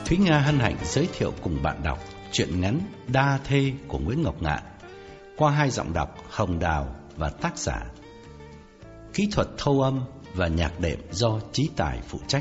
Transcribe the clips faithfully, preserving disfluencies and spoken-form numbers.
Thúy Nga hân hạnh giới thiệu cùng bạn đọc truyện ngắn Đa Thê của Nguyễn Ngọc Ngạn qua hai giọng đọc Hồng Đào và tác giả. Kỹ thuật thâu âm và nhạc đệm do Chí Tài phụ trách.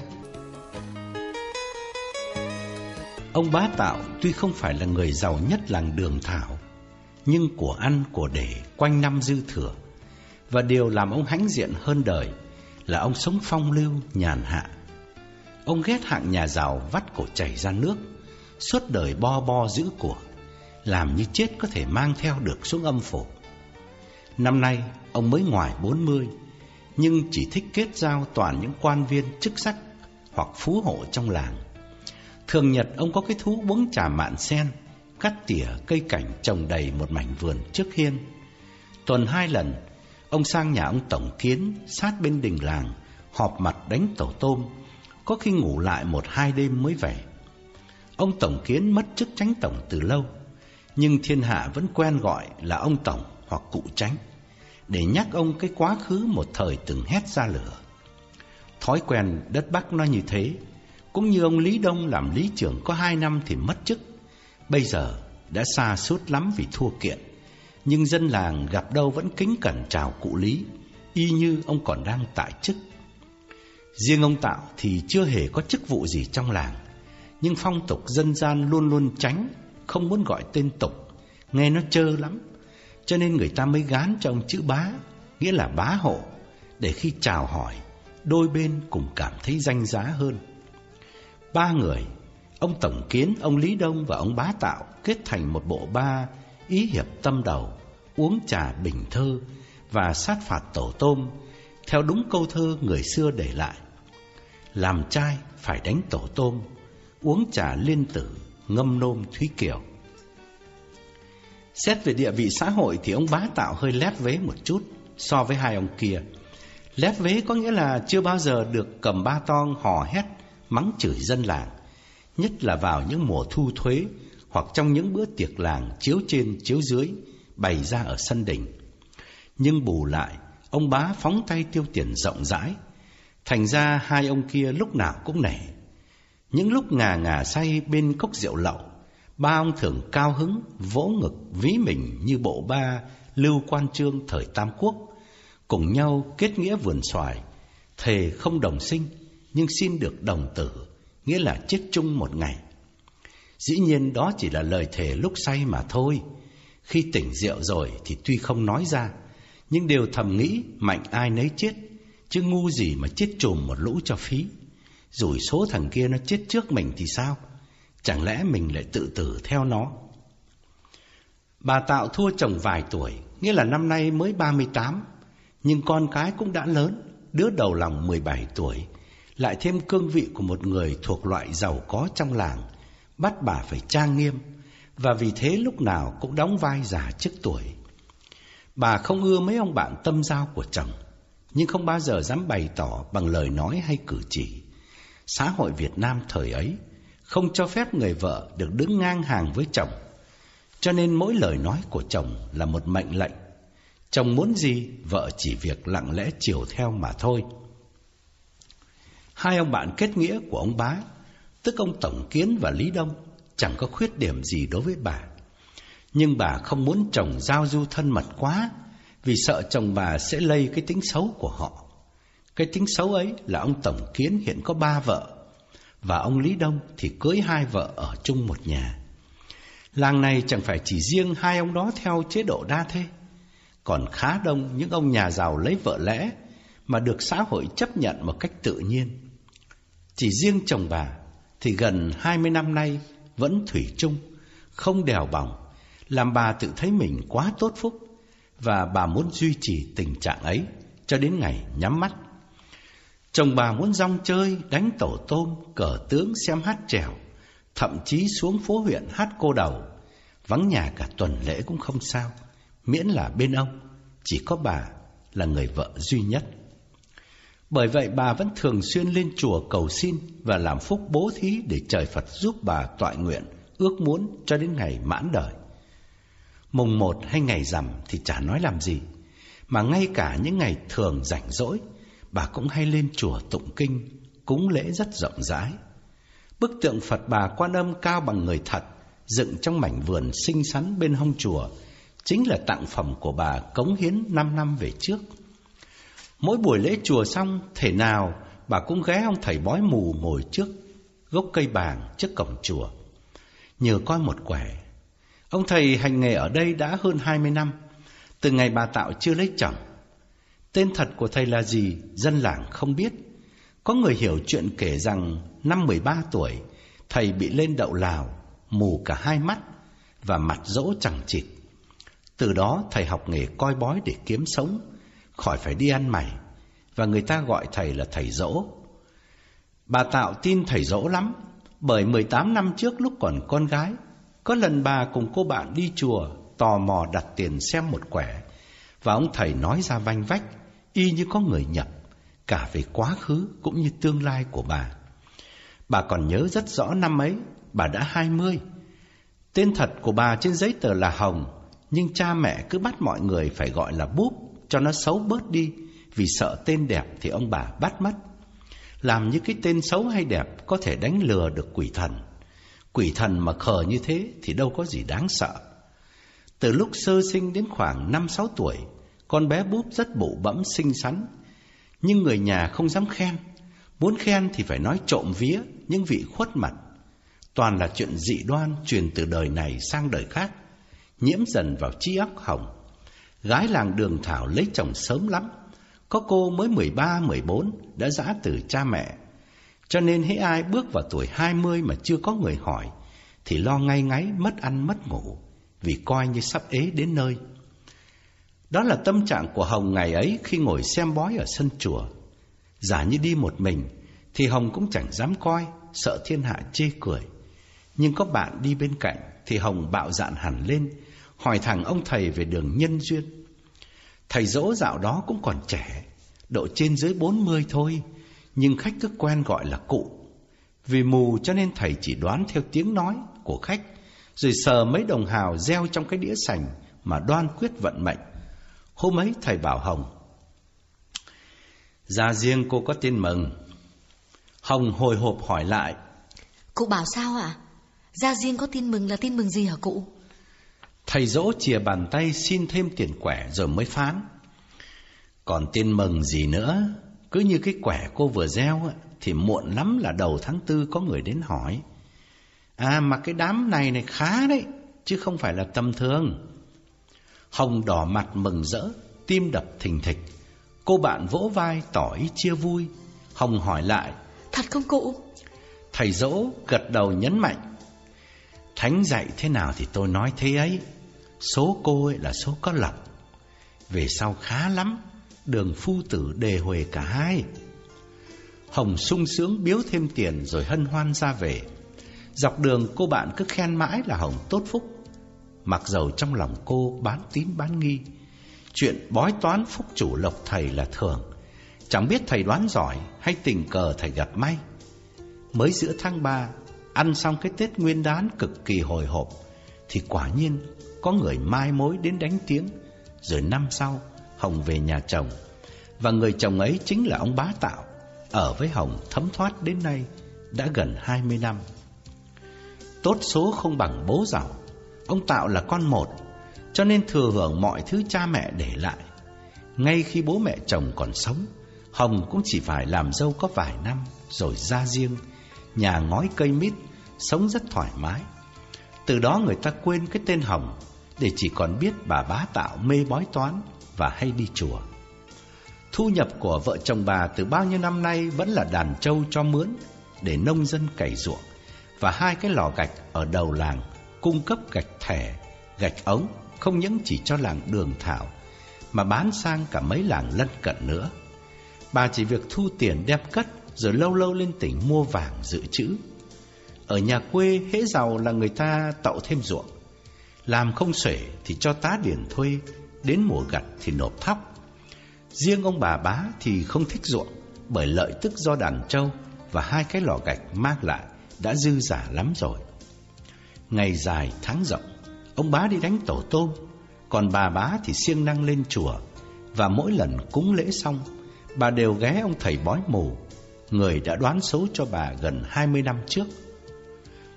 Ông Bá Tạo tuy không phải là người giàu nhất làng Đường Thảo, nhưng của ăn của để quanh năm dư thừa. Và điều làm ông hãnh diện hơn đời là ông sống phong lưu nhàn hạ. Ông ghét hạng nhà giàu vắt cổ chảy ra nước, suốt đời bo bo giữ của, làm như chết có thể mang theo được xuống âm phủ. Năm nay ông mới ngoài bốn mươi, nhưng chỉ thích kết giao toàn những quan viên chức sắc hoặc phú hộ trong làng. Thường nhật ông có cái thú uống trà mạn sen, cắt tỉa cây cảnh trồng đầy một mảnh vườn trước hiên. Tuần hai lần ông sang nhà ông Tổng Kiến sát bên đình làng họp mặt đánh tổ tôm, có khi ngủ lại một hai đêm mới về. Ông Tổng Kiến mất chức chánh tổng từ lâu, nhưng thiên hạ vẫn quen gọi là ông Tổng hoặc cụ chánh, để nhắc ông cái quá khứ một thời từng hét ra lửa. Thói quen đất Bắc nó như thế. Cũng như ông Lý Đông làm lý trưởng có hai năm thì mất chức, bây giờ đã sa sút lắm vì thua kiện, nhưng dân làng gặp đâu vẫn kính cẩn chào cụ Lý, y như ông còn đang tại chức. Riêng ông Tạo thì chưa hề có chức vụ gì trong làng, nhưng phong tục dân gian luôn luôn tránh, không muốn gọi tên tục, nghe nó trơ lắm, cho nên người ta mới gán cho ông chữ Bá, nghĩa là bá hộ, để khi chào hỏi đôi bên cùng cảm thấy danh giá hơn. Ba người, ông Tổng Kiến, ông Lý Đông và ông Bá Tạo kết thành một bộ ba ý hiệp tâm đầu, uống trà bình thơ và sát phạt tổ tôm, theo đúng câu thơ người xưa để lại: làm trai phải đánh tổ tôm, uống trà liên tử, ngâm nôm Thúy Kiều. Xét về địa vị xã hội thì ông Bá Tạo hơi lép vế một chút so với hai ông kia. Lép vế có nghĩa là chưa bao giờ được cầm ba tong hò hét mắng chửi dân làng, nhất là vào những mùa thu thuế hoặc trong những bữa tiệc làng chiếu trên chiếu dưới bày ra ở sân đình. Nhưng bù lại, ông Bá phóng tay tiêu tiền rộng rãi, thành ra hai ông kia lúc nào cũng nể. Những lúc ngà ngà say bên cốc rượu lậu, ba ông thường cao hứng vỗ ngực ví mình như bộ ba Lưu Quan Chương thời Tam Quốc, cùng nhau kết nghĩa vườn xoài, thề không đồng sinh nhưng xin được đồng tử, nghĩa là chết chung một ngày. Dĩ nhiên đó chỉ là lời thề lúc say mà thôi. Khi tỉnh rượu rồi thì tuy không nói ra, nhưng đều thầm nghĩ mạnh ai nấy chết, chứ ngu gì mà chết chùm một lũ cho phí. Rủi số thằng kia nó chết trước mình thì sao? Chẳng lẽ mình lại tự tử theo nó? Bà Tạo thua chồng vài tuổi, nghĩa là năm nay mới ba mươi tám, nhưng con cái cũng đã lớn, đứa đầu lòng mười bảy tuổi, lại thêm cương vị của một người thuộc loại giàu có trong làng, bắt bà phải trang nghiêm, và vì thế lúc nào cũng đóng vai già trước tuổi. Bà không ưa mấy ông bạn tâm giao của chồng, nhưng không bao giờ dám bày tỏ bằng lời nói hay cử chỉ. Xã hội Việt Nam thời ấy không cho phép người vợ được đứng ngang hàng với chồng, cho nên mỗi lời nói của chồng là một mệnh lệnh. Chồng muốn gì, vợ chỉ việc lặng lẽ chiều theo mà thôi. Hai ông bạn kết nghĩa của ông Bá, tức ông Tổng Kiến và Lý Đông, chẳng có khuyết điểm gì đối với bà. Nhưng bà không muốn chồng giao du thân mật quá, vì sợ chồng bà sẽ lây cái tính xấu của họ. Cái tính xấu ấy là ông Tổng Kiến hiện có ba vợ, và ông Lý Đông thì cưới hai vợ ở chung một nhà. Làng này chẳng phải chỉ riêng hai ông đó theo chế độ đa thê, còn khá đông những ông nhà giàu lấy vợ lẽ mà được xã hội chấp nhận một cách tự nhiên. Chỉ riêng chồng bà thì gần hai mươi năm nay vẫn thủy chung, không đèo bòng, làm bà tự thấy mình quá tốt phúc, và bà muốn duy trì tình trạng ấy cho đến ngày nhắm mắt. Chồng bà muốn rong chơi, đánh tổ tôm, cờ tướng, xem hát trèo, thậm chí xuống phố huyện hát cô đầu, vắng nhà cả tuần lễ cũng không sao, miễn là bên ông chỉ có bà là người vợ duy nhất. Bởi vậy bà vẫn thường xuyên lên chùa cầu xin và làm phúc bố thí để trời Phật giúp bà toại nguyện, ước muốn cho đến ngày mãn đời. Mùng một hay ngày rằm thì chả nói làm gì, mà ngay cả những ngày thường rảnh rỗi, bà cũng hay lên chùa tụng kinh, cúng lễ rất rộng rãi. Bức tượng Phật Bà Quan Âm cao bằng người thật, dựng trong mảnh vườn xinh xắn bên hông chùa, chính là tặng phẩm của bà cống hiến năm năm về trước. Mỗi buổi lễ chùa xong, thể nào bà cũng ghé ông thầy bói mù ngồi trước gốc cây bàng trước cổng chùa, nhờ coi một quẻ. Ông thầy hành nghề ở đây đã hơn hai mươi năm, từ ngày bà Tạo chưa lấy chồng. Tên thật của thầy là gì, dân làng không biết. Có người hiểu chuyện kể rằng năm mười ba tuổi, thầy bị lên đậu Lào, mù cả hai mắt và mặt rỗ chằng chịt. Từ đó thầy học nghề coi bói để kiếm sống, khỏi phải đi ăn mày, và người ta gọi thầy là thầy Dỗ. Bà Tạo tin thầy Dỗ lắm, bởi mười tám năm trước lúc còn con gái, có lần bà cùng cô bạn đi chùa, tò mò đặt tiền xem một quẻ, và ông thầy nói ra vanh vách, y như có người nhập, cả về quá khứ cũng như tương lai của bà. Bà còn nhớ rất rõ năm ấy, bà đã hai mươi. Tên thật của bà trên giấy tờ là Hồng, nhưng cha mẹ cứ bắt mọi người phải gọi là Búp cho nó xấu bớt đi, vì sợ tên đẹp thì ông bà bắt mất. Làm như cái tên xấu hay đẹp có thể đánh lừa được quỷ thần. Quỷ thần mà khờ như thế thì đâu có gì đáng sợ. Từ lúc sơ sinh đến khoảng năm sáu tuổi, con bé Búp rất bụ bẫm xinh xắn, nhưng người nhà không dám khen. Muốn khen thì phải nói trộm vía những vị khuất mặt. Toàn là chuyện dị đoan truyền từ đời này sang đời khác, nhiễm dần vào trí óc Hồng. Gái làng Đường Thảo lấy chồng sớm lắm, có cô mới mười ba, mười bốn đã giã từ cha mẹ. Cho nên hễ ai bước vào tuổi hai mươi mà chưa có người hỏi thì lo ngay ngáy mất ăn mất ngủ, vì coi như sắp ế đến nơi. Đó là tâm trạng của Hồng ngày ấy khi ngồi xem bói ở sân chùa. Giả như đi một mình thì Hồng cũng chẳng dám coi, sợ thiên hạ chê cười. Nhưng có bạn đi bên cạnh thì Hồng bạo dạn hẳn lên, hỏi thẳng ông thầy về đường nhân duyên. Thầy Dỗ dạo đó cũng còn trẻ, độ trên dưới bốn mươi thôi, nhưng khách cứ quen gọi là cụ. Vì mù cho nên thầy chỉ đoán theo tiếng nói của khách, rồi sờ mấy đồng hào gieo trong cái đĩa sành mà đoan quyết vận mệnh. Hôm ấy thầy bảo Hồng: "Gia riêng cô có tin mừng." Hồng hồi hộp hỏi lại: "Cụ bảo sao ạ? Gia riêng có tin mừng là tin mừng gì hả cụ?" Thầy Dỗ chìa bàn tay xin thêm tiền quẻ rồi mới phán: "Còn tin mừng gì nữa, cứ như cái quẻ cô vừa gieo thì muộn lắm là đầu tháng tư có người đến hỏi. À mà cái đám này này khá đấy, chứ không phải là tầm thường." Hồng đỏ mặt mừng rỡ, tim đập thình thịch. Cô bạn vỗ vai tỏ ý chia vui. Hồng hỏi lại: "Thật không cụ?" Thầy Dỗ gật đầu nhấn mạnh: "Thánh dạy thế nào thì tôi nói thế ấy. Số cô ấy là số có lộc. Về sau khá lắm, đường phu tử đề huề cả hai." Hồng sung sướng biếu thêm tiền rồi hân hoan ra về. Dọc đường cô bạn cứ khen mãi là Hồng tốt phúc, mặc dầu trong lòng cô bán tín bán nghi. Chuyện bói toán phúc chủ lộc thầy là thường, chẳng biết thầy đoán giỏi hay tình cờ thầy gặp may. Mới giữa tháng ba, ăn xong cái Tết Nguyên Đán cực kỳ hồi hộp, thì quả nhiên có người mai mối đến đánh tiếng. Rồi năm sau Hồng về nhà chồng, và người chồng ấy chính là ông Bá Tạo, ở với Hồng thấm thoát đến nay đã gần hai mươi năm. Tốt số không bằng bố giàu. Ông Tạo là con một, cho nên thừa hưởng mọi thứ cha mẹ để lại. Ngay khi bố mẹ chồng còn sống, Hồng cũng chỉ phải làm dâu có vài năm rồi ra riêng, nhà ngói cây mít, sống rất thoải mái. Từ đó người ta quên cái tên Hồng, để chỉ còn biết bà Bá Tạo mê bói toán và hay đi chùa. Thu nhập của vợ chồng bà từ bao nhiêu năm nay vẫn là đàn trâu cho mướn để nông dân cày ruộng, và hai cái lò gạch ở đầu làng cung cấp gạch thẻ, gạch ống không những chỉ cho làng Đường Thảo mà bán sang cả mấy làng lân cận nữa. Bà chỉ việc thu tiền đem cất, rồi lâu lâu lên tỉnh mua vàng dự trữ. Ở nhà quê hễ giàu là người ta tậu thêm ruộng, làm không xuể thì cho tá điển thuê, đến mùa gặt thì nộp thóc. Riêng ông bà Bá thì không thích ruộng, bởi lợi tức do đàn trâu và hai cái lò gạch mang lại đã dư giả lắm rồi. Ngày dài tháng rộng, ông Bá đi đánh tổ tôm, còn bà Bá thì siêng năng lên chùa. Và mỗi lần cúng lễ xong, bà đều ghé ông thầy bói mù, người đã đoán số cho bà gần hai mươi năm trước.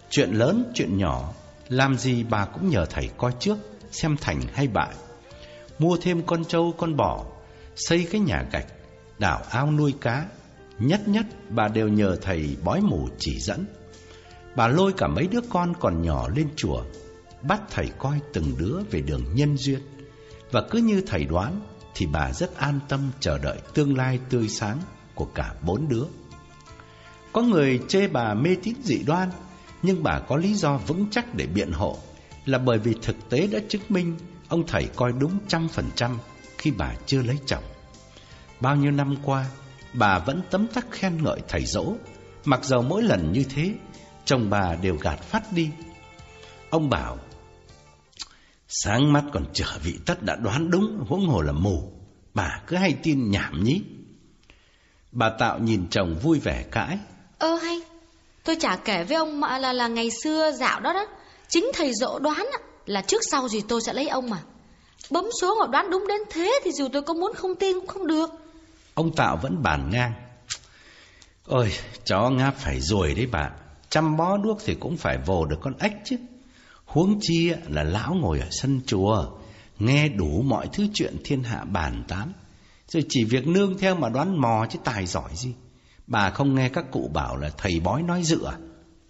Chuyện lớn, chuyện nhỏ, làm gì bà cũng nhờ thầy coi trước, xem thành hay bại. Mua thêm con trâu con bò, xây cái nhà gạch, đào ao nuôi cá, nhất nhất bà đều nhờ thầy bói mù chỉ dẫn. Bà lôi cả mấy đứa con còn nhỏ lên chùa, bắt thầy coi từng đứa về đường nhân duyên. Và cứ như thầy đoán thì bà rất an tâm chờ đợi tương lai tươi sáng của cả bốn đứa. Có người chê bà mê tín dị đoan, nhưng bà có lý do vững chắc để biện hộ, là bởi vì thực tế đã chứng minh ông thầy coi đúng trăm phần trăm khi bà chưa lấy chồng. Bao nhiêu năm qua, bà vẫn tấm tắc khen ngợi thầy dỗ, mặc dầu mỗi lần như thế, chồng bà đều gạt phắt đi. Ông bảo, sáng mắt còn trở vị tất đã đoán đúng, huống hồ là mù, bà cứ hay tin nhảm nhí. Bà Tạo nhìn chồng vui vẻ cãi. Ơ hay, tôi chả kể với ông mà là, là ngày xưa dạo đó đó, chính thầy dỗ đoán là trước sau gì tôi sẽ lấy ông mà. Bấm số mà đoán đúng đến thế thì dù tôi có muốn không tin cũng không được. Ông Tạo vẫn bàn ngang. Ôi, chó ngáp phải rồi đấy bà, chăm bó đuốc thì cũng phải vồ được con ếch chứ. Huống chi là lão ngồi ở sân chùa, nghe đủ mọi thứ chuyện thiên hạ bàn tán, rồi chỉ việc nương theo mà đoán mò chứ tài giỏi gì. Bà không nghe các cụ bảo là thầy bói nói dự à?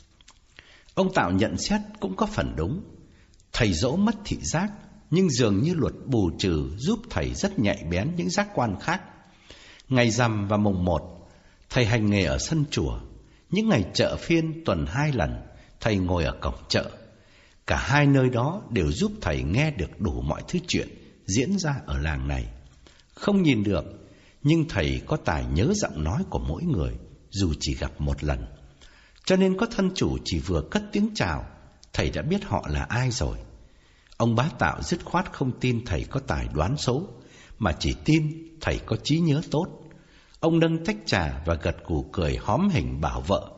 Ông Tạo nhận xét cũng có phần đúng. Thầy dỗ mất thị giác, nhưng dường như luật bù trừ giúp thầy rất nhạy bén những giác quan khác. Ngày rằm và mùng một, thầy hành nghề ở sân chùa. Những ngày chợ phiên tuần hai lần, thầy ngồi ở cổng chợ. Cả hai nơi đó đều giúp thầy nghe được đủ mọi thứ chuyện diễn ra ở làng này. Không nhìn được, nhưng thầy có tài nhớ giọng nói của mỗi người, dù chỉ gặp một lần. Cho nên có thân chủ chỉ vừa cất tiếng chào, thầy đã biết họ là ai rồi. Ông Bá Tạo dứt khoát không tin thầy có tài đoán số, mà chỉ tin thầy có trí nhớ tốt. Ông nâng tách trà và gật gù cười hóm hình bảo vợ.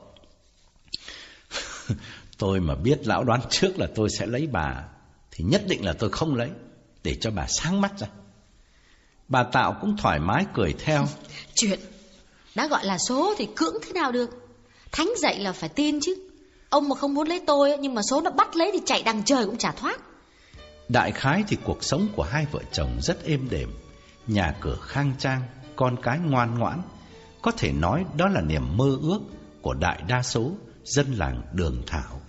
Tôi mà biết lão đoán trước là tôi sẽ lấy bà, thì nhất định là tôi không lấy, để cho bà sáng mắt ra. Bà Tạo cũng thoải mái cười theo. Chuyện đã gọi là số thì cưỡng thế nào được. Thánh dạy là phải tin chứ. Ông mà không muốn lấy tôi, nhưng mà số nó bắt lấy thì chạy đằng trời cũng chả thoát. Đại khái thì cuộc sống của hai vợ chồng rất êm đềm, nhà cửa khang trang, con cái ngoan ngoãn. Có thể nói đó là niềm mơ ước của đại đa số dân làng Đường Thảo.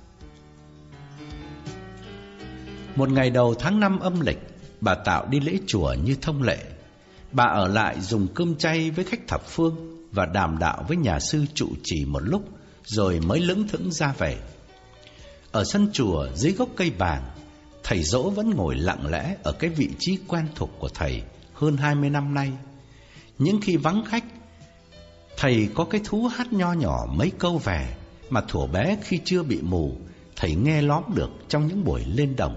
Một ngày đầu tháng năm âm lịch, bà Tạo đi lễ chùa như thông lệ. Bà ở lại dùng cơm chay với khách thập phương và đàm đạo với nhà sư trụ trì một lúc, rồi mới lững thững ra về. Ở sân chùa dưới gốc cây bàng, thầy dỗ vẫn ngồi lặng lẽ ở cái vị trí quen thuộc của thầy hơn hai mươi năm nay. Những khi vắng khách, thầy có cái thú hát nho nhỏ mấy câu về mà thuở bé khi chưa bị mù, thầy nghe lóm được trong những buổi lên đồng.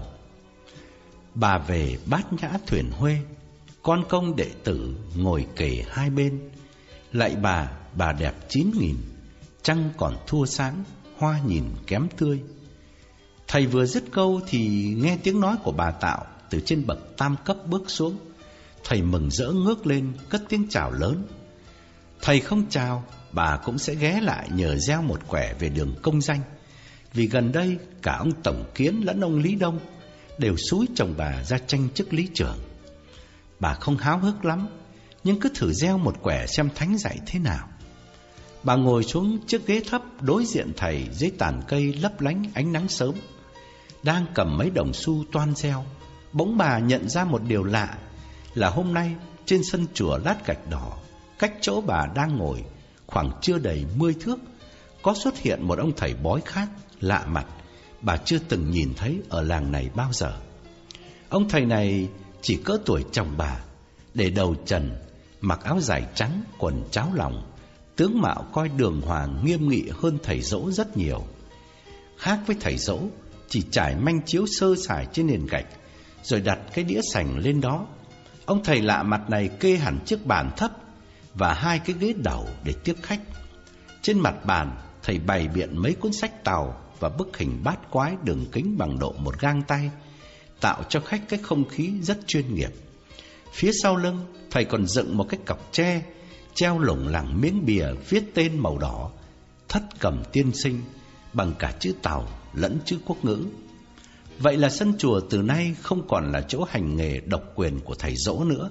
Bà về Bát Nhã thuyền Huê, con công đệ tử ngồi kề hai bên. Lạy bà, bà đẹp chín nghìn, trăng còn thua sáng, hoa nhìn kém tươi. Thầy vừa dứt câu thì nghe tiếng nói của bà Tạo từ trên bậc tam cấp bước xuống. Thầy mừng rỡ ngước lên, cất tiếng chào lớn. Thầy không chào, bà cũng sẽ ghé lại nhờ gieo một quẻ về đường công danh. Vì gần đây cả ông Tổng Kiến lẫn ông Lý Đông đều xúi chồng bà ra tranh chức lý trưởng. Bà không háo hức lắm, nhưng cứ thử gieo một quẻ xem thánh dạy thế nào. Bà ngồi xuống chiếc ghế thấp đối diện thầy dưới tàn cây lấp lánh ánh nắng sớm. Đang cầm mấy đồng xu toan gieo, bỗng bà nhận ra một điều lạ, là hôm nay trên sân chùa lát gạch đỏ, cách chỗ bà đang ngồi khoảng chưa đầy mươi thước, có xuất hiện một ông thầy bói khác lạ mặt, bà chưa từng nhìn thấy ở làng này bao giờ. Ông thầy này chỉ cỡ tuổi chồng bà, để đầu trần, mặc áo dài trắng, quần cháo lòng, tướng mạo coi đường hoàng nghiêm nghị hơn thầy dỗ rất nhiều. Khác với thầy dỗ, chỉ trải manh chiếu sơ sài trên nền gạch, rồi đặt cái đĩa sành lên đó. Ông thầy lạ mặt này kê hẳn chiếc bàn thấp và hai cái ghế đầu để tiếp khách. Trên mặt bàn, thầy bày biện mấy cuốn sách tàu và bức hình bát quái đường kính bằng độ một gang tay, tạo cho khách cái không khí rất chuyên nghiệp. Phía sau lưng, thầy còn dựng một cái cọc tre, treo lủng lẳng miếng bìa viết tên màu đỏ: Thất Cầm Tiên Sinh, bằng cả chữ Tàu lẫn chữ quốc ngữ. Vậy là sân chùa từ nay không còn là chỗ hành nghề độc quyền của thầy Dỗ nữa.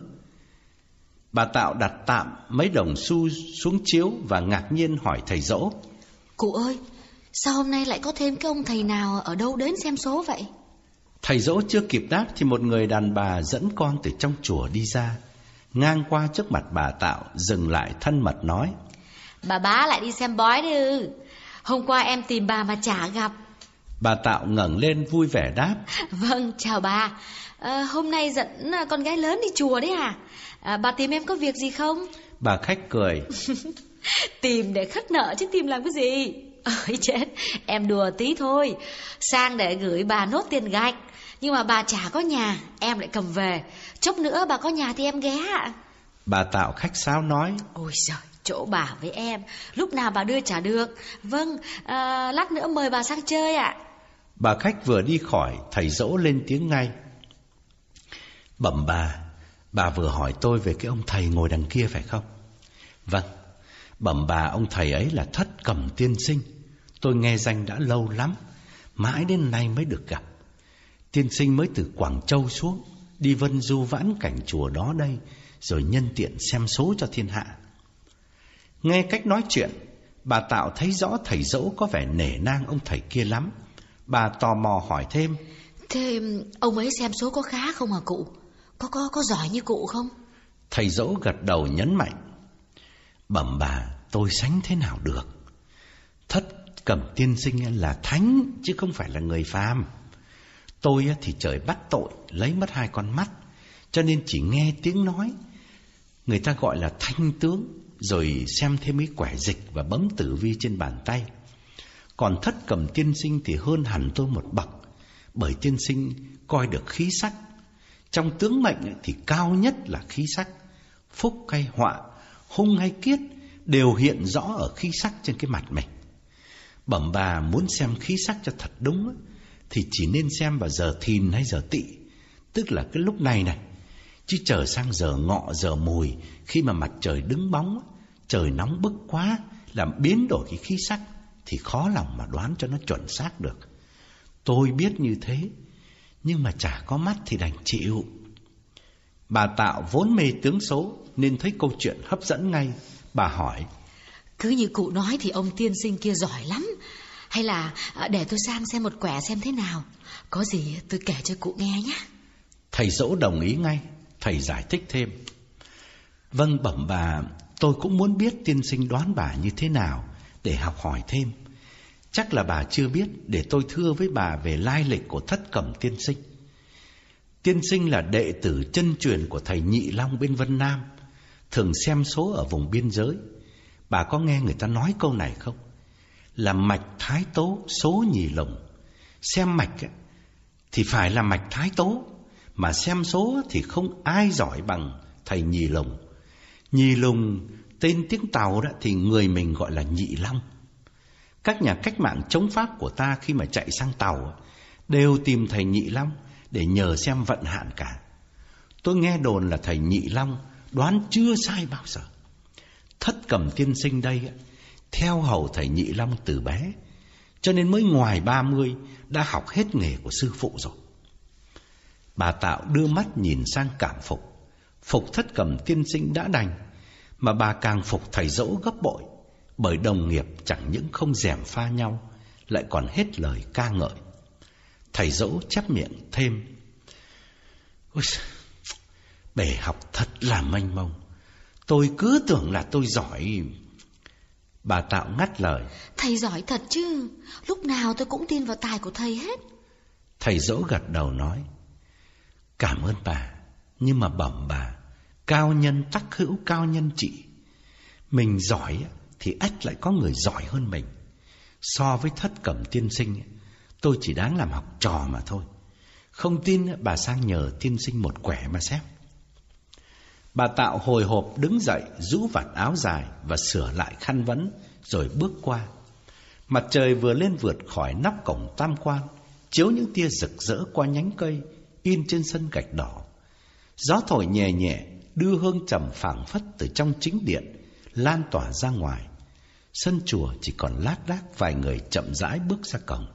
Bà Tạo đặt tạm mấy đồng xu xuống chiếu và ngạc nhiên hỏi thầy Dỗ: Cụ ơi, sao hôm nay lại có thêm cái ông thầy nào ở đâu đến xem số vậy? Thầy Dỗ chưa kịp đáp thì một người đàn bà dẫn con từ trong chùa đi ra, ngang qua trước mặt bà Tạo, dừng lại thân mật nói: Bà bá lại đi xem bói đi ư? Hôm qua em tìm bà mà chả gặp. Bà Tạo ngẩng lên vui vẻ đáp: Vâng, chào bà. à, Hôm nay dẫn con gái lớn đi chùa đấy à? à Bà tìm em có việc gì không? Bà khách cười: Tìm để khất nợ chứ tìm làm cái gì? Ôi chết, em đùa tí thôi. Sang để gửi bà nốt tiền gạch, nhưng mà bà chả có nhà, em lại cầm về. Chốc nữa bà có nhà thì em ghé ạ. Bà Tạo khách sáo nói: Ôi giời, chỗ bà với em, lúc nào bà đưa trả được. Vâng, à, lát nữa mời bà sang chơi ạ. Bà khách vừa đi khỏi, thầy Dỗ lên tiếng ngay: Bẩm bà, bà vừa hỏi tôi về cái ông thầy ngồi đằng kia phải không? Vâng, bẩm bà, ông thầy ấy là Thất Cẩm Tiên Sinh. Tôi nghe danh đã lâu lắm, mãi đến nay mới được gặp. Tiên sinh mới từ Quảng Châu xuống, đi vân du vãn cảnh chùa đó đây, rồi nhân tiện xem số cho thiên hạ. Nghe cách nói chuyện, bà Tạo thấy rõ thầy Dỗ có vẻ nể nang ông thầy kia lắm. Bà tò mò hỏi thêm: Thế ông ấy xem số có khá không hả cụ? Có có có giỏi như cụ không? Thầy Dỗ gật đầu nhấn mạnh: Bẩm bà, tôi sánh thế nào được. Thất Cẩm Tiên Sinh là thánh chứ không phải là người phàm. Tôi thì trời bắt tội lấy mất hai con mắt, cho nên chỉ nghe tiếng nói, người ta gọi là thanh tướng, rồi xem thêm mấy quẻ dịch và bấm tử vi trên bàn tay. Còn Thất Cẩm Tiên Sinh thì hơn hẳn tôi một bậc, bởi tiên sinh coi được khí sắc. Trong tướng mệnh thì cao nhất là khí sắc. Phúc hay họa, hung hay kiết đều hiện rõ ở khí sắc trên cái mặt mình. Bẩm bà, muốn xem khí sắc cho thật đúng thì chỉ nên xem vào giờ thìn hay giờ tỵ, tức là cái lúc này này. Chứ trở sang giờ ngọ, giờ mùi, khi mà mặt trời đứng bóng, trời nóng bức quá, làm biến đổi cái khí sắc, thì khó lòng mà đoán cho nó chuẩn xác được. Tôi biết như thế, nhưng mà chả có mắt thì đành chịu. Bà Tạo vốn mê tướng số nên thấy câu chuyện hấp dẫn ngay. Bà hỏi: Cứ như cụ nói thì ông tiên sinh kia giỏi lắm, hay là để tôi sang xem một quẻ xem thế nào? Có gì tôi kể cho cụ nghe nhé. Thầy Dỗ đồng ý ngay. Thầy giải thích thêm: Vâng bẩm bà, tôi cũng muốn biết tiên sinh đoán bà như thế nào để học hỏi thêm. Chắc là bà chưa biết, để tôi thưa với bà về lai lịch của Thất Cẩm Tiên Sinh. Tiên sinh là đệ tử chân truyền của thầy Nhị Long bên Vân Nam, thường xem số ở vùng biên giới. Bà có nghe người ta nói câu này không? Là mạch Thái Tố số Nhì Lùng. Xem mạch thì phải là mạch Thái Tố, mà xem số thì không ai giỏi bằng thầy Nhì Lùng. Nhì Lùng tên tiếng Tàu đó thì người mình gọi là Nhị Long. Các nhà cách mạng chống Pháp của ta khi mà chạy sang Tàu đều tìm thầy Nhị Long để nhờ xem vận hạn cả. Tôi nghe đồn là thầy Nhị Long đoán chưa sai bao giờ. Thất Cẩm Tiên Sinh đây theo hầu thầy Nhị Long từ bé, cho nên mới ngoài ba mươi đã học hết nghề của sư phụ rồi. Bà Tạo đưa mắt nhìn sang cảm phục. Phục Thất Cẩm Tiên Sinh đã đành, mà bà càng phục thầy Dỗ gấp bội, bởi đồng nghiệp chẳng những không gièm pha nhau, lại còn hết lời ca ngợi. Thầy Dỗ chép miệng thêm: Ôi, bể học thật là mênh mông, tôi cứ tưởng là tôi giỏi. Bà Tạo ngắt lời: Thầy giỏi thật chứ, lúc nào tôi cũng tin vào tài của thầy hết. Thầy Dỗ gật đầu nói: Cảm ơn bà, nhưng mà bẩm bà, cao nhân tắc hữu cao nhân trị. Mình giỏi thì ắt lại có người giỏi hơn mình. So với Thất Cẩm Tiên Sinh, tôi chỉ đáng làm học trò mà thôi. Không tin bà sang nhờ tiên sinh một quẻ mà xem. Bà Tạo hồi hộp đứng dậy, rũ vạt áo dài và sửa lại khăn vấn, rồi bước qua. Mặt trời vừa lên vượt khỏi nắp cổng Tam Quan, chiếu những tia rực rỡ qua nhánh cây in trên sân gạch đỏ. Gió thổi nhẹ nhẹ, đưa hương trầm phảng phất từ trong chính điện lan tỏa ra ngoài. Sân chùa chỉ còn lác đác vài người chậm rãi bước ra cổng.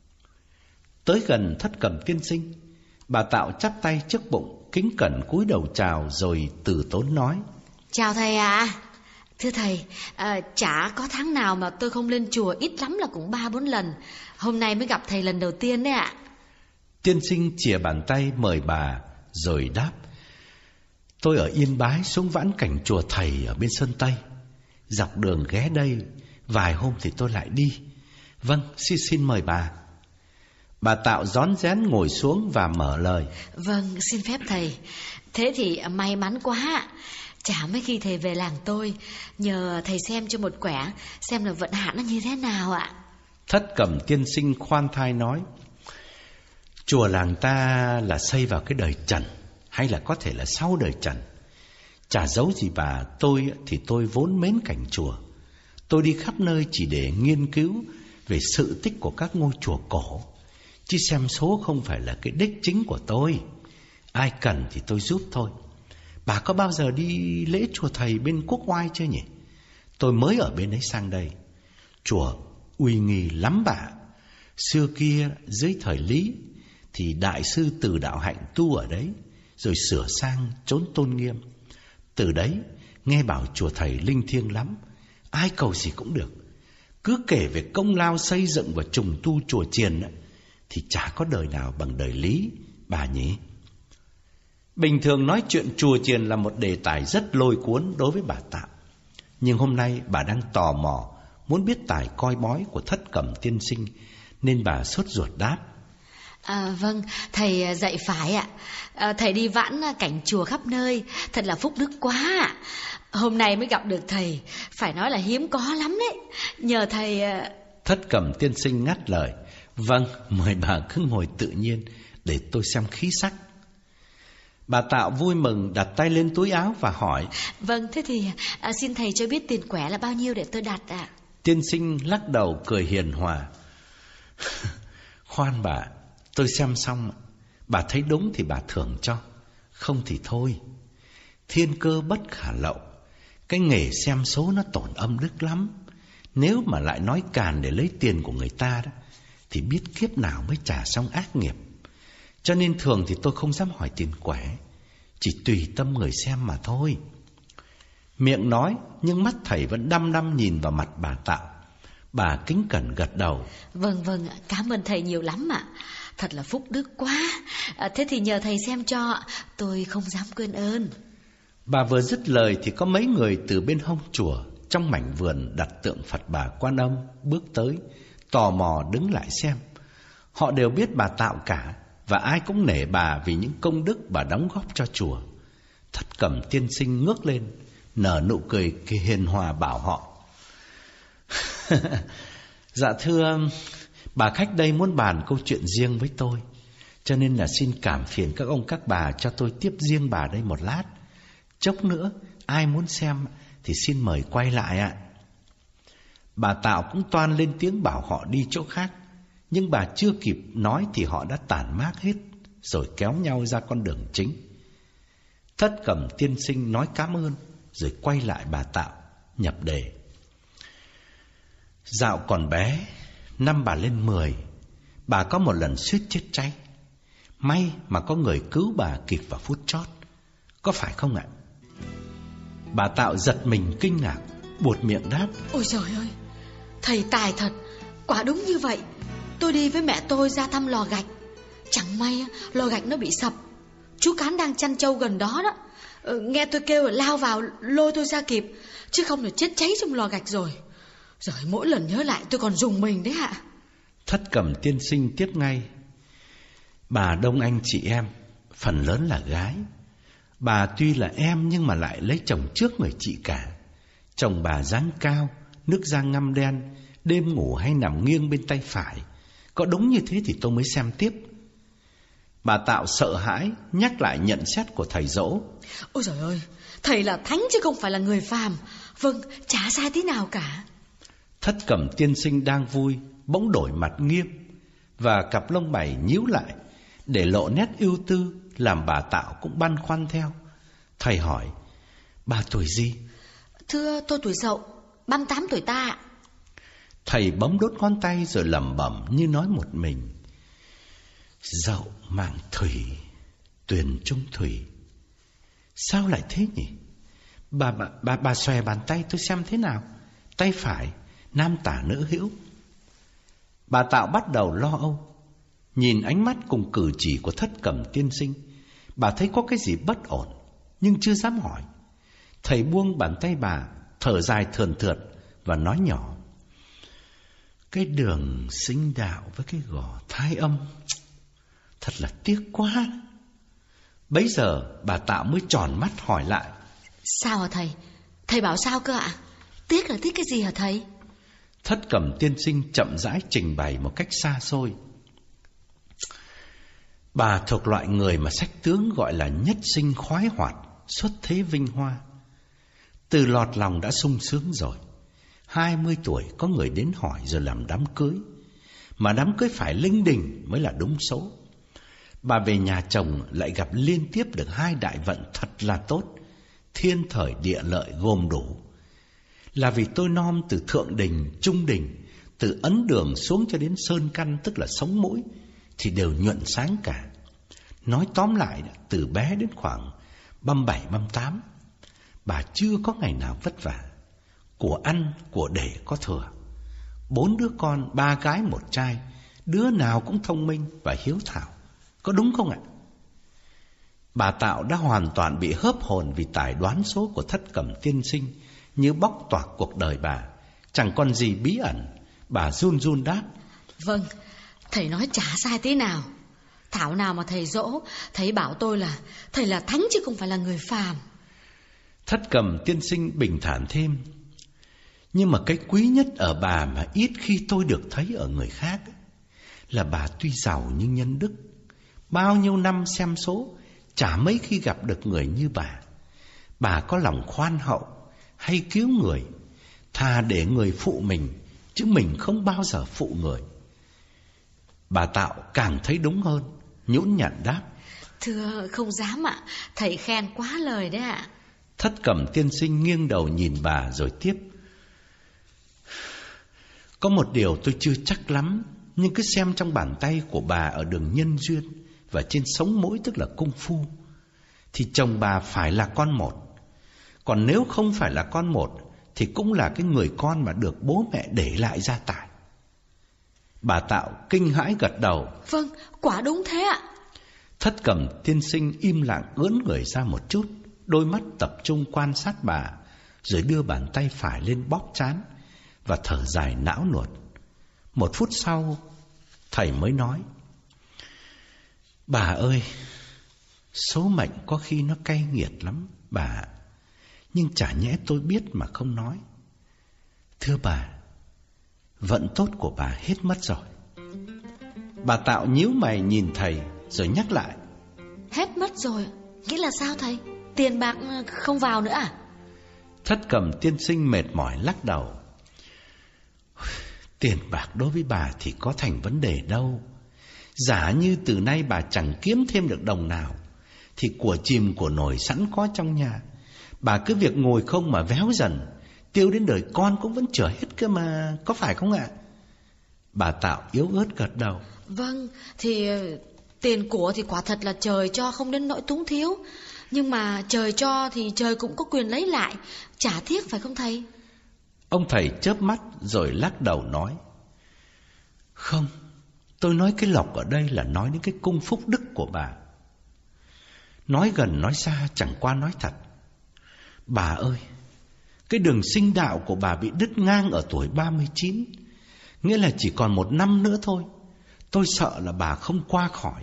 Tới gần Thất Cẩm tiên sinh, bà Tạo chắp tay trước bụng, kính cẩn cúi đầu chào rồi từ tốn nói: Chào thầy ạ. À. Thưa thầy, à, chả có tháng nào mà tôi không lên chùa, ít lắm là cũng ba bốn lần. Hôm nay mới gặp thầy lần đầu tiên đấy ạ. Tiên sinh chìa bàn tay mời bà rồi đáp: Tôi ở Yên Bái xuống vãn cảnh chùa thầy ở bên Sơn Tây. Dọc đường ghé đây, vài hôm thì tôi lại đi. Vâng, xin xin mời bà. Bà Tạo rón rén ngồi xuống và mở lời: Vâng, xin phép thầy. Thế thì may mắn quá. Chả mấy khi thầy về làng tôi, nhờ thầy xem cho một quẻ, xem là vận hạn nó như thế nào ạ. Thất Cẩm tiên sinh khoan thai nói: Chùa làng ta là xây vào cái đời Trần, hay là có thể là sau đời Trần. Chả giấu gì bà, tôi thì tôi vốn mến cảnh chùa. Tôi đi khắp nơi chỉ để nghiên cứu về sự tích của các ngôi chùa cổ, chứ xem số không phải là cái đích chính của tôi. Ai cần thì tôi giúp thôi. Bà có bao giờ đi lễ chùa thầy bên Quốc Oai chưa nhỉ? Tôi mới ở bên ấy sang đây. Chùa uy nghi lắm bà. Xưa kia dưới thời Lý thì đại sư Từ Đạo Hạnh tu ở đấy, rồi sửa sang chốn tôn nghiêm. Từ đấy nghe bảo chùa thầy linh thiêng lắm, ai cầu gì cũng được. Cứ kể về công lao xây dựng và trùng tu chùa chiền thì chả có đời nào bằng đời Lý, bà nhỉ. Bình thường nói chuyện chùa chiền là một đề tài rất lôi cuốn đối với bà Tạo. Nhưng hôm nay bà đang tò mò muốn biết tài coi bói của Thất Cẩm tiên sinh, nên bà sốt ruột đáp: À, vâng, thầy dạy phải ạ. À, thầy đi vãn cảnh chùa khắp nơi, thật là phúc đức quá ạ. Hôm nay mới gặp được thầy, phải nói là hiếm có lắm đấy. Nhờ thầy... Thất Cẩm tiên sinh ngắt lời: Vâng, mời bà cứ ngồi tự nhiên để tôi xem khí sắc. Bà Tạo vui mừng đặt tay lên túi áo và hỏi: Vâng, thế thì à, xin thầy cho biết tiền quẻ là bao nhiêu để tôi đặt ạ. Tiên sinh lắc đầu cười hiền hòa: Khoan bà, tôi xem xong, bà thấy đúng thì bà thưởng cho, không thì thôi. Thiên cơ bất khả lậu, cái nghề xem số nó tổn âm đức lắm. Nếu mà lại nói càn để lấy tiền của người ta đó, thì biết kiếp nào mới trả xong ác nghiệp. Cho nên thường thì tôi không dám hỏi tiền quẻ, chỉ tùy tâm người xem mà thôi. Miệng nói nhưng mắt thầy vẫn đăm đăm nhìn vào mặt bà Tạo. Bà kính cẩn gật đầu: Vâng vâng, cảm ơn thầy nhiều lắm ạ. Thật là phúc đức quá. à, Thế thì nhờ thầy xem cho, tôi không dám quên ơn. Bà vừa dứt lời thì có mấy người từ bên hông chùa, trong mảnh vườn đặt tượng Phật Bà Quan Âm, bước tới, tò mò đứng lại xem. Họ đều biết bà Tạo cả, và ai cũng nể bà vì những công đức bà đóng góp cho chùa. Thất Cẩm tiên sinh ngước lên, nở nụ cười hiền hòa bảo họ: Dạ thưa, bà khách đây muốn bàn câu chuyện riêng với tôi, cho nên là xin cảm phiền các ông các bà cho tôi tiếp riêng bà đây một lát. Chốc nữa ai muốn xem thì xin mời quay lại ạ. Bà Tạo cũng toan lên tiếng bảo họ đi chỗ khác, nhưng bà chưa kịp nói thì họ đã tản mát hết, rồi kéo nhau ra con đường chính. Thất Cẩm tiên sinh nói cảm ơn, rồi quay lại bà Tạo, nhập đề: Dạo còn bé, năm bà lên mười, bà có một lần suýt chết cháy. May mà có người cứu bà kịp vào phút chót, có phải không ạ? Bà Tạo giật mình kinh ngạc, buột miệng đáp: Ôi trời ơi, thầy tài thật, quả đúng như vậy. Tôi đi với mẹ tôi ra thăm lò gạch, chẳng may lò gạch nó bị sập. Chú Cán đang chăn trâu gần đó đó, ừ, nghe tôi kêu lao vào lôi tôi ra kịp, chứ không là chết cháy trong lò gạch rồi. Rồi mỗi lần nhớ lại tôi còn rùng mình đấy ạ. Thất Cẩm tiên sinh tiếp ngay: Bà đông anh chị em, phần lớn là gái. Bà tuy là em nhưng mà lại lấy chồng trước người chị cả. Chồng bà dáng cao, nước da ngăm đen, đêm ngủ hay nằm nghiêng bên tay phải. Có đúng như thế thì tôi mới xem tiếp. Bà Tạo sợ hãi nhắc lại nhận xét của thầy dỗ: Ôi trời ơi, thầy là thánh chứ không phải là người phàm. Vâng, chả sai tí nào cả. Thất Cẩm tiên sinh đang vui, bỗng đổi mặt nghiêm, và cặp lông mày nhíu lại để lộ nét ưu tư, làm bà Tạo cũng băn khoăn theo. Thầy hỏi: Bà tuổi gì? Thưa tôi tuổi Dậu, ba mươi tám tuổi ta ạ. Thầy bấm đốt ngón tay rồi lẩm bẩm như nói một mình: Dậu mạng thủy, tuyền trung thủy. Sao lại thế nhỉ? Bà, bà, bà, bà xòe bàn tay tôi xem thế nào. Tay phải, nam tả nữ hữu. Bà Tạo bắt đầu lo âu. Nhìn ánh mắt cùng cử chỉ của Thất Cẩm tiên sinh, bà thấy có cái gì bất ổn, nhưng chưa dám hỏi. Thầy buông bàn tay bà, thở dài thườn thượt và nói nhỏ: Cái đường sinh đạo với cái gò thái âm, thật là tiếc quá. Bấy giờ bà Tạo mới tròn mắt hỏi lại: Sao hả thầy? Thầy bảo sao cơ ạ? Tiếc là tiếc cái gì hả thầy? Thất Cẩm tiên sinh chậm rãi trình bày một cách xa xôi. Bà thuộc loại người mà sách tướng gọi là nhất sinh khoái hoạt, xuất thế vinh hoa. Từ lọt lòng đã sung sướng rồi. Hai mươi tuổi có người đến hỏi rồi làm đám cưới. Mà đám cưới phải linh đình mới là đúng số. Bà về nhà chồng lại gặp liên tiếp được hai đại vận thật là tốt, thiên thời địa lợi gồm đủ. Là vì tôi nom từ thượng đình, trung đình, từ ấn đường xuống cho đến sơn căn, tức là sống mũi, thì đều nhuận sáng cả. Nói tóm lại, từ bé đến khoảng băm bảy băm tám, bà chưa có ngày nào vất vả. Của ăn, của để có thừa. Bốn đứa con, ba gái một trai, đứa nào cũng thông minh và hiếu thảo. Có đúng không ạ? Bà Tạo đã hoàn toàn bị hớp hồn vì tài đoán số của Thất Cẩm tiên sinh như bóc toạc cuộc đời bà. Chẳng còn gì bí ẩn. Bà run run đáp: Vâng, thầy nói chả sai tí nào. Thảo nào mà thầy dỗ, thầy bảo tôi là thầy là thánh chứ không phải là người phàm. Thất Cẩm tiên sinh bình thản thêm: Nhưng mà cái quý nhất ở bà mà ít khi tôi được thấy ở người khác là bà tuy giàu nhưng nhân đức. Bao nhiêu năm xem số, chả mấy khi gặp được người như bà. Bà có lòng khoan hậu, hay cứu người, thà để người phụ mình, chứ mình không bao giờ phụ người. Bà Tạo càng thấy đúng hơn, nhũn nhặn đáp: Thưa không dám ạ, thầy khen quá lời đấy ạ. Thất Cẩm tiên sinh nghiêng đầu nhìn bà rồi tiếp: Có một điều tôi chưa chắc lắm, nhưng cứ xem trong bàn tay của bà ở đường nhân duyên và trên sống mũi, tức là cung phu, thì chồng bà phải là con một. Còn nếu không phải là con một thì cũng là cái người con mà được bố mẹ để lại gia tài. Bà Tạo kinh hãi gật đầu: Vâng, quả đúng thế ạ. Thất Cẩm tiên sinh im lặng ưỡn người ra một chút, đôi mắt tập trung quan sát bà, rồi đưa bàn tay phải lên bóp trán và thở dài não nuột. Một phút sau, thầy mới nói: Bà ơi, số mệnh có khi nó cay nghiệt lắm bà, nhưng chả nhẽ tôi biết mà không nói. Thưa bà, vận tốt của bà hết mất rồi. Bà Tạo nhíu mày nhìn thầy rồi nhắc lại: Hết mất rồi, nghĩa là sao thầy? Tiền bạc không vào nữa à? Thất Cẩm tiên sinh mệt mỏi lắc đầu: Tiền bạc đối với bà thì có thành vấn đề đâu. Giả như từ nay bà chẳng kiếm thêm được đồng nào, thì của chìm của nổi sẵn có trong nhà. Bà cứ việc ngồi không mà véo dần, tiêu đến đời con cũng vẫn chữa hết cơ mà, có phải không ạ? Bà Tạo yếu ớt gật đầu: Vâng, thì tiền của thì quả thật là trời cho, không đến nỗi túng thiếu. Nhưng mà trời cho thì trời cũng có quyền lấy lại, chả tiếc phải không thầy? Ông thầy chớp mắt rồi lắc đầu nói: Không, tôi nói cái lộc ở đây là nói đến cái cung phúc đức của bà. Nói gần nói xa chẳng qua nói thật. Bà ơi, cái đường sinh đạo của bà bị đứt ngang ở tuổi ba mươi chín, nghĩa là chỉ còn một năm nữa thôi. Tôi sợ là bà không qua khỏi.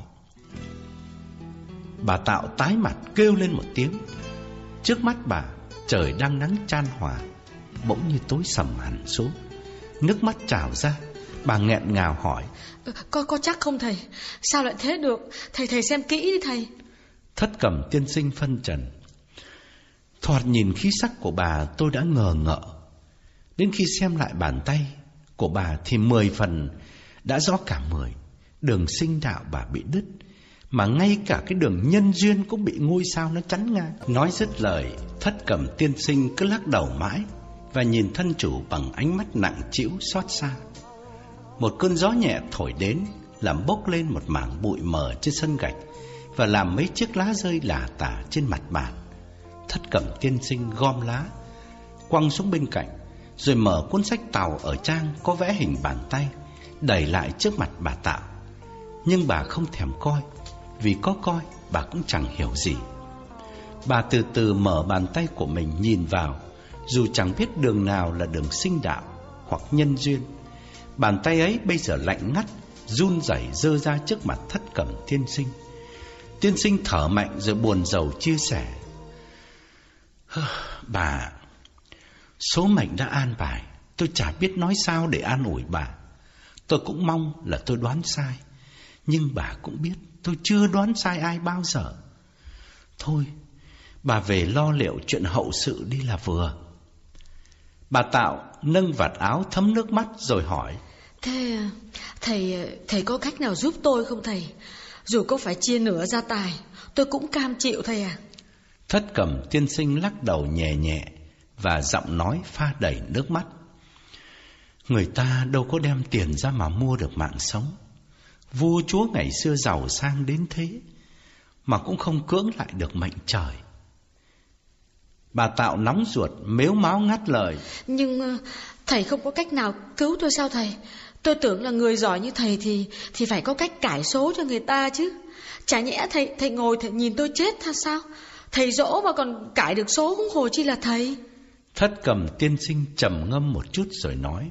Bà Tạo tái mặt kêu lên một tiếng. Trước mắt bà, trời đang nắng chan hòa, bỗng như tối sầm hẳn xuống. Nước mắt trào ra, bà nghẹn ngào hỏi: Có, có chắc không thầy? Sao lại thế được? Thầy thầy xem kỹ đi thầy. Thất Cẩm tiên sinh phân trần: Thoạt nhìn khí sắc của bà tôi đã ngờ ngợ. Đến khi xem lại bàn tay của bà thì mười phần đã rõ cả mười. Đường sinh đạo bà bị đứt, mà ngay cả cái đường nhân duyên cũng bị ngôi sao nó chắn ngang. Nói dứt lời, Thất Cẩm tiên sinh cứ lắc đầu mãi, và nhìn thân chủ bằng ánh mắt nặng trĩu xót xa. Một cơn gió nhẹ thổi đến, làm bốc lên một mảng bụi mờ trên sân gạch và làm mấy chiếc lá rơi lả tả trên mặt bàn. Thất Cẩm tiên sinh gom lá, quăng xuống bên cạnh, rồi mở cuốn sách tàu ở trang có vẽ hình bàn tay, đẩy lại trước mặt bà Tạo. Nhưng bà không thèm coi, vì có coi bà cũng chẳng hiểu gì. Bà từ từ mở bàn tay của mình nhìn vào, dù chẳng biết đường nào là đường sinh đạo hoặc nhân duyên. Bàn tay ấy bây giờ lạnh ngắt, run rẩy giơ ra trước mặt Thất Cẩm tiên sinh. Tiên sinh thở mạnh rồi buồn rầu chia sẻ: Bà, số mệnh đã an bài, tôi chả biết nói sao để an ủi bà. Tôi cũng mong là tôi đoán sai, nhưng bà cũng biết tôi chưa đoán sai ai bao giờ. Thôi, bà về lo liệu chuyện hậu sự đi là vừa. Bà Tạo nâng vạt áo thấm nước mắt rồi hỏi: Thế thầy thầy có cách nào giúp tôi không thầy? Dù có phải chia nửa gia tài, tôi cũng cam chịu thầy à. Thất Cẩm tiên sinh lắc đầu nhẹ nhẹ và giọng nói pha đầy nước mắt: Người ta đâu có đem tiền ra mà mua được mạng sống. Vua chúa ngày xưa giàu sang đến thế mà cũng không cưỡng lại được mệnh trời. Bà Tạo nóng ruột mếu máo ngắt lời: Nhưng thầy không có cách nào cứu tôi sao thầy? Tôi tưởng là người giỏi như thầy thì thì phải có cách cải số cho người ta chứ. Chả nhẽ thầy thầy ngồi thầy nhìn tôi chết hay sao? Thầy dỗ mà còn cải được số cũng hồ chi là thầy. Thất Cẩm tiên sinh trầm ngâm một chút rồi nói: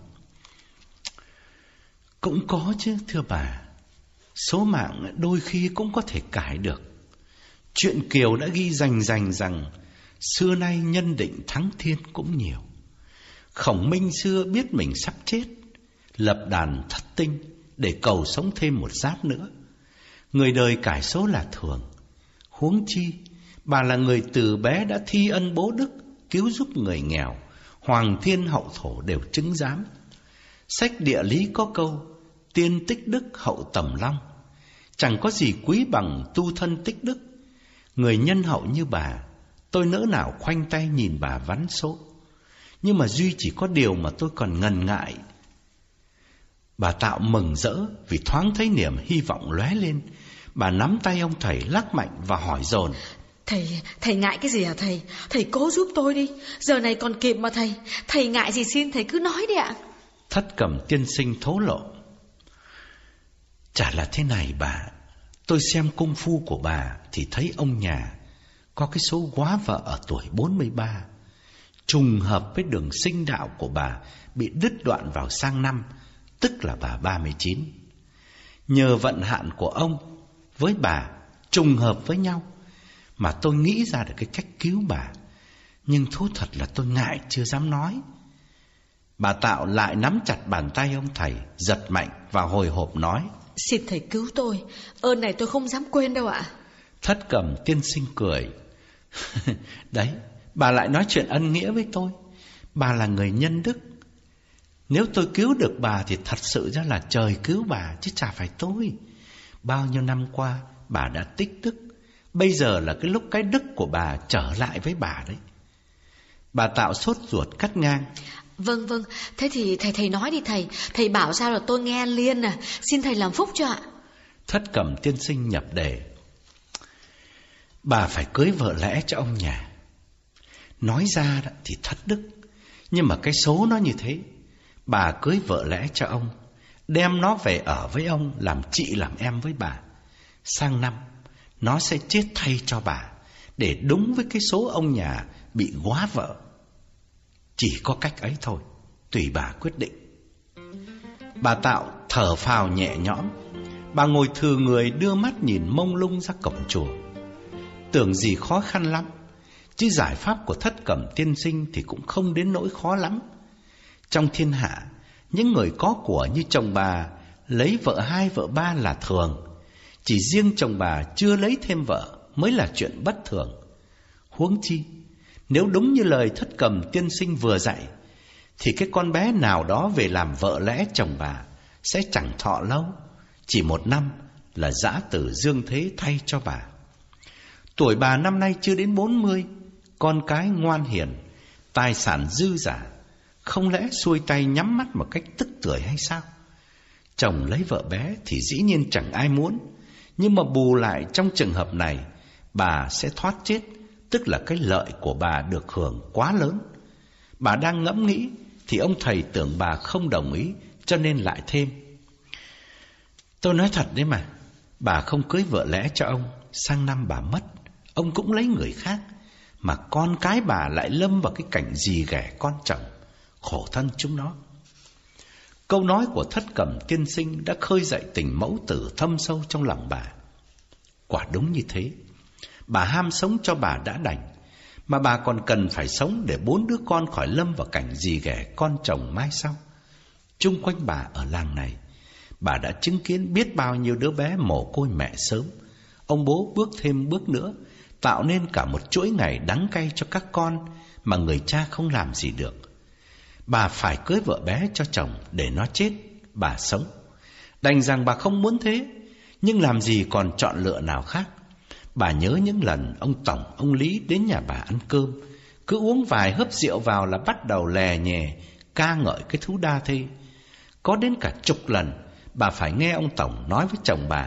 Cũng có chứ thưa bà. Số mạng đôi khi cũng có thể cải được. Chuyện Kiều đã ghi rành rành rằng xưa nay nhân định thắng thiên cũng nhiều. Khổng Minh xưa biết mình sắp chết, lập đàn thất tinh để cầu sống thêm một giáp nữa. Người đời cải số là thường. Huống chi bà là người từ bé đã thi ân bố đức, cứu giúp người nghèo, hoàng thiên hậu thổ đều chứng giám. Sách địa lý có câu: tiên tích đức hậu tầm long. Chẳng có gì quý bằng tu thân tích đức. Người nhân hậu như bà, tôi nỡ nào khoanh tay nhìn bà vắn số. Nhưng mà duy chỉ có điều mà tôi còn ngần ngại. Bà Tạo mừng rỡ vì thoáng thấy niềm hy vọng lóe lên. Bà nắm tay ông thầy lắc mạnh và hỏi dồn: Thầy, thầy ngại cái gì hả thầy? Thầy cố giúp tôi đi, giờ này còn kịp mà thầy. Thầy ngại gì xin thầy cứ nói đi ạ. Thất Cẩm tiên sinh thố lộ: Chả là thế này bà. Tôi xem công phu của bà thì thấy ông nhà có cái số góa vợ ở tuổi bốn mươi ba, trùng hợp với đường sinh đạo của bà bị đứt đoạn vào sang năm, tức là bà ba mươi chín. Nhờ vận hạn của ông với bà trùng hợp với nhau mà tôi nghĩ ra được cái cách cứu bà. Nhưng thú thật là tôi ngại chưa dám nói. Bà Tạo lại nắm chặt bàn tay ông thầy, giật mạnh và hồi hộp nói: Xin thầy cứu tôi, ơn này tôi không dám quên đâu ạ. Thất Cẩm tiên sinh cười: Đấy, bà lại nói chuyện ân nghĩa với tôi. Bà là người nhân đức. Nếu tôi cứu được bà thì thật sự ra là trời cứu bà, chứ chả phải tôi. Bao nhiêu năm qua bà đã tích đức, bây giờ là cái lúc cái đức của bà trở lại với bà đấy. Bà Tạo sốt ruột cắt ngang: Vâng vâng, thế thì thầy thầy nói đi thầy. Thầy bảo sao là tôi nghe liền à. Xin thầy làm phúc cho ạ. Thất Cẩm tiên sinh nhập đề: Bà phải cưới vợ lẽ cho ông nhà. Nói ra thì thất đức, nhưng mà cái số nó như thế. Bà cưới vợ lẽ cho ông, đem nó về ở với ông, làm chị làm em với bà. Sang năm nó sẽ chết thay cho bà, để đúng với cái số ông nhà bị góa vợ. Chỉ có cách ấy thôi, tùy bà quyết định. Bà Tạo thở phào nhẹ nhõm. Bà ngồi thừ người đưa mắt nhìn mông lung ra cổng chùa. Tưởng gì khó khăn lắm, chứ giải pháp của Thất Cẩm tiên sinh thì cũng không đến nỗi khó lắm. Trong thiên hạ, những người có của như chồng bà lấy vợ hai vợ ba là thường. Chỉ riêng chồng bà chưa lấy thêm vợ mới là chuyện bất thường. Huống chi, nếu đúng như lời Thất Cẩm tiên sinh vừa dạy, thì cái con bé nào đó về làm vợ lẽ chồng bà sẽ chẳng thọ lâu, chỉ một năm là dã tử dương thế thay cho bà. Tuổi bà năm nay chưa đến bốn mươi, con cái ngoan hiền, tài sản dư dả, Không lẽ xuôi tay nhắm mắt một cách tức tưởi hay sao? Chồng lấy vợ bé thì dĩ nhiên chẳng ai muốn, nhưng mà bù lại trong trường hợp này, bà sẽ thoát chết, tức là cái lợi của bà được hưởng quá lớn. Bà đang ngẫm nghĩ thì ông thầy tưởng bà không đồng ý, cho nên lại thêm. Tôi nói thật đấy mà, bà không cưới vợ lẽ cho ông, sang năm bà mất, ông cũng lấy người khác, mà con cái bà lại lâm vào cái cảnh dì ghẻ con chồng, khổ thân chúng nó. Câu nói của Thất Cẩm tiên sinh đã khơi dậy tình mẫu tử thâm sâu trong lòng bà. Quả đúng như thế, bà ham sống cho bà đã đành, mà bà còn cần phải sống để bốn đứa con khỏi lâm vào cảnh dì ghẻ con chồng mai sau. Chung quanh bà ở làng này, bà đã chứng kiến biết bao nhiêu đứa bé mồ côi mẹ sớm. Ông bố bước thêm bước nữa, tạo nên cả một chuỗi ngày đắng cay cho các con mà người cha không làm gì được. Bà phải cưới vợ bé cho chồng để nó chết, bà sống. Đành rằng bà không muốn thế, nhưng làm gì còn chọn lựa nào khác. Bà nhớ những lần ông Tổng, ông Lý đến nhà bà ăn cơm, cứ uống vài hớp rượu vào là bắt đầu lè nhè ca ngợi cái thú đa thê. Có đến cả chục lần bà phải nghe ông Tổng nói với chồng bà: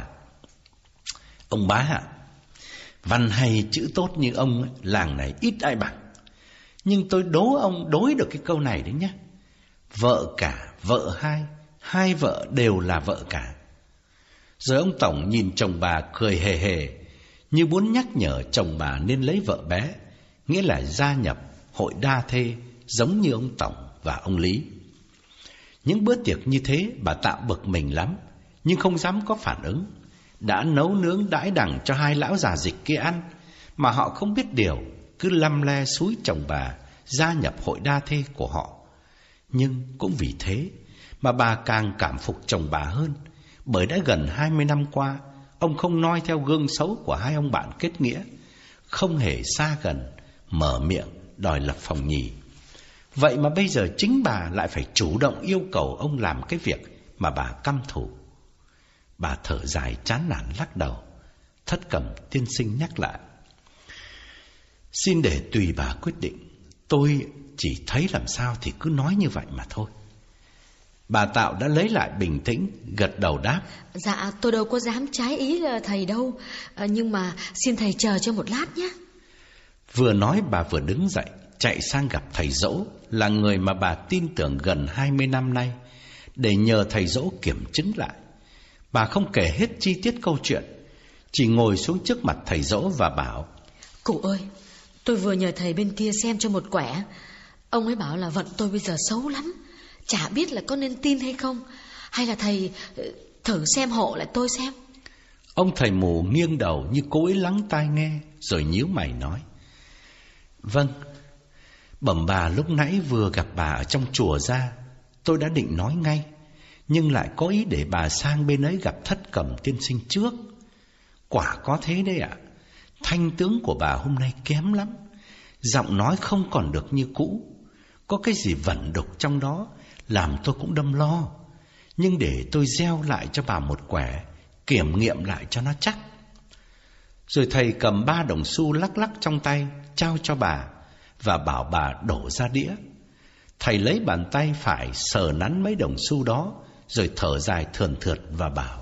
ông bá ạ, văn hay chữ tốt như ông ấy, làng này ít ai bằng. Nhưng tôi đố ông đối được cái câu này đấy nhé: vợ cả, vợ hai, hai vợ đều là vợ cả. Rồi ông Tổng nhìn chồng bà cười hề hề, như muốn nhắc nhở chồng bà nên lấy vợ bé, nghĩa là gia nhập hội đa thê giống như ông Tổng và ông Lý. Những bữa tiệc như thế bà Tạo bực mình lắm, nhưng không dám có phản ứng. Đã nấu nướng đãi đẳng cho hai lão già dịch kia ăn, mà họ không biết điều, cứ lăm le xúi chồng bà gia nhập hội đa thê của họ. Nhưng cũng vì thế mà bà càng cảm phục chồng bà hơn, bởi đã gần hai mươi năm qua ông không noi theo gương xấu của hai ông bạn kết nghĩa, không hề xa gần mở miệng đòi lập phòng nhì. Vậy mà bây giờ chính bà lại phải chủ động yêu cầu ông làm cái việc mà bà căm thù. Bà thở dài chán nản lắc đầu. Thất Cẩm tiên sinh nhắc lại: xin để tùy bà quyết định, tôi chỉ thấy làm sao thì cứ nói như vậy mà thôi. Bà Tạo đã lấy lại bình tĩnh, gật đầu đáp: dạ tôi đâu có dám trái ý là thầy đâu, à, nhưng mà xin thầy chờ cho một lát nhé. Vừa nói bà vừa đứng dậy chạy sang gặp thầy Dỗ, là người mà bà tin tưởng gần hai mươi năm nay, để nhờ thầy Dỗ kiểm chứng lại. Bà không kể hết chi tiết câu chuyện, chỉ ngồi xuống trước mặt thầy Dỗ và bảo: cụ ơi, tôi vừa nhờ thầy bên kia xem cho một quẻ. Ông ấy bảo là vận tôi bây giờ xấu lắm, chả biết là có nên tin hay không, hay là thầy thử xem hộ lại tôi xem. Ông thầy mù nghiêng đầu như cố ý lắng tai nghe, rồi nhíu mày nói: vâng, bẩm bà lúc nãy vừa gặp bà ở trong chùa ra, tôi đã định nói ngay, nhưng lại có ý để bà sang bên ấy gặp Thất Cẩm tiên sinh trước. Quả có thế đấy ạ. Thanh tướng của bà hôm nay kém lắm, giọng nói không còn được như cũ, có cái gì vẩn đục trong đó, làm tôi cũng đâm lo. Nhưng để tôi gieo lại cho bà một quẻ, kiểm nghiệm lại cho nó chắc. Rồi thầy cầm ba đồng xu lắc lắc trong tay, trao cho bà và bảo bà đổ ra đĩa. Thầy lấy bàn tay phải sờ nắn mấy đồng xu đó, rồi thở dài thườn thượt và bảo: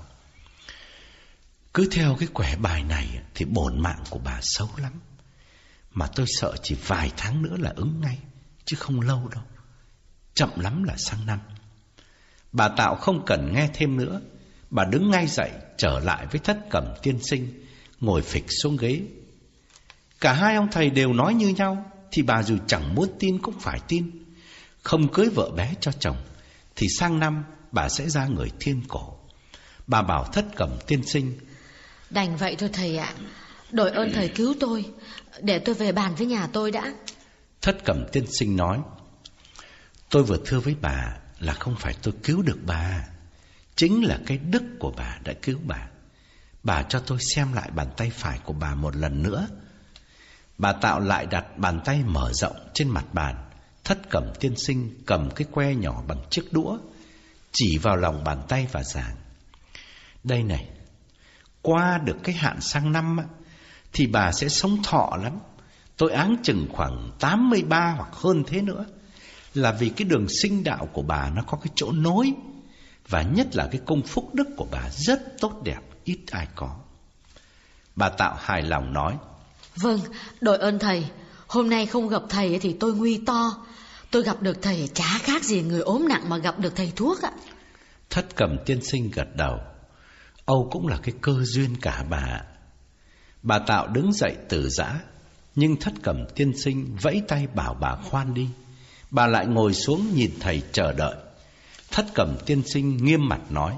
cứ theo cái quẻ bài này thì bổn mạng của bà xấu lắm, mà tôi sợ chỉ vài tháng nữa là ứng ngay, chứ không lâu đâu, chậm lắm là sang năm. Bà Tạo không cần nghe thêm nữa, bà đứng ngay dậy trở lại với Thất Cẩm tiên sinh, ngồi phịch xuống ghế. Cả hai ông thầy đều nói như nhau, thì bà dù chẳng muốn tin cũng phải tin. Không cưới vợ bé cho chồng thì sang năm bà sẽ ra người thiên cổ. Bà bảo Thất Cẩm tiên sinh: đành vậy thôi thầy ạ, đội ơn thầy cứu tôi, để tôi về bàn với nhà tôi đã. Thất Cẩm tiên sinh nói: tôi vừa thưa với bà là không phải tôi cứu được bà, chính là cái đức của bà đã cứu bà. Bà cho tôi xem lại bàn tay phải của bà một lần nữa. Bà Tạo lại đặt bàn tay mở rộng trên mặt bàn. Thất Cẩm tiên sinh cầm cái que nhỏ bằng chiếc đũa, chỉ vào lòng bàn tay và giảng: đây này, qua được cái hạn sang năm á, thì bà sẽ sống thọ lắm. Tôi áng chừng khoảng tám mươi ba hoặc hơn thế nữa. là vì cái đường sinh đạo của bà nó có cái chỗ nối, và nhất là cái công phúc đức của bà rất tốt đẹp, ít ai có. Bà Tạo hài lòng nói: Vâng, đội ơn thầy. Hôm nay không gặp thầy thì tôi nguy to. Tôi gặp được thầy chả khác gì người ốm nặng mà gặp được thầy thuốc ạ. Thất Cầm tiên sinh gật đầu. Âu cũng là cái cơ duyên cả bà. Bà Tạo đứng dậy từ giã, nhưng Thất Cầm tiên sinh vẫy tay bảo bà khoan đi. Bà lại ngồi xuống nhìn thầy chờ đợi. Thất Cầm tiên sinh nghiêm mặt nói: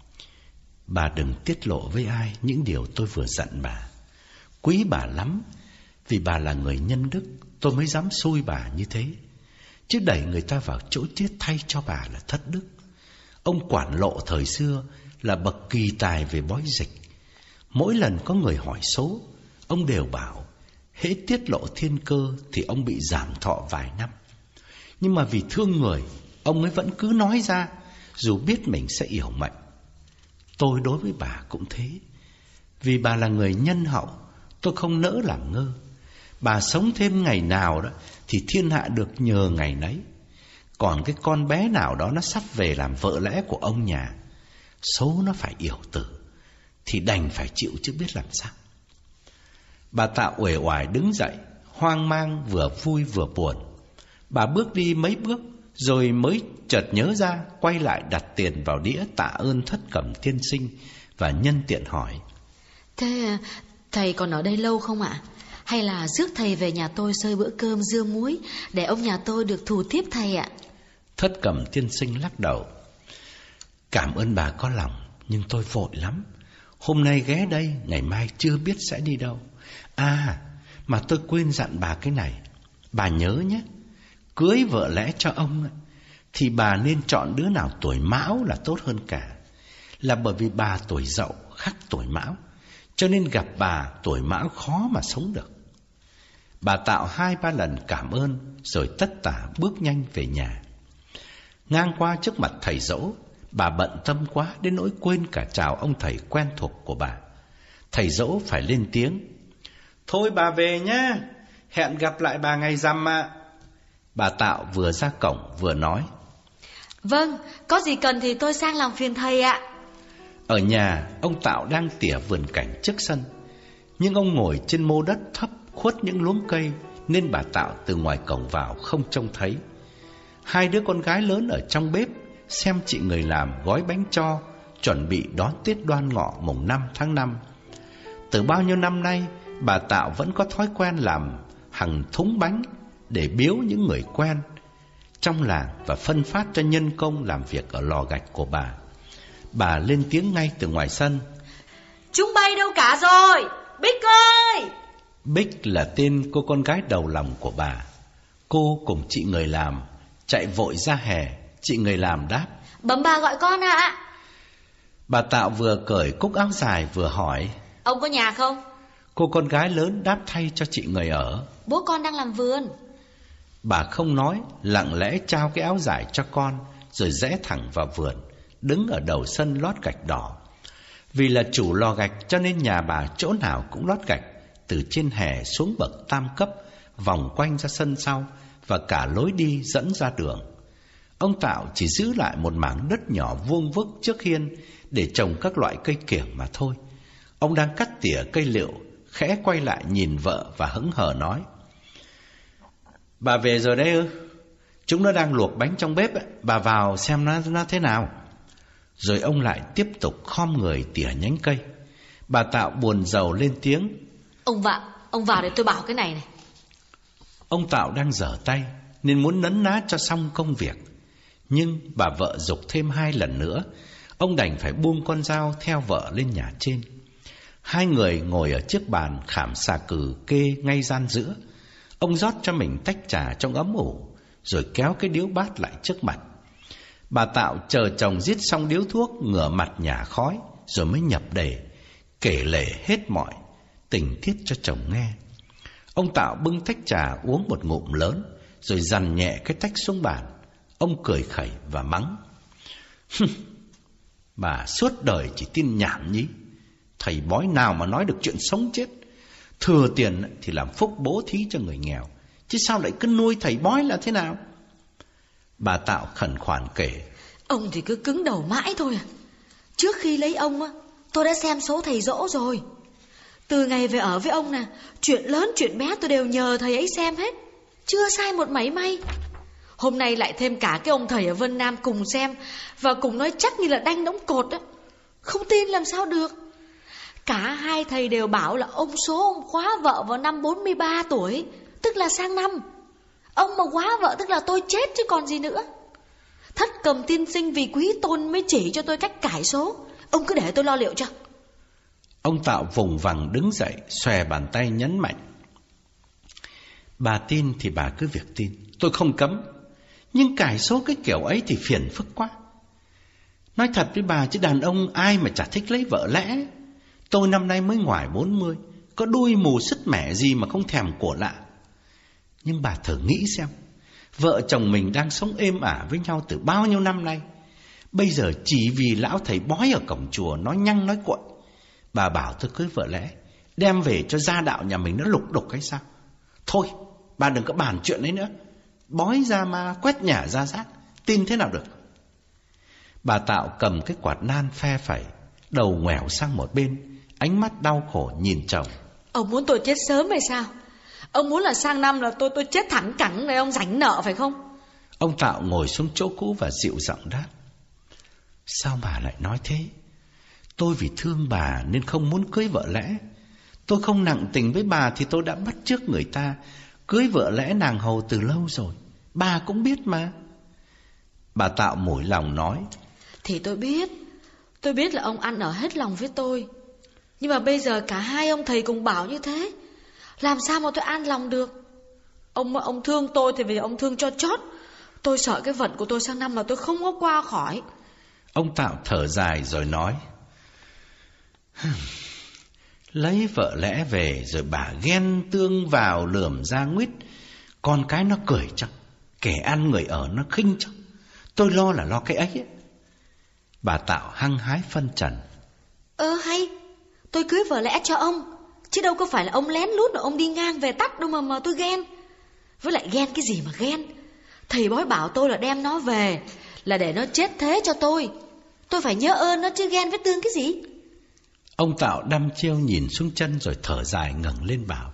Bà đừng tiết lộ với ai những điều tôi vừa dặn bà. Quý bà lắm, vì bà là người nhân đức, tôi mới dám xui bà như thế. Chứ đẩy người ta vào chỗ chết thay cho bà là thất đức. Ông quản lộ thời xưa là bậc kỳ tài về bói dịch. Mỗi lần có người hỏi số, ông đều bảo hễ tiết lộ thiên cơ thì ông bị giảm thọ vài năm. Nhưng mà vì thương người, ông ấy vẫn cứ nói ra, dù biết mình sẽ yểu mệnh. Tôi đối với bà cũng thế. Vì bà là người nhân hậu, tôi không nỡ làm ngơ. Bà sống thêm ngày nào đó thì thiên hạ được nhờ ngày nấy. Còn cái con bé nào đó nó sắp về làm vợ lẽ của ông nhà, số nó phải yểu tử, thì đành phải chịu chứ biết làm sao. Bà Tạo uể oải đứng dậy, hoang mang vừa vui vừa buồn. Bà bước đi mấy bước rồi mới chợt nhớ ra, quay lại đặt tiền vào đĩa tạ ơn Thất Cầm tiên sinh và nhân tiện hỏi: Thế thầy còn ở đây lâu không ạ? Hay là rước thầy về nhà tôi xơi bữa cơm dưa muối để ông nhà tôi được thù tiếp thầy ạ? Thất Cầm tiên sinh lắc đầu: Cảm ơn bà có lòng, nhưng tôi vội lắm. Hôm nay ghé đây, ngày mai chưa biết sẽ đi đâu. À, mà tôi quên dặn bà cái này. Bà nhớ nhé, cưới vợ lẽ cho ông thì bà nên chọn đứa nào tuổi Mão là tốt hơn cả. Là bởi vì bà tuổi Dậu khác tuổi Mão, cho nên gặp bà tuổi Mão khó mà sống được. Bà Tạo hai ba lần cảm ơn rồi tất tả bước nhanh về nhà. Ngang qua trước mặt thầy Dỗ, bà bận tâm quá đến nỗi quên cả chào ông thầy quen thuộc của bà. Thầy Dỗ phải lên tiếng: Thôi bà về nhá, hẹn gặp lại bà ngày rằm ạ. Bà Tạo vừa ra cổng vừa nói: Vâng, có gì cần thì tôi sang làm phiền thầy ạ. Ở nhà, ông Tạo đang tỉa vườn cảnh trước sân, nhưng ông ngồi trên mô đất thấp khuất những luống cây, nên bà Tạo từ ngoài cổng vào không trông thấy. Hai đứa con gái lớn ở trong bếp xem chị người làm gói bánh tro, chuẩn bị đón Tết Đoan Ngọ mùng năm tháng năm. Từ bao nhiêu năm nay, bà Tạo vẫn có thói quen làm hàng thúng bánh để biếu những người quen trong làng và phân phát cho nhân công làm việc ở lò gạch của bà. Bà lên tiếng ngay từ ngoài sân: Chúng bay đâu cả rồi, Bích ơi! Bích là tên cô con gái đầu lòng của bà. Cô cùng chị người làm chạy vội ra hè. Chị người làm đáp: Bẩm bà gọi con ạ. À. Bà Tạo vừa cởi cúc áo dài vừa hỏi: Ông có nhà không? Cô con gái lớn đáp thay cho chị người ở: Bố con đang làm vườn. Bà không nói, lặng lẽ trao cái áo dài cho con, rồi rẽ thẳng vào vườn, đứng ở đầu sân lót gạch đỏ. Vì là chủ lò gạch cho nên nhà bà chỗ nào cũng lót gạch, từ trên hè xuống bậc tam cấp, vòng quanh ra sân sau và cả lối đi dẫn ra đường. Ông Tạo chỉ giữ lại một mảng đất nhỏ vuông vức trước hiên để trồng các loại cây kiểng mà thôi. Ông đang cắt tỉa cây liệu, khẽ quay lại nhìn vợ và hững hờ nói: Bà về rồi đấy ư? Chúng nó đang luộc bánh trong bếp ấy. Bà vào xem nó, nó thế nào. Rồi ông lại tiếp tục khom người tỉa nhánh cây. Bà Tạo buồn rầu lên tiếng: Ông vào, ông vào để tôi bảo cái này này. Ông Tạo đang giở tay nên muốn nấn ná cho xong công việc, nhưng bà vợ giục thêm hai lần nữa. Ông đành phải buông con dao theo vợ lên nhà trên. Hai người ngồi ở chiếc bàn khảm xà cừ kê ngay gian giữa. Ông rót cho mình tách trà trong ấm ủ, rồi kéo cái điếu bát lại trước mặt. Bà Tạo chờ chồng giết xong điếu thuốc, ngửa mặt nhả khói, rồi mới nhập đề, kể lể hết mọi tình tiết cho chồng nghe. Ông Tạo bưng tách trà uống một ngụm lớn, rồi dằn nhẹ cái tách xuống bàn. Ông cười khẩy và mắng: Bà suốt đời chỉ tin nhảm nhí. Thầy bói nào mà nói được chuyện sống chết. Thừa tiền thì làm phúc bố thí cho người nghèo, chứ sao lại cứ nuôi thầy bói là thế nào? Bà Tạo khẩn khoản kể. Ông thì cứ cứng đầu mãi thôi à. Trước khi lấy ông á, tôi đã xem số thầy Dỗ rồi. Từ ngày về ở với ông nè, chuyện lớn chuyện bé tôi đều nhờ thầy ấy xem hết, chưa sai một mảy may. Hôm nay lại thêm cả cái ông thầy ở Vân Nam cùng xem, và cùng nói chắc như là đanh đóng cột á. Không tin làm sao được. Cả hai thầy đều bảo là ông số ông khóa vợ vào năm bốn mươi ba tuổi, tức là sang năm. Ông mà khóa vợ tức là tôi chết chứ còn gì nữa. Thất Cầm tiên sinh vì quý tôn mới chỉ cho tôi cách cải số. Ông cứ để tôi lo liệu cho. Ông Tạo vùng vằng đứng dậy, xòe bàn tay nhấn mạnh. Bà tin thì bà cứ việc tin, tôi không cấm. Nhưng cải số cái kiểu ấy thì phiền phức quá. Nói thật với bà chứ đàn ông ai mà chả thích lấy vợ lẽ. Tôi năm nay mới ngoài bốn mươi, có đuôi mù sứt mẻ gì mà không thèm của lạ. Nhưng bà thử nghĩ xem, vợ chồng mình đang sống êm ả với nhau từ bao nhiêu năm nay, bây giờ chỉ vì lão thầy bói ở cổng chùa nói nhăng nói cuội, bà bảo tôi cưới vợ lẽ, đem về cho gia đạo nhà mình nó lục đục hay sao? Thôi, bà đừng có bàn chuyện ấy nữa. Bói ra ma, quét nhà ra rác, tin thế nào được? Bà Tạo cầm cái quạt nan phe phẩy, đầu ngoẻo sang một bên, ánh mắt đau khổ nhìn chồng. Ông muốn tôi chết sớm hay sao? Ông muốn là sang năm là tôi tôi chết thẳng cẳng để ông rảnh nợ phải không? Ông Tạo ngồi xuống chỗ cũ và dịu giọng đáp. Sao bà lại nói thế? Tôi vì thương bà nên không muốn cưới vợ lẽ. Tôi không nặng tình với bà thì tôi đã bắt chước người ta cưới vợ lẽ nàng hầu từ lâu rồi. Bà cũng biết mà. Bà Tạo mủi lòng nói. Thì tôi biết. Tôi biết là ông ăn ở hết lòng với tôi. Nhưng mà bây giờ cả hai ông thầy cùng bảo như thế, làm sao mà tôi an lòng được? Ông ông thương tôi thì vì ông thương cho chót. Tôi sợ cái vận của tôi sang năm mà tôi không có qua khỏi. Ông Tạo thở dài rồi nói. Lấy vợ lẽ về rồi bà ghen tương vào lườm ra nguyết, con cái nó cười cho, kẻ ăn người ở nó khinh cho. Tôi lo là lo cái ấy, ấy. Bà Tạo hăng hái phân trần. Ơ hay, tôi cưới vợ lẽ cho ông, chứ đâu có phải là ông lén lút rồi ông đi ngang về tắt đâu mà mà tôi ghen. Với lại ghen cái gì mà ghen? Thầy bói bảo tôi là đem nó về là để nó chết thế cho tôi. Tôi phải nhớ ơn nó chứ ghen với tương cái gì? Ông Tạo đăm chiêu nhìn xuống chân rồi thở dài ngẩng lên bảo.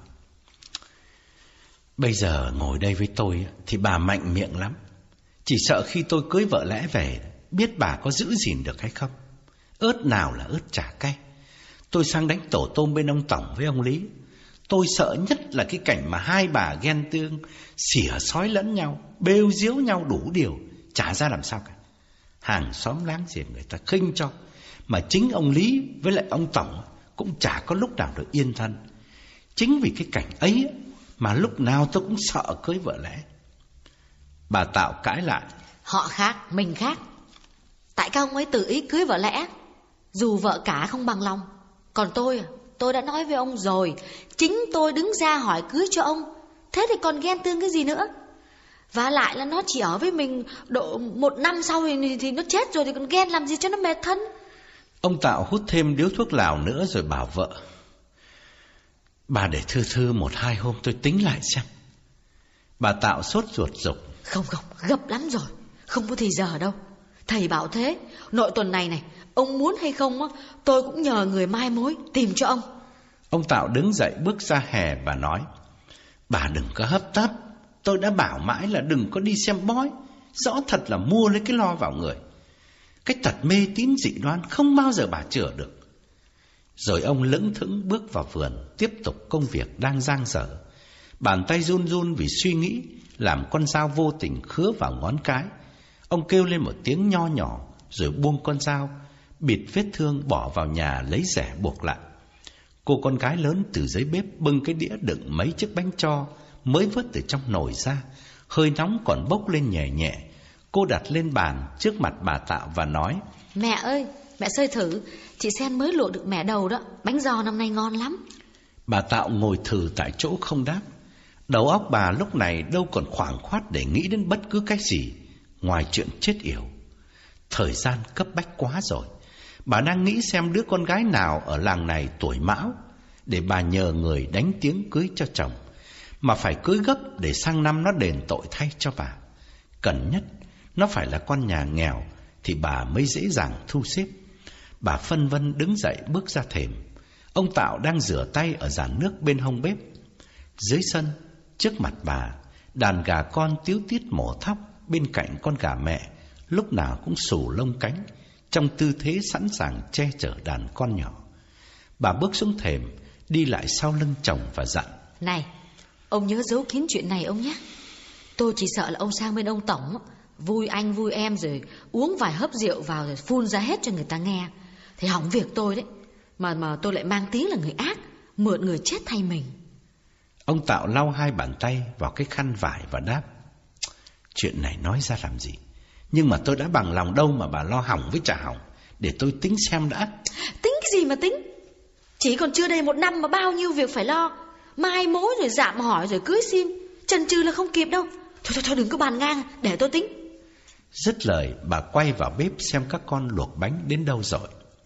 Bây giờ ngồi đây với tôi thì bà mạnh miệng lắm. Chỉ sợ khi tôi cưới vợ lẽ về, biết bà có giữ gìn được hay không. Ớt nào là ớt chả cay. Tôi sang đánh tổ tôm bên ông Tổng với ông Lý. Tôi sợ nhất là cái cảnh mà hai bà ghen tương, xỉa xói lẫn nhau, bêu diếu nhau đủ điều, chả ra làm sao cả. Hàng xóm láng giềng người ta khinh cho, mà chính ông Lý với lại ông Tổng cũng chả có lúc nào được yên thân. Chính vì cái cảnh ấy mà lúc nào tôi cũng sợ cưới vợ lẽ. Bà Tạo cãi lại. Họ khác, mình khác. Tại các ông ấy tự ý cưới vợ lẽ, dù vợ cả không bằng lòng. Còn tôi, tôi đã nói với ông rồi, chính tôi đứng ra hỏi cưới cho ông. Thế thì còn ghen tương cái gì nữa? Và lại là nó chỉ ở với mình độ một năm sau thì, thì nó chết rồi thì còn ghen làm gì cho nó mệt thân. Ông Tạo hút thêm điếu thuốc lào nữa rồi bảo vợ. Bà để thư thư một hai hôm tôi tính lại xem. Bà Tạo sốt ruột giục. Không không, gấp lắm rồi, không có thì giờ đâu. Thầy bảo thế, nội tuần này này, ông muốn hay không á, tôi cũng nhờ người mai mối tìm cho ông. Ông Tạo đứng dậy bước ra hè và nói. Bà đừng có hấp tấp. Tôi đã bảo mãi là đừng có đi xem bói. Rõ thật là mua lấy cái lo vào người. Cái tật mê tín dị đoan không bao giờ bà chữa được. Rồi ông lững thững bước vào vườn, tiếp tục công việc đang dang dở. Bàn tay run run vì suy nghĩ, làm con dao vô tình khứa vào ngón cái. Ông kêu lên một tiếng nho nhỏ, rồi buông con dao, bịt vết thương bỏ vào nhà lấy rẻ buộc lại. Cô con gái lớn từ dưới bếp bưng cái đĩa đựng mấy chiếc bánh tro mới vớt từ trong nồi ra, hơi nóng còn bốc lên nhẹ nhẹ. Cô đặt lên bàn trước mặt bà Tạo và nói. Mẹ ơi, mẹ xơi thử, chị Sen mới luộc được mẻ đầu đó, bánh giò năm nay ngon lắm. Bà Tạo ngồi thử tại chỗ không đáp. Đầu óc bà lúc này đâu còn khoảng khoát để nghĩ đến bất cứ cái gì ngoài chuyện chết yểu. Thời gian cấp bách quá rồi. Bà đang nghĩ xem đứa con gái nào ở làng này tuổi mão để bà nhờ người đánh tiếng cưới cho chồng, mà phải cưới gấp để sang năm nó đền tội thay cho bà. Cần nhất Nó phải là con nhà nghèo thì bà mới dễ dàng thu xếp. Bà phân vân đứng dậy bước ra thềm. Ông Tạo đang rửa tay ở giàn nước bên hông bếp. Dưới sân, trước mặt bà, đàn gà con tíu tít mổ thóc. Bên cạnh con gà mẹ lúc nào cũng xù lông cánh, trong tư thế sẵn sàng che chở đàn con nhỏ. Bà bước xuống thềm, đi lại sau lưng chồng và dặn: Này, ông nhớ giấu kín chuyện này ông nhé. Tôi chỉ sợ là ông sang bên ông Tổng, vui anh vui em rồi uống vài hớp rượu vào rồi phun ra hết cho người ta nghe, thì hỏng việc tôi đấy. Mà mà tôi lại mang tiếng là người ác, mượn người chết thay mình. Ông Tạo lau hai bàn tay vào cái khăn vải và đáp: Chuyện này nói ra làm gì? Nhưng mà tôi đã bằng lòng đâu mà bà lo hỏng với chả hỏng. Để tôi tính xem đã. Tính cái gì mà tính? Chỉ còn chưa đầy một năm mà bao nhiêu việc phải lo. Mai mối rồi dạm hỏi rồi cưới xin, chần chừ là không kịp đâu. Thôi thôi thôi đừng có bàn ngang, để tôi tính. Dứt lời, bà quay vào bếp xem các con luộc bánh đến đâu rồi.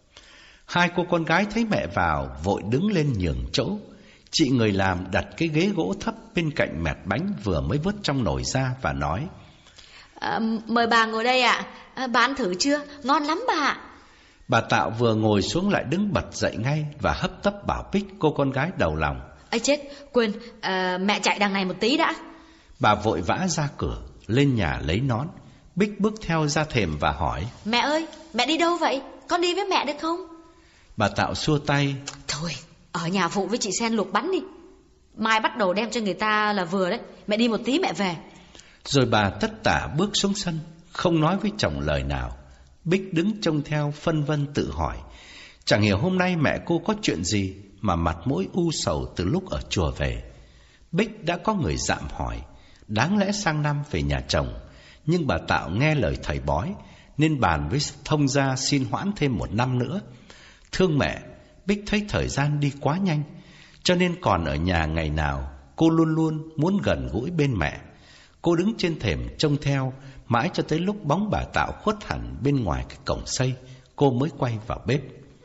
Hai cô con gái thấy mẹ vào, vội đứng lên nhường chỗ. Chị người làm đặt cái ghế gỗ thấp bên cạnh mẹt bánh vừa mới vớt trong nồi ra và nói: à, Mời bà ngồi đây ạ. à, Bà ăn thử chưa? Ngon lắm bà ạ. Bà Tạo vừa ngồi xuống lại đứng bật dậy ngay và hấp tấp bảo Bích, cô con gái đầu lòng: Ây chết, quên, à, mẹ chạy đằng này một tí đã. Bà vội vã ra cửa, lên nhà lấy nón. Bích bước theo ra thềm và hỏi: Mẹ ơi, mẹ đi đâu vậy? Con đi với mẹ được không? Bà Tạo xua tay: Thôi, ở nhà phụ với chị Sen luộc bánh đi. Mai bắt đầu đem cho người ta là vừa đấy. Mẹ đi một tí mẹ về. Rồi bà tất tả bước xuống sân, không nói với chồng lời nào. Bích đứng trông theo phân vân tự hỏi: Chẳng hiểu hôm nay mẹ cô có chuyện gì mà mặt mũi u sầu từ lúc ở chùa về. Bích đã có người dạm hỏi, đáng lẽ sang năm về nhà chồng, nhưng bà Tạo nghe lời thầy bói nên bàn với thông gia xin hoãn thêm một năm nữa. Thương mẹ, Bích thấy thời gian đi quá nhanh, cho nên còn ở nhà ngày nào cô luôn luôn muốn gần gũi bên mẹ. Cô đứng trên thềm trông theo mãi cho tới lúc bóng bà Tạo khuất hẳn bên ngoài cái cổng xây, cô mới quay vào bếp.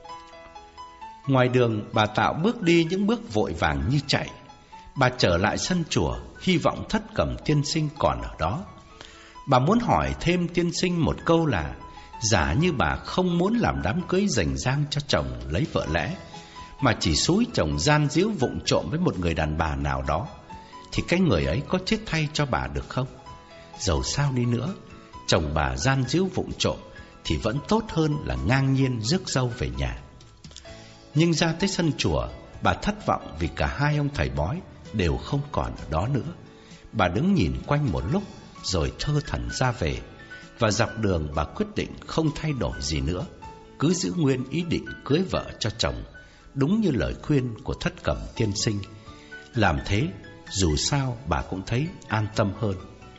Ngoài đường, bà Tạo bước đi những bước vội vàng như chạy. Bà trở lại sân chùa, hy vọng Thất Cẩm tiên sinh còn ở đó. Bà muốn hỏi thêm tiên sinh một câu là: giả như bà không muốn làm đám cưới rành rang cho chồng lấy vợ lẽ, mà chỉ xúi chồng gian díu vụng trộm với một người đàn bà nào đó, thì cái người ấy có chết thay cho bà được không? Dầu sao đi nữa, chồng bà gian díu vụng trộm thì vẫn tốt hơn là ngang nhiên rước dâu về nhà. Nhưng ra tới sân chùa, bà thất vọng vì cả hai ông thầy bói đều không còn ở đó nữa. Bà đứng nhìn quanh một lúc rồi thơ thẩn ra về. Và dọc đường bà quyết định không thay đổi gì nữa, cứ giữ nguyên ý định cưới vợ cho chồng, đúng như lời khuyên của Thất Cẩm tiên sinh. Làm thế dù sao bà cũng thấy an tâm hơn.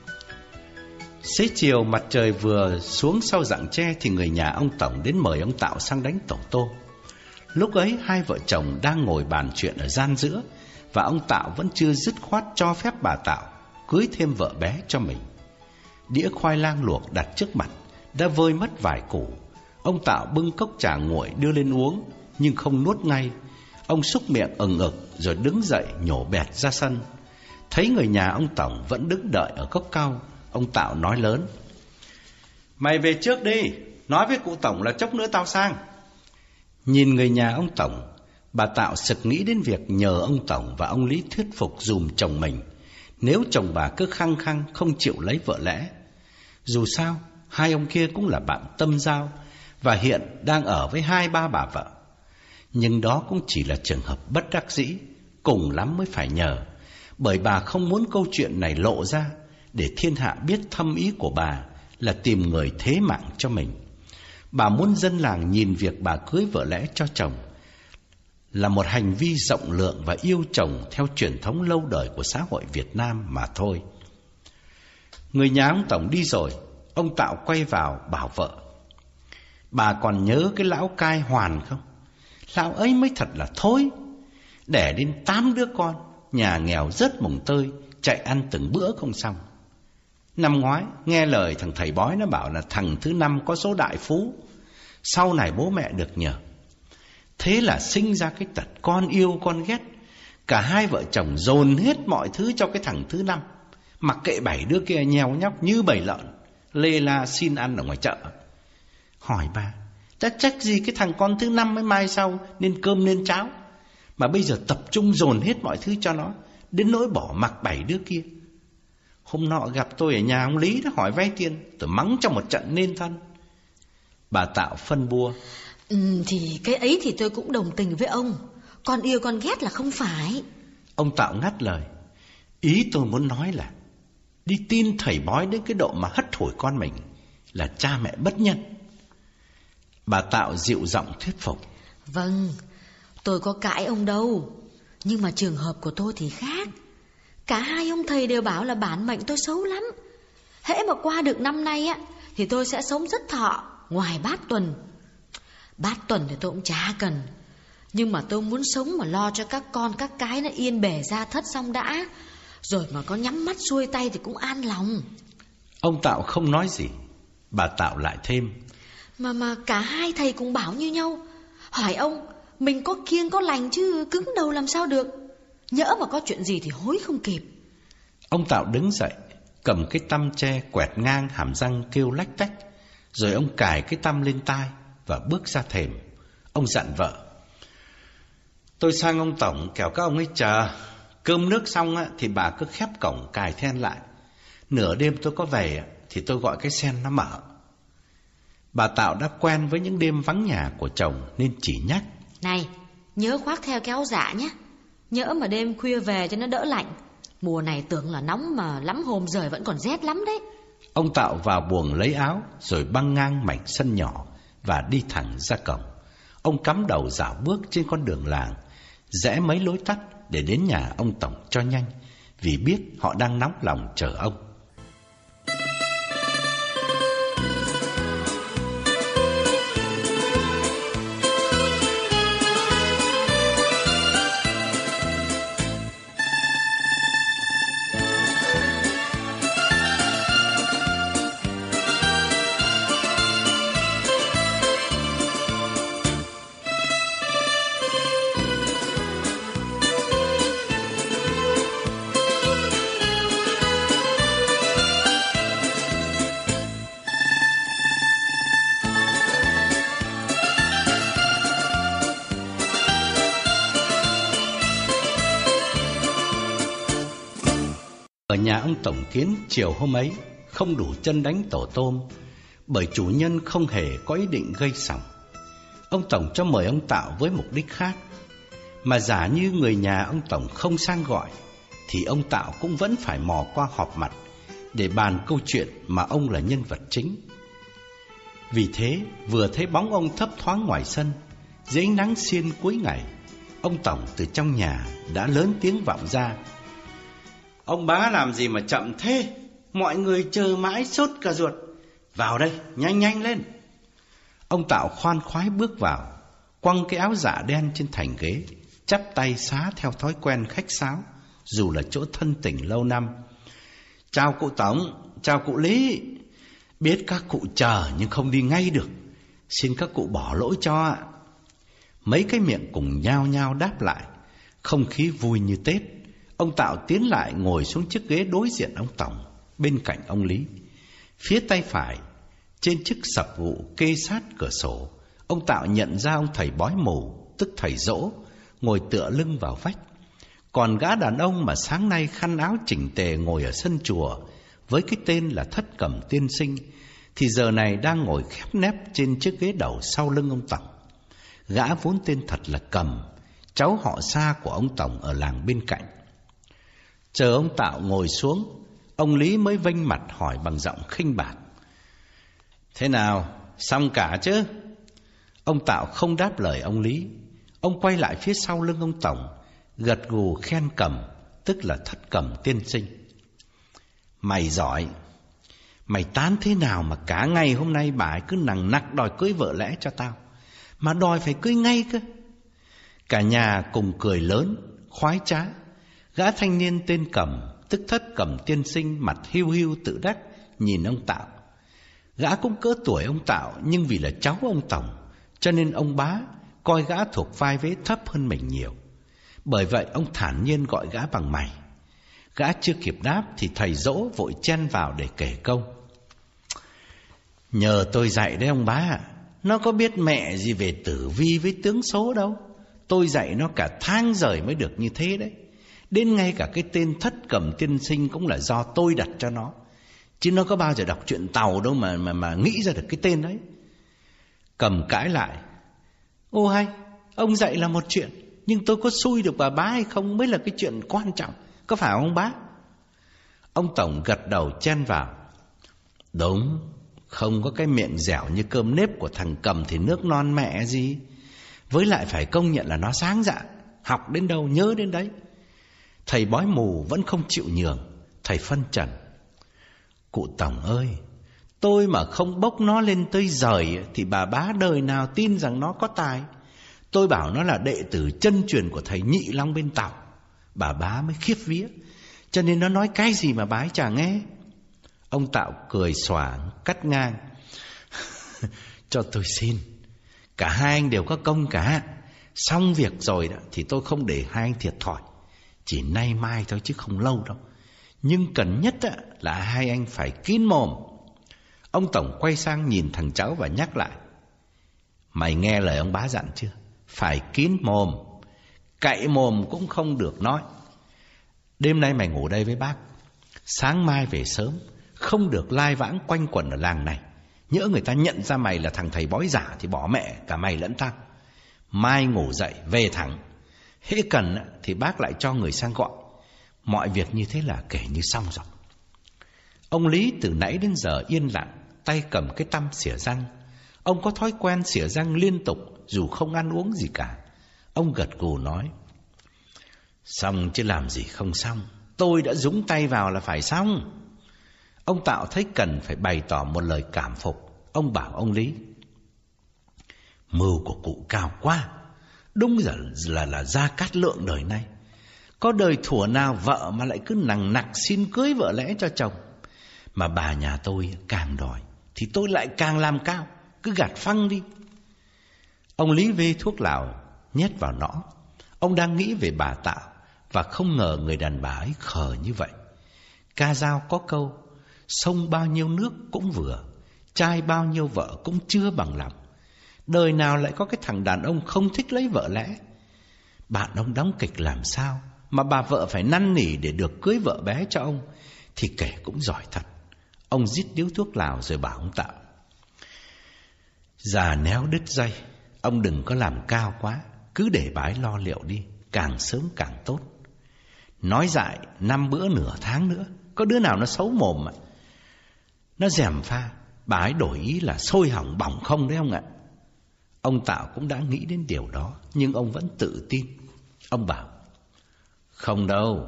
Xế chiều mặt trời vừa xuống sau rặng tre thì người nhà ông Tổng đến mời ông Tạo sang đánh tổ tôm. Lúc ấy hai vợ chồng đang ngồi bàn chuyện ở gian giữa, và ông Tạo vẫn chưa dứt khoát cho phép bà Tạo cưới thêm vợ bé cho mình. Đĩa khoai lang luộc đặt trước mặt đã vơi mất vài củ. Ông Tạo bưng cốc trà nguội đưa lên uống, nhưng không nuốt ngay. Ông xúc miệng ừng ực rồi đứng dậy nhổ bẹt ra sân. Thấy người nhà ông Tổng vẫn đứng đợi ở gốc cau, ông Tạo nói lớn: Mày về trước đi, nói với cụ Tổng là chốc nữa tao sang. Nhìn người nhà ông Tổng, bà Tạo sực nghĩ đến việc nhờ ông Tổng và ông Lý thuyết phục dùm chồng mình, nếu chồng bà cứ khăng khăng không chịu lấy vợ lẽ. Dù sao hai ông kia cũng là bạn tâm giao, và hiện đang ở với hai ba bà vợ. Nhưng đó cũng chỉ là trường hợp bất đắc dĩ, cùng lắm mới phải nhờ, bởi bà không muốn câu chuyện này lộ ra, để thiên hạ biết thâm ý của bà là tìm người thế mạng cho mình. Bà muốn dân làng nhìn việc bà cưới vợ lẽ cho chồng là một hành vi rộng lượng và yêu chồng theo truyền thống lâu đời của xã hội Việt Nam mà thôi. Người nhà ông Tổng đi rồi, ông Tạo quay vào bảo vợ: Bà còn nhớ cái lão cai Hoàn không? Lão ấy mới thật là thối, đẻ đến tám đứa con, nhà nghèo rớt mồng tơi, chạy ăn từng bữa không xong. Năm ngoái nghe lời thằng thầy bói nó bảo là thằng thứ năm có số đại phú, sau này bố mẹ được nhờ. Thế là sinh ra cái tật con yêu con ghét. Cả hai vợ chồng dồn hết mọi thứ cho cái thằng thứ năm, mặc kệ bảy đứa kia nheo nhóc như bầy lợn, lê la xin ăn ở ngoài chợ. Hỏi bà, chắc chắc gì cái thằng con thứ năm mới mai sau nên cơm nên cháo, mà bây giờ tập trung dồn hết mọi thứ cho nó, đến nỗi bỏ mặc bảy đứa kia. Hôm nọ gặp tôi ở nhà ông Lý, đã hỏi vay tiền, tôi mắng trong một trận nên thân. Bà Tạo phân bua. Ừ, thì cái ấy thì tôi cũng đồng tình với ông. Con yêu con ghét là không phải. Ông Tạo ngắt lời. Ý tôi muốn nói là đi tin thầy bói đến cái độ mà hất hủi con mình là cha mẹ bất nhân. Bà Tạo dịu giọng thuyết phục. Vâng, tôi có cãi ông đâu, nhưng mà trường hợp của tôi thì khác. Cả hai ông thầy đều bảo là bản mệnh tôi xấu lắm. Hễ mà qua được năm nay á thì tôi sẽ sống rất thọ, ngoài bát tuần. Bát tuần thì tôi cũng chả cần, nhưng mà tôi muốn sống mà lo cho các con các cái nó yên bề gia thất xong đã, rồi mà có nhắm mắt xuôi tay thì cũng an lòng. Ông Tạo không nói gì. Bà Tạo lại thêm. Mà mà cả hai thầy cũng bảo như nhau. Hỏi ông, mình có kiêng có lành chứ cứng đầu làm sao được. Nhỡ mà có chuyện gì thì hối không kịp. Ông Tạo đứng dậy, cầm cái tăm tre quẹt ngang hàm răng kêu lách tách. Rồi ông cài cái tăm lên tai và bước ra thềm. Ông dặn vợ. Tôi sang ông tổng kẻo các ông ấy chờ. Cơm nước xong thì bà cứ khép cổng cài then lại. Nửa đêm tôi có về thì tôi gọi cái sen nó mở. Bà Tạo đã quen với những đêm vắng nhà của chồng nên chỉ nhắc. Này, nhớ khoác theo cái áo dạ nhé. Nhỡ mà đêm khuya về cho nó đỡ lạnh. Mùa này tưởng là nóng mà lắm hôm rời vẫn còn rét lắm đấy. Ông Tạo vào buồng lấy áo rồi băng ngang mảnh sân nhỏ và đi thẳng ra cổng. Ông cắm đầu dạo bước trên con đường làng, rẽ mấy lối tắt để đến nhà ông tổng cho nhanh, vì biết họ đang nóng lòng chờ ông. Ở nhà ông Tổng Kiến chiều hôm ấy không đủ chân đánh tổ tôm, bởi chủ nhân không hề có ý định gây sòng. Ông Tổng cho mời ông Tạo với mục đích khác. Mà giả như người nhà ông Tổng không sang gọi, thì ông Tạo cũng vẫn phải mò qua họp mặt để bàn câu chuyện mà ông là nhân vật chính. Vì thế vừa thấy bóng ông thấp thoáng ngoài sân, dưới ánh nắng xiên cuối ngày, ông Tổng từ trong nhà đã lớn tiếng vọng ra. Ông bá làm gì mà chậm thế? Mọi người chờ mãi sốt cả ruột. Vào đây, nhanh nhanh lên. Ông Tạo khoan khoái bước vào, quăng cái áo dạ đen trên thành ghế, chắp tay xá theo thói quen khách sáo, dù là chỗ thân tình lâu năm. Chào cụ Tổng, chào cụ Lý. Biết các cụ chờ nhưng không đi ngay được, xin các cụ bỏ lỗi cho ạ. Mấy cái miệng cùng nhao nhao đáp lại, không khí vui như Tết. Ông Tạo tiến lại ngồi xuống chiếc ghế đối diện ông Tổng, bên cạnh ông Lý. Phía tay phải, trên chiếc sập gụ kê sát cửa sổ, ông Tạo nhận ra ông thầy bói mù, tức thầy Dỗ, ngồi tựa lưng vào vách. Còn gã đàn ông mà sáng nay khăn áo chỉnh tề ngồi ở sân chùa với cái tên là Thất Cẩm Tiên Sinh, thì giờ này đang ngồi khép nép trên chiếc ghế đầu sau lưng ông Tổng. Gã vốn tên thật là Cầm, cháu họ xa của ông Tổng ở làng bên cạnh. Chờ ông Tạo ngồi xuống, ông Lý mới vênh mặt hỏi bằng giọng khinh bạc. Thế nào, xong cả chứ? Ông Tạo không đáp lời ông Lý. Ông quay lại phía sau lưng ông Tổng, gật gù khen Cầm, tức là Thất Cẩm Tiên Sinh. Mày giỏi. Mày tán thế nào mà cả ngày hôm nay bà ấy cứ nằng nặc đòi cưới vợ lẽ cho tao, mà đòi phải cưới ngay cơ. Cả nhà cùng cười lớn, khoái trá. Gã thanh niên tên Cầm, tức Thất Cẩm Tiên Sinh, mặt hiu hiu tự đắc nhìn ông Tạo. Gã cũng cỡ tuổi ông Tạo, nhưng vì là cháu ông Tổng, cho nên ông bá coi gã thuộc vai vế thấp hơn mình nhiều. Bởi vậy ông thản nhiên gọi gã bằng mày. Gã chưa kịp đáp thì thầy Dỗ vội chen vào để kể công. Nhờ tôi dạy đấy ông bá ạ. Nó có biết mẹ gì về tử vi với tướng số đâu. Tôi dạy nó cả tháng trời mới được như thế đấy. Đến ngay cả cái tên Thất Cầm Tiên Sinh cũng là do tôi đặt cho nó. Chứ nó có bao giờ đọc truyện Tàu đâu mà, mà, mà nghĩ ra được cái tên đấy. Cầm cãi lại. Ô hay, ông dạy là một chuyện, nhưng tôi có xui được bà bá hay không mới là cái chuyện quan trọng. Có phải ông bá? Ông Tổng gật đầu chen vào. Đúng, không có cái miệng dẻo như cơm nếp của thằng Cầm thì nước non mẹ gì. Với lại phải công nhận là nó sáng dạ, học đến đâu nhớ đến đấy. Thầy bói mù vẫn không chịu nhường. Thầy phân trần. Cụ Tổng ơi, tôi mà không bốc nó lên tới giời thì bà bá đời nào tin rằng nó có tài. Tôi bảo nó là đệ tử chân truyền của thầy Nhị Long bên Tàu, bà bá mới khiếp vía. Cho nên nó nói cái gì mà bà ấy chả nghe. Ông Tạo cười xòa cắt ngang. Cho tôi xin, cả hai anh đều có công cả. Xong việc rồi đó thì tôi không để hai anh thiệt thòi. Chỉ nay mai thôi chứ không lâu đâu. Nhưng cần nhất là hai anh phải kín mồm. Ông Tổng quay sang nhìn thằng cháu và nhắc lại. Mày nghe lời ông bá dặn chưa? Phải kín mồm. Cậy mồm cũng không được nói. Đêm nay mày ngủ đây với bác. Sáng mai về sớm. Không được lai vãng quanh quẩn ở làng này. Nhỡ người ta nhận ra mày là thằng thầy bói giả thì bỏ mẹ cả mày lẫn tao. Mai ngủ dậy về thẳng. Hễ cần thì bác lại cho người sang gọi. Mọi việc như thế là kể như xong rồi. Ông Lý từ nãy đến giờ yên lặng, tay cầm cái tăm xỉa răng. Ông có thói quen xỉa răng liên tục dù không ăn uống gì cả. Ông gật gù nói. Xong chứ làm gì không xong. Tôi đã dúng tay vào là phải xong. Ông Tạo thấy cần phải bày tỏ một lời cảm phục. Ông bảo ông Lý. Mưu của cụ cao quá. Đúng là là, là Gia Cát Lượng đời nay. Có đời thuở nào vợ mà lại cứ nằng nặc xin cưới vợ lẽ cho chồng. Mà bà nhà tôi càng đòi thì tôi lại càng làm cao. Cứ gạt phăng đi. Ông Lý vê thuốc lào nhét vào nõ. Ông đang nghĩ về bà Tạo và không ngờ người đàn bà ấy khờ như vậy. Ca dao có câu, sông bao nhiêu nước cũng vừa, trai bao nhiêu vợ cũng chưa bằng lòng. Đời nào lại có cái thằng đàn ông không thích lấy vợ lẽ. Bạn ông đóng kịch làm sao mà bà vợ phải năn nỉ để được cưới vợ bé cho ông thì kể cũng giỏi thật. Ông rít điếu thuốc lào rồi bảo ông Tạo. Già néo đứt dây, ông đừng có làm cao quá. Cứ để bà ấy lo liệu đi, càng sớm càng tốt. Nói dại năm bữa nửa tháng nữa, có đứa nào nó xấu mồm mà nó gièm pha, bà ấy đổi ý là sôi hỏng bỏng không đấy ông ạ. Ông Tạo cũng đã nghĩ đến điều đó, nhưng ông vẫn tự tin. Ông bảo. Không đâu.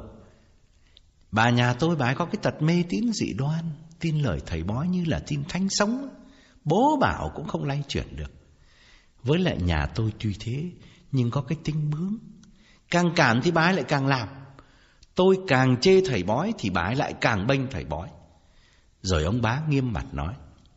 Bà nhà tôi bà ấy có cái tật mê tín dị đoan, tin lời thầy bói như là tin thánh sống. Bố bảo cũng không lay chuyển được. Với lại nhà tôi tuy thế nhưng có cái tính bướng. Càng cản thì bà ấy lại càng làm. Tôi càng chê thầy bói thì bà ấy lại càng bênh thầy bói. Rồi ông bá nghiêm mặt nói.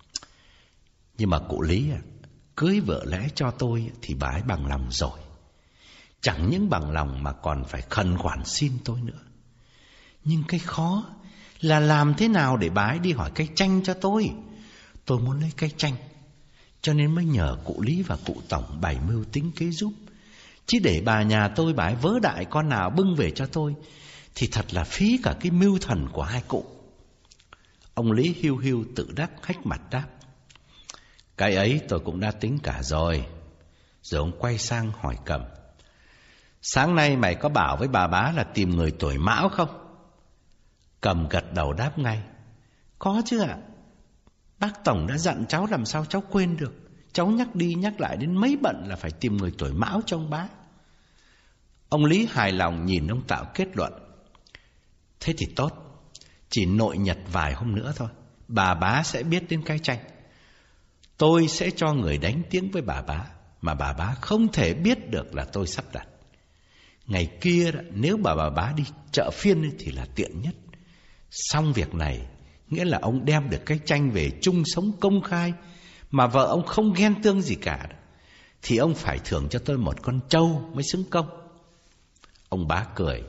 Nhưng mà cụ Lý à, cưới vợ lẽ cho tôi thì bà ấy bằng lòng rồi. Chẳng những bằng lòng mà còn phải khẩn khoản xin tôi nữa. Nhưng cái khó là làm thế nào để bà ấy đi hỏi cây chanh cho tôi. Tôi muốn lấy cây chanh, cho nên mới nhờ cụ Lý và cụ Tổng bày mưu tính kế giúp. Chứ để bà nhà tôi bà ấy vớ đại con nào bưng về cho tôi thì thật là phí cả cái mưu thần của hai cụ. Ông Lý hiu hiu tự đắc hách mặt đáp. Cái ấy tôi cũng đã tính cả rồi. Rồi ông quay sang hỏi Cầm. Sáng nay mày có bảo với bà bá là tìm người tuổi Mão không? Cầm gật đầu đáp ngay. Có chứ ạ. Bác Tổng đã dặn cháu làm sao cháu quên được. Cháu nhắc đi nhắc lại đến mấy bận là phải tìm người tuổi Mão cho ông bá. Ông Lý hài lòng nhìn ông Tạo kết luận. Thế thì tốt. Chỉ nội nhật vài hôm nữa thôi, bà bá sẽ biết đến cái chanh. Tôi sẽ cho người đánh tiếng với bà bá, mà bà bá không thể biết được là tôi sắp đặt. Ngày kia nếu bà bà bá đi chợ phiên thì là tiện nhất. Xong việc này nghĩa là ông đem được cái chanh về chung sống công khai, mà vợ ông không ghen tương gì cả, thì ông phải thưởng cho tôi một con trâu mới xứng công. Ông bá cười.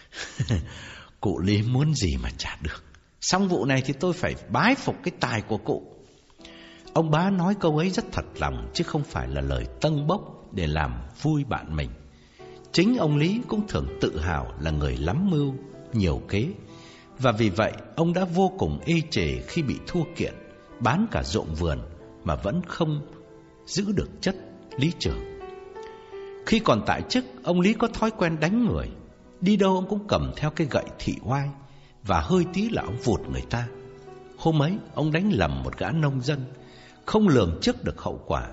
Cụ Lý muốn gì mà chả được. Xong vụ này thì tôi phải bái phục cái tài của cụ. Ông bá nói câu ấy rất thật lòng, chứ không phải là lời tâng bốc để làm vui bạn mình. Chính ông Lý cũng thường tự hào là người lắm mưu, nhiều kế, và vì vậy ông đã vô cùng ê chề khi bị thua kiện, bán cả ruộng vườn mà vẫn không giữ được chất lý trưởng. Khi còn tại chức, ông Lý có thói quen đánh người. Đi đâu ông cũng cầm theo cái gậy thị oai, và hơi tí là ông vụt người ta. Hôm ấy ông đánh lầm một gã nông dân, không lường trước được hậu quả.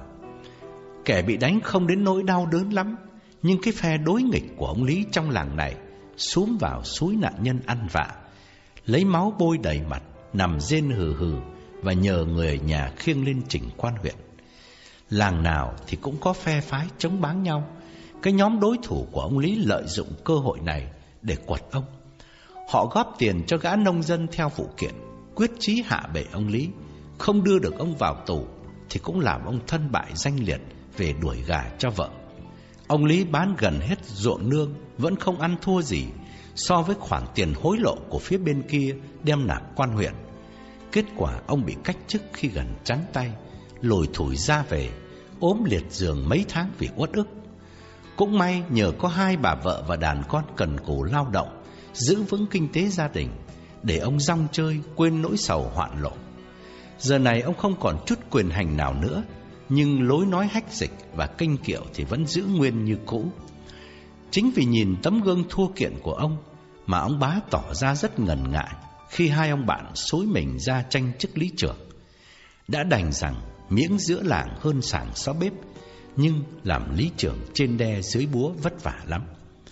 Kẻ bị đánh không đến nỗi đau đớn lắm, nhưng cái phe đối nghịch của ông Lý trong làng này xúm vào xúi nạn nhân ăn vạ, lấy máu bôi đầy mặt, nằm rên hừ hừ, và nhờ người nhà khiêng lên chỉnh quan huyện. Làng nào thì cũng có phe phái chống báng nhau. Cái nhóm đối thủ của ông Lý lợi dụng cơ hội này để quật ông. Họ góp tiền cho gã nông dân theo vụ kiện, quyết chí hạ bệ ông Lý. Không đưa được ông vào tù thì cũng làm ông thân bại danh liệt, về đuổi gả cho vợ. Ông Lý bán gần hết ruộng nương, vẫn không ăn thua gì so với khoản tiền hối lộ của phía bên kia đem nạp quan huyện. Kết quả ông bị cách chức khi gần trắng tay, lủi thủi ra về, ốm liệt giường mấy tháng vì uất ức. Cũng may nhờ có hai bà vợ và đàn con cần cù lao động, giữ vững kinh tế gia đình, để ông rong chơi quên nỗi sầu hoạn lộ. Giờ này ông không còn chút quyền hành nào nữa, nhưng lối nói hách dịch và kênh kiệu thì vẫn giữ nguyên như cũ. Chính vì nhìn tấm gương thua kiện của ông mà ông bá tỏ ra rất ngần ngại khi hai ông bạn xối mình ra tranh chức lý trưởng. Đã đành rằng miếng giữa làng hơn sảng xó bếp, nhưng làm lý trưởng trên đe dưới búa vất vả lắm.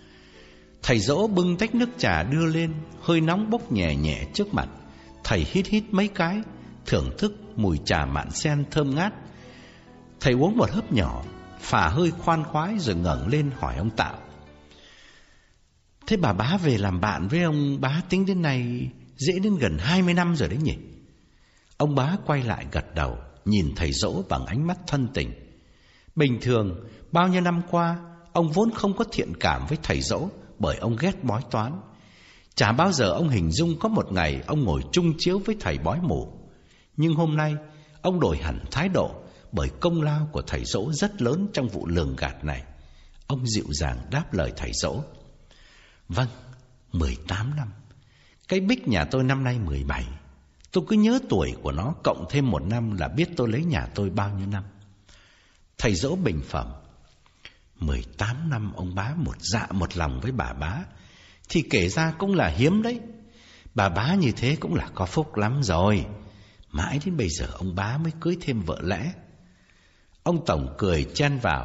Thầy Dỗ bưng tách nước trà đưa lên, hơi nóng bốc nhẹ nhẹ trước mặt. Thầy hít hít mấy cái, thưởng thức mùi trà mạn sen thơm ngát. Thầy uống một hớp nhỏ, phả hơi khoan khoái rồi ngẩng lên hỏi ông Tạo: "Thế bà bá về làm bạn với ông bá tính đến nay dễ đến gần hai mươi năm rồi đấy nhỉ?" Ông bá quay lại gật đầu, nhìn thầy Dỗ bằng ánh mắt thân tình. Bình thường bao nhiêu năm qua, ông vốn không có thiện cảm với thầy Dỗ, bởi ông ghét bói toán. Chả bao giờ ông hình dung có một ngày ông ngồi chung chiếu với thầy bói mù. Nhưng hôm nay ông đổi hẳn thái độ, bởi công lao của thầy Dỗ rất lớn trong vụ lường gạt này. Ông dịu dàng đáp lời thầy Dỗ: "Vâng, mười tám năm. Cái Bích nhà tôi năm nay mười bảy. Tôi cứ nhớ tuổi của nó, cộng thêm một năm là biết tôi lấy nhà tôi bao nhiêu năm." Thầy Dỗ bình phẩm: Mười tám năm ông bá một dạ một lòng với bà bá thì kể ra cũng là hiếm đấy. Bà bá như thế cũng là có phúc lắm rồi. Mãi đến bây giờ ông bá mới cưới thêm vợ lẽ. Ông Tổng cười chen vào: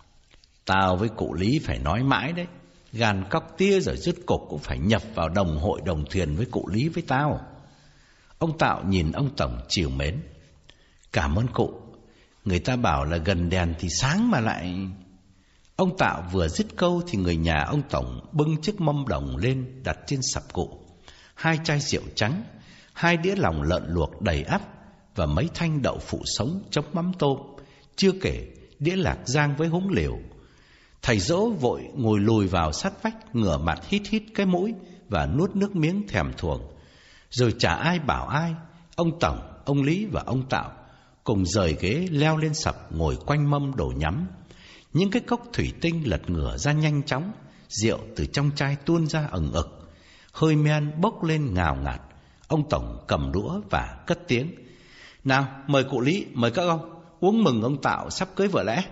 "Tao với cụ Lý phải nói mãi đấy. Gàn cóc tia rồi rứt cục cũng phải nhập vào đồng hội đồng thuyền với cụ Lý với tao." Ông Tạo nhìn ông Tổng trìu mến: "Cảm ơn cụ. Người ta bảo là gần đèn thì sáng mà lại..." Ông Tạo vừa dứt câu thì người nhà ông Tổng bưng chiếc mâm đồng lên đặt trên sập cụ. Hai chai rượu trắng, hai đĩa lòng lợn luộc đầy ắp và mấy thanh đậu phụ sống chấm mắm tôm, chưa kể đĩa lạc rang với húng liều. Thầy Dỗ vội ngồi lùi vào sát vách, ngửa mặt hít hít cái mũi và nuốt nước miếng thèm thuồng. Rồi chả ai bảo ai, ông Tổng, ông Lý và ông Tạo cùng rời ghế leo lên sập ngồi quanh mâm đổ nhắm. Những cái cốc thủy tinh lật ngửa ra nhanh chóng, rượu từ trong chai tuôn ra ẩn ực, hơi men bốc lên ngào ngạt. Ông Tổng cầm đũa và cất tiếng: "Nào, mời cụ Lý, mời các ông uống mừng ông Tạo sắp cưới vợ lẽ."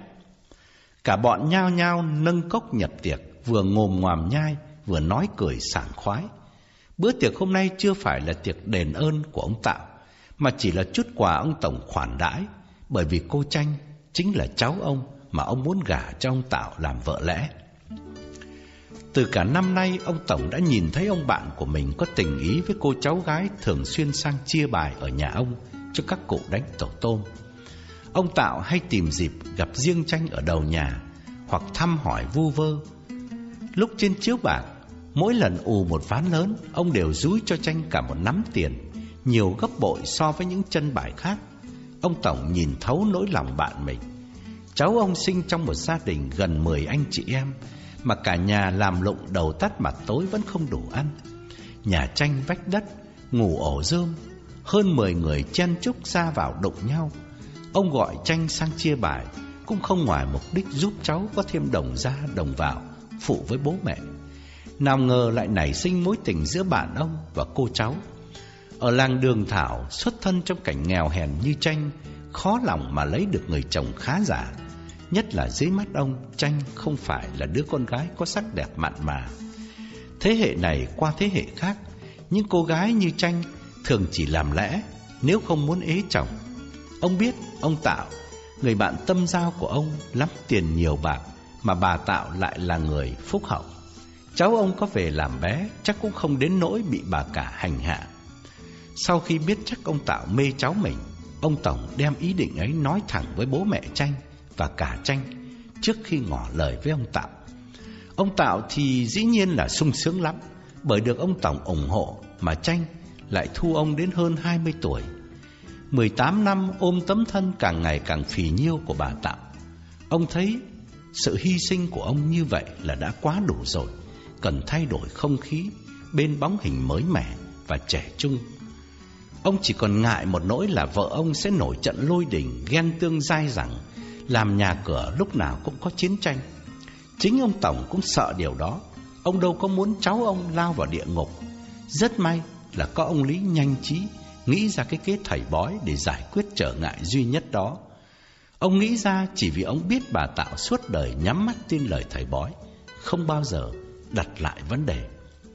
Cả bọn nhao nhao nâng cốc nhập tiệc, vừa ngồm ngoàm nhai vừa nói cười sảng khoái. Bữa tiệc hôm nay chưa phải là tiệc đền ơn của ông Tạo, mà chỉ là chút quà ông Tổng khoản đãi, bởi vì cô Tranh chính là cháu ông mà ông muốn gả cho ông Tạo làm vợ lẽ. Từ cả năm nay, ông Tổng đã nhìn thấy ông bạn của mình có tình ý với cô cháu gái thường xuyên sang chia bài ở nhà ông cho các cụ đánh tổ tôm. Ông Tạo hay tìm dịp gặp riêng Tranh ở đầu nhà, hoặc thăm hỏi vu vơ. Lúc trên chiếu bạc, mỗi lần ù một ván lớn, ông đều dúi cho Tranh cả một nắm tiền, nhiều gấp bội so với những chân bài khác. Ông Tổng nhìn thấu nỗi lòng bạn mình. Cháu ông sinh trong một gia đình gần mười anh chị em, mà cả nhà làm lụng đầu tắt mặt tối vẫn không đủ ăn. Nhà tranh vách đất, ngủ ổ rơm, hơn mười người chen chúc ra vào đụng nhau. Ông gọi Tranh sang chia bài cũng không ngoài mục đích giúp cháu có thêm đồng ra đồng vào phụ với bố mẹ. Nào ngờ lại nảy sinh mối tình giữa bạn ông và cô cháu. Ở làng Đường Thảo, xuất thân trong cảnh nghèo hèn như Tranh, khó lòng mà lấy được người chồng khá giả. Nhất là dưới mắt ông, Tranh không phải là đứa con gái có sắc đẹp mặn mà. Thế hệ này qua thế hệ khác, những cô gái như Tranh thường chỉ làm lẽ, nếu không muốn ế chồng. Ông biết ông Tạo, người bạn tâm giao của ông, lắm tiền nhiều bạc, mà bà Tạo lại là người phúc hậu. Cháu ông có về làm bé chắc cũng không đến nỗi bị bà cả hành hạ. Sau khi biết chắc ông Tạo mê cháu mình, ông Tổng đem ý định ấy nói thẳng với bố mẹ Tranh và cả Tranh trước khi ngỏ lời với ông Tạo. Ông Tạo thì dĩ nhiên là sung sướng lắm, bởi được ông Tổng ủng hộ mà Tranh lại thu ông đến hơn hai mươi tuổi. mười tám năm ôm tấm thân càng ngày càng phì nhiêu của bà Tạo. Ông thấy sự hy sinh của ông như vậy là đã quá đủ rồi, cần thay đổi không khí bên bóng hình mới mẻ và trẻ trung. Ông chỉ còn ngại một nỗi là vợ ông sẽ nổi trận lôi đình, ghen tương dai dẳng, làm nhà cửa lúc nào cũng có chiến tranh. Chính ông Tổng cũng sợ điều đó. Ông đâu có muốn cháu ông lao vào địa ngục. Rất may là có ông Lý nhanh trí nghĩ ra cái kế thầy bói để giải quyết trở ngại duy nhất đó. Ông nghĩ ra chỉ vì ông biết bà Tạo suốt đời nhắm mắt tin lời thầy bói, không bao giờ đặt lại vấn đề.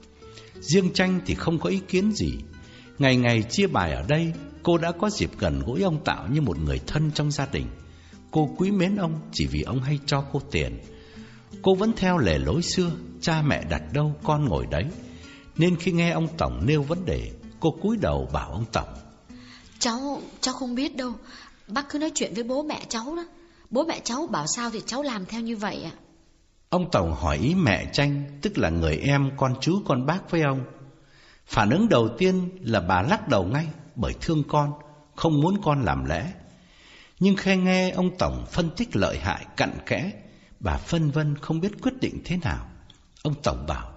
Riêng Tranh thì không có ý kiến gì. Ngày ngày chia bài ở đây, cô đã có dịp gần gũi ông Tạo như một người thân trong gia đình. Cô quý mến ông chỉ vì ông hay cho cô tiền. Cô vẫn theo lề lối xưa, cha mẹ đặt đâu con ngồi đấy. Nên khi nghe ông Tổng nêu vấn đề, cô cúi đầu bảo ông Tổng: Cháu, cháu không biết đâu. Bác cứ nói chuyện với bố mẹ cháu đó. Bố mẹ cháu bảo sao thì cháu làm theo như vậy ạ. Ông Tổng hỏi ý mẹ Tranh, tức là người em con chú con bác với ông. Phản ứng đầu tiên là bà lắc đầu ngay, bởi thương con, không muốn con làm lẽ. Nhưng khi nghe ông Tổng phân tích lợi hại cặn kẽ, bà phân vân không biết quyết định thế nào. Ông Tổng bảo: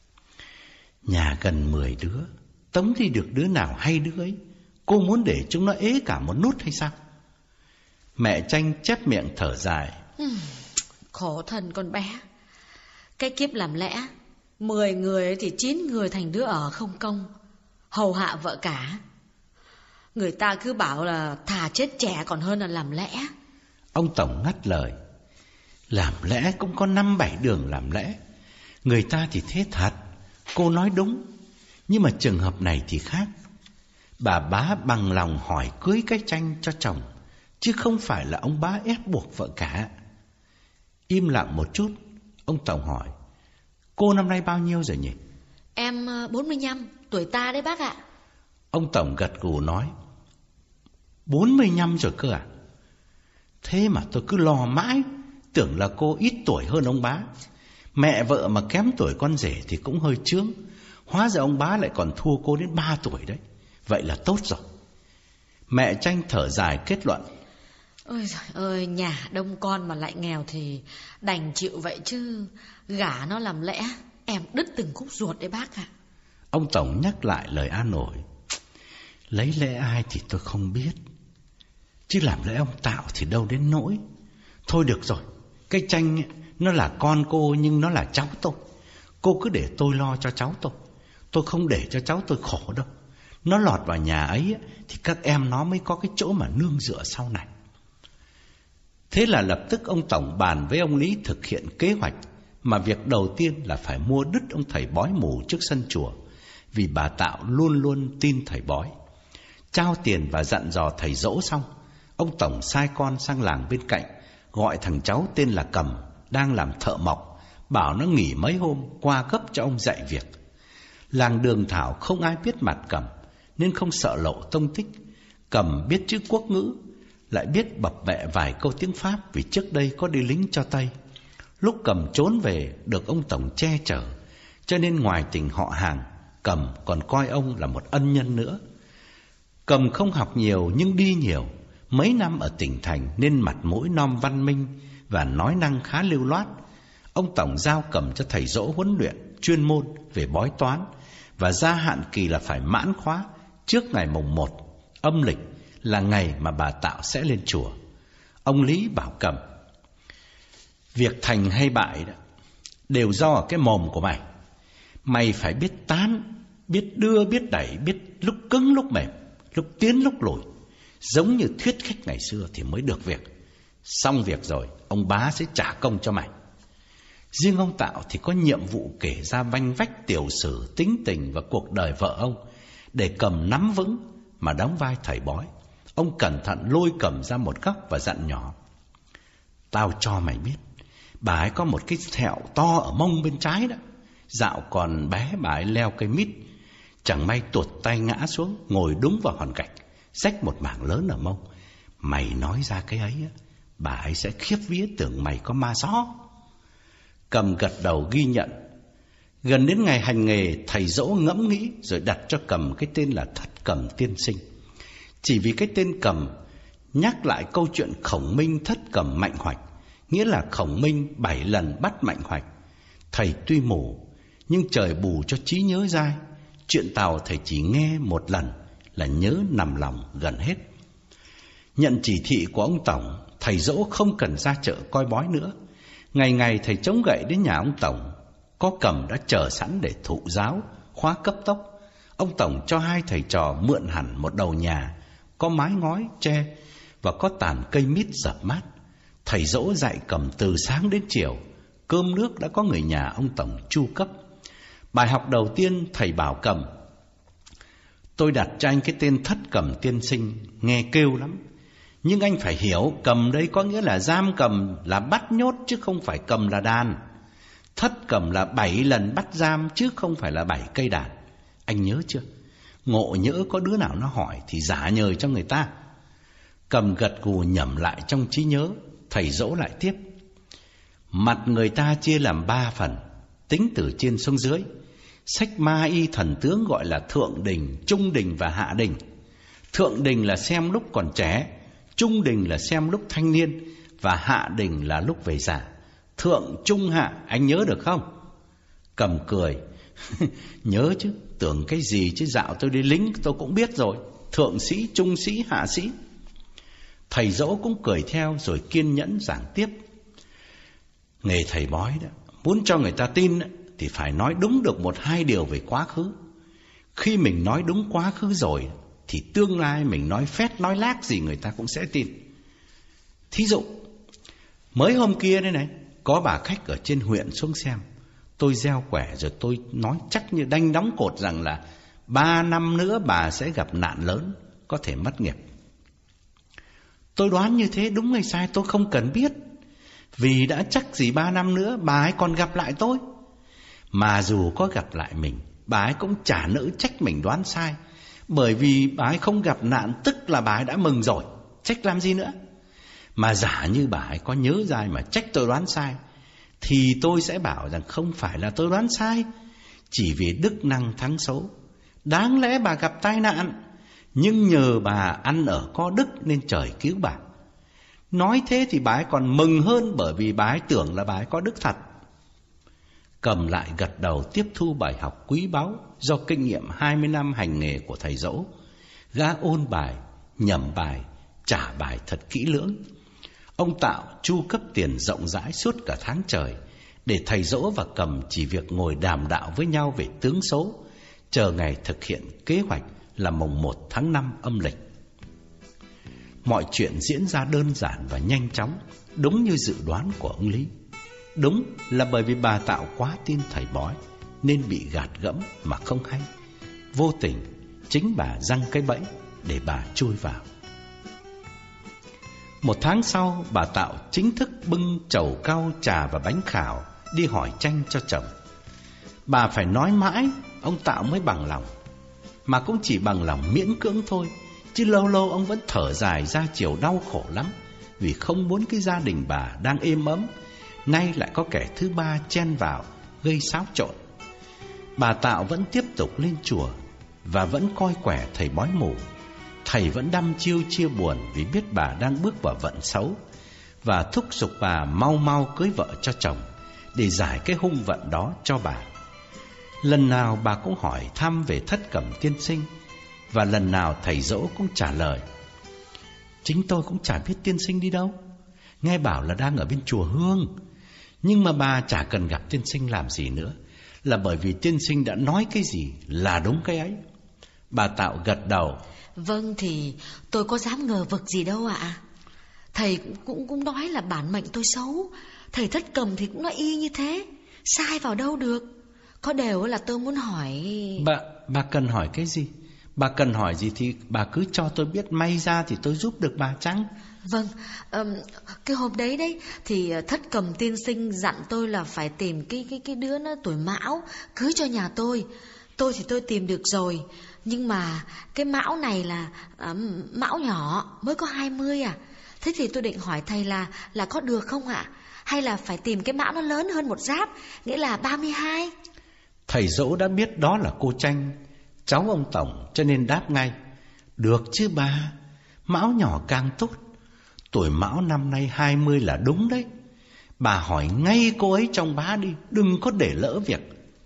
Nhà gần mười đứa, tống đi được đứa nào hay đứa ấy. Cô muốn để chúng nó ế cả một nút hay sao? Mẹ Tranh chép miệng thở dài: ừ, Khổ thân con bé. Cái kiếp làm lẽ, mười người thì chín người thành đứa ở không công, hầu hạ vợ cả. Người ta cứ bảo là thà chết trẻ còn hơn là làm lẽ. Ông Tổng ngắt lời: Làm lẽ cũng có năm bảy đường làm lẽ. Người ta thì thế thật, cô nói đúng. Nhưng mà trường hợp này thì khác. Bà bá bằng lòng hỏi cưới cái Tranh cho chồng, chứ không phải là ông bá ép buộc vợ cả. Im lặng một chút, ông Tổng hỏi: Cô năm nay bao nhiêu rồi nhỉ? Em bốn mươi lăm, tuổi ta đấy bác ạ. Ông Tổng gật gù nói: bốn mươi lăm rồi cơ à? Thế mà tôi cứ lo mãi, tưởng là cô ít tuổi hơn ông bá. Mẹ vợ mà kém tuổi con rể thì cũng hơi chướng. Hóa ra ông bá lại còn thua cô đến ba tuổi đấy. Vậy là tốt rồi. Mẹ Tranh thở dài kết luận: Ôi giời ơi, nhà đông con mà lại nghèo thì đành chịu vậy chứ. Gả nó làm lẽ, em đứt từng khúc ruột đấy bác ạ. Ông Tổng nhắc lại lời an ủi: Lấy lẽ ai thì tôi không biết, chứ làm lẽ ông Tạo thì đâu đến nỗi. Thôi được rồi, cái Tranh nó là con cô nhưng nó là cháu tôi. Cô cứ để tôi lo cho cháu tôi. Tôi không để cho cháu tôi khổ đâu. Nó lọt vào nhà ấy thì các em nó mới có cái chỗ mà nương dựa sau này. Thế là lập tức ông Tổng bàn với ông Lý thực hiện kế hoạch. Mà việc đầu tiên là phải mua đứt ông thầy bói mù trước sân chùa, vì bà Tạo luôn luôn tin thầy bói. Trao tiền và dặn dò thầy dỗ xong, ông Tổng sai con sang làng bên cạnh, gọi thằng cháu tên là Cầm, đang làm thợ mộc, bảo nó nghỉ mấy hôm qua gấp cho ông dạy việc. Làng Đường Thảo không ai biết mặt Cầm, nên không sợ lộ tông tích. Cầm biết chữ quốc ngữ, lại biết bập bẹ vài câu tiếng Pháp vì trước đây có đi lính cho Tây. Lúc Cầm trốn về được ông Tổng che chở, cho nên ngoài tình họ hàng, Cầm còn coi ông là một ân nhân nữa. Cầm không học nhiều nhưng đi nhiều, mấy năm ở tỉnh thành nên mặt mũi nom văn minh và nói năng khá lưu loát. Ông Tổng giao Cầm cho thầy dỗ huấn luyện chuyên môn về bói toán, và gia hạn kỳ là phải mãn khóa trước ngày mùng một âm lịch là ngày mà bà Tạo sẽ lên chùa. Ông Lý bảo Cầm: việc thành hay bại đó đều do ở cái mồm của mày. Mày phải biết tán, biết đưa, biết đẩy, biết lúc cứng lúc mềm, lúc tiến lúc lùi, giống như thuyết khách ngày xưa thì mới được việc. Xong việc rồi, ông bá sẽ trả công cho mày. Riêng ông Tạo thì có nhiệm vụ kể ra vanh vách tiểu sử, tính tình và cuộc đời vợ ông, để Cầm nắm vững mà đóng vai thầy bói. Ông cẩn thận lôi Cầm ra một góc và dặn nhỏ: tao cho mày biết, bà ấy có một cái thẹo to ở mông bên trái đó. Dạo còn bé bà ấy leo cây mít, chẳng may tuột tay ngã xuống, ngồi đúng vào hòn gạch, rách một mảng lớn ở mông. Mày nói ra cái ấy, bà ấy sẽ khiếp vía tưởng mày có ma gió. Cầm gật đầu ghi nhận. Gần đến ngày hành nghề, thầy dỗ ngẫm nghĩ rồi đặt cho Cầm cái tên là Thất Cầm Tiên Sinh. Chỉ vì cái tên Cầm nhắc lại câu chuyện Khổng Minh thất cầm mạnh hoạch, nghĩa là Khổng Minh bảy lần bắt mạnh hoạch. Thầy tuy mù nhưng trời bù cho trí nhớ dai. Chuyện Tàu thầy chỉ nghe một lần là nhớ nằm lòng gần hết. Nhận chỉ thị của ông Tổng, thầy dỗ không cần ra chợ coi bói nữa. Ngày ngày thầy chống gậy đến nhà ông Tổng. Có Cầm đã chờ sẵn để thụ giáo, khóa cấp tốc. Ông Tổng cho hai thầy trò mượn hẳn một đầu nhà, có mái ngói, tre và có tàn cây mít dập mát. Thầy dỗ dạy Cầm từ sáng đến chiều. Cơm nước đã có người nhà ông Tổng chu cấp. Bài học đầu tiên thầy bảo Cầm: tôi đặt cho anh cái tên Thất Cầm Tiên Sinh, nghe kêu lắm. Nhưng anh phải hiểu, cầm đây có nghĩa là giam cầm, là bắt nhốt, chứ không phải cầm là đàn. Thất cầm là bảy lần bắt giam, chứ không phải là bảy cây đàn. Anh nhớ chưa? Ngộ nhỡ có đứa nào nó hỏi thì giả nhời cho người ta. Cầm gật gù nhẩm lại trong trí nhớ. Thầy dỗ lại tiếp: mặt người ta chia làm ba phần, tính từ trên xuống dưới. Sách ma y thần tướng gọi là thượng đình, trung đình và hạ đình. Thượng đình là xem lúc còn trẻ, trung đình là xem lúc thanh niên, và hạ đình là lúc về già. Thượng trung hạ, anh nhớ được không? Cầm cười: nhớ chứ, tưởng cái gì chứ, dạo tôi đi lính tôi cũng biết rồi. Thượng sĩ, trung sĩ, hạ sĩ. Thầy dỗ cũng cười theo rồi kiên nhẫn giảng tiếp: nghề thầy bói đó, muốn cho người ta tin thì phải nói đúng được một hai điều về quá khứ. Khi mình nói đúng quá khứ rồi thì tương lai mình nói phét nói lác gì người ta cũng sẽ tin. Thí dụ, mới hôm kia đây này, có bà khách ở trên huyện xuống xem. Tôi gieo quẻ rồi tôi nói chắc như đanh đóng cột rằng là ba năm nữa bà sẽ gặp nạn lớn, có thể mất nghiệp. Tôi đoán như thế đúng hay sai tôi không cần biết, vì đã chắc gì ba năm nữa bà ấy còn gặp lại tôi. Mà dù có gặp lại mình, bà ấy cũng chả nỡ trách mình đoán sai, bởi vì bà ấy không gặp nạn tức là bà ấy đã mừng rồi, trách làm gì nữa. Mà giả như bà ấy có nhớ ra mà trách tôi đoán sai, thì tôi sẽ bảo rằng không phải là tôi đoán sai, chỉ vì đức năng thắng xấu. Đáng lẽ bà gặp tai nạn, nhưng nhờ bà ăn ở có đức nên trời cứu bà. Nói thế thì bà ấy còn mừng hơn, bởi vì bà ấy tưởng là bà ấy có đức thật. Cầm lại gật đầu tiếp thu bài học quý báu do kinh nghiệm hai mươi năm hành nghề của thầy dỗ. Gã ôn bài, nhẩm bài, trả bài thật kỹ lưỡng. Ông Tạo chu cấp tiền rộng rãi suốt cả tháng trời, để thầy dỗ và Cầm chỉ việc ngồi đàm đạo với nhau về tướng số, chờ ngày thực hiện kế hoạch là mùng một tháng năm âm lịch. Mọi chuyện diễn ra đơn giản và nhanh chóng, đúng như dự đoán của ông Lý. Đúng là bởi vì bà Tạo quá tin thầy bói nên bị gạt gẫm mà không hay. Vô tình chính bà giăng cái bẫy để bà chui vào. Một tháng sau, bà Tạo chính thức bưng chầu cau, trà và bánh khảo đi hỏi tranh cho chồng. Bà phải nói mãi ông Tạo mới bằng lòng, mà cũng chỉ bằng lòng miễn cưỡng thôi, chứ lâu lâu ông vẫn thở dài ra chiều đau khổ lắm, vì không muốn cái gia đình bà đang êm ấm nay lại có kẻ thứ ba chen vào gây xáo trộn. Bà Tạo vẫn tiếp tục lên chùa và vẫn coi quẻ thầy bói mù. Thầy vẫn đăm chiêu chia buồn vì biết bà đang bước vào vận xấu, và thúc giục bà mau mau cưới vợ cho chồng để giải cái hung vận đó cho bà. Lần nào bà cũng hỏi thăm về Thất Cầm Tiên Sinh, và lần nào thầy dỗ cũng trả lời: Chính tôi cũng chả biết tiên sinh đi đâu. Nghe bảo là đang ở bên chùa Hương. Nhưng mà bà chả cần gặp tiên sinh làm gì nữa, là bởi vì tiên sinh đã nói cái gì là đúng cái ấy. Bà Tạo gật đầu. Vâng, thì tôi có dám ngờ vực gì đâu ạ. Thầy cũng, cũng cũng nói là bản mệnh tôi xấu. Thầy Thất Cầm thì cũng nói y như thế, sai vào đâu được. Có điều là tôi muốn hỏi... Bà, bà cần hỏi cái gì? Bà cần hỏi gì thì bà cứ cho tôi biết, may ra thì tôi giúp được bà chăng? Vâng, um, cái hôm đấy đấy thì Thất Cầm tiên sinh dặn tôi là phải tìm cái cái cái đứa nó tuổi Mão cưới cho nhà tôi. Tôi thì tôi tìm được rồi, nhưng mà cái Mão này là um, Mão nhỏ, mới có hai mươi à. Thế thì tôi định hỏi thầy là là có được không ạ? Hay là phải tìm cái Mão nó lớn hơn một giáp, nghĩa là ba mươi hai? Thầy Dỗ đã biết đó là cô Tranh, cháu ông Tổng, cho nên đáp ngay. Được chứ bà, Mão nhỏ càng tốt. Tuổi Mão năm nay hai mươi là đúng đấy. Bà hỏi ngay cô ấy trong bá đi, đừng có để lỡ việc.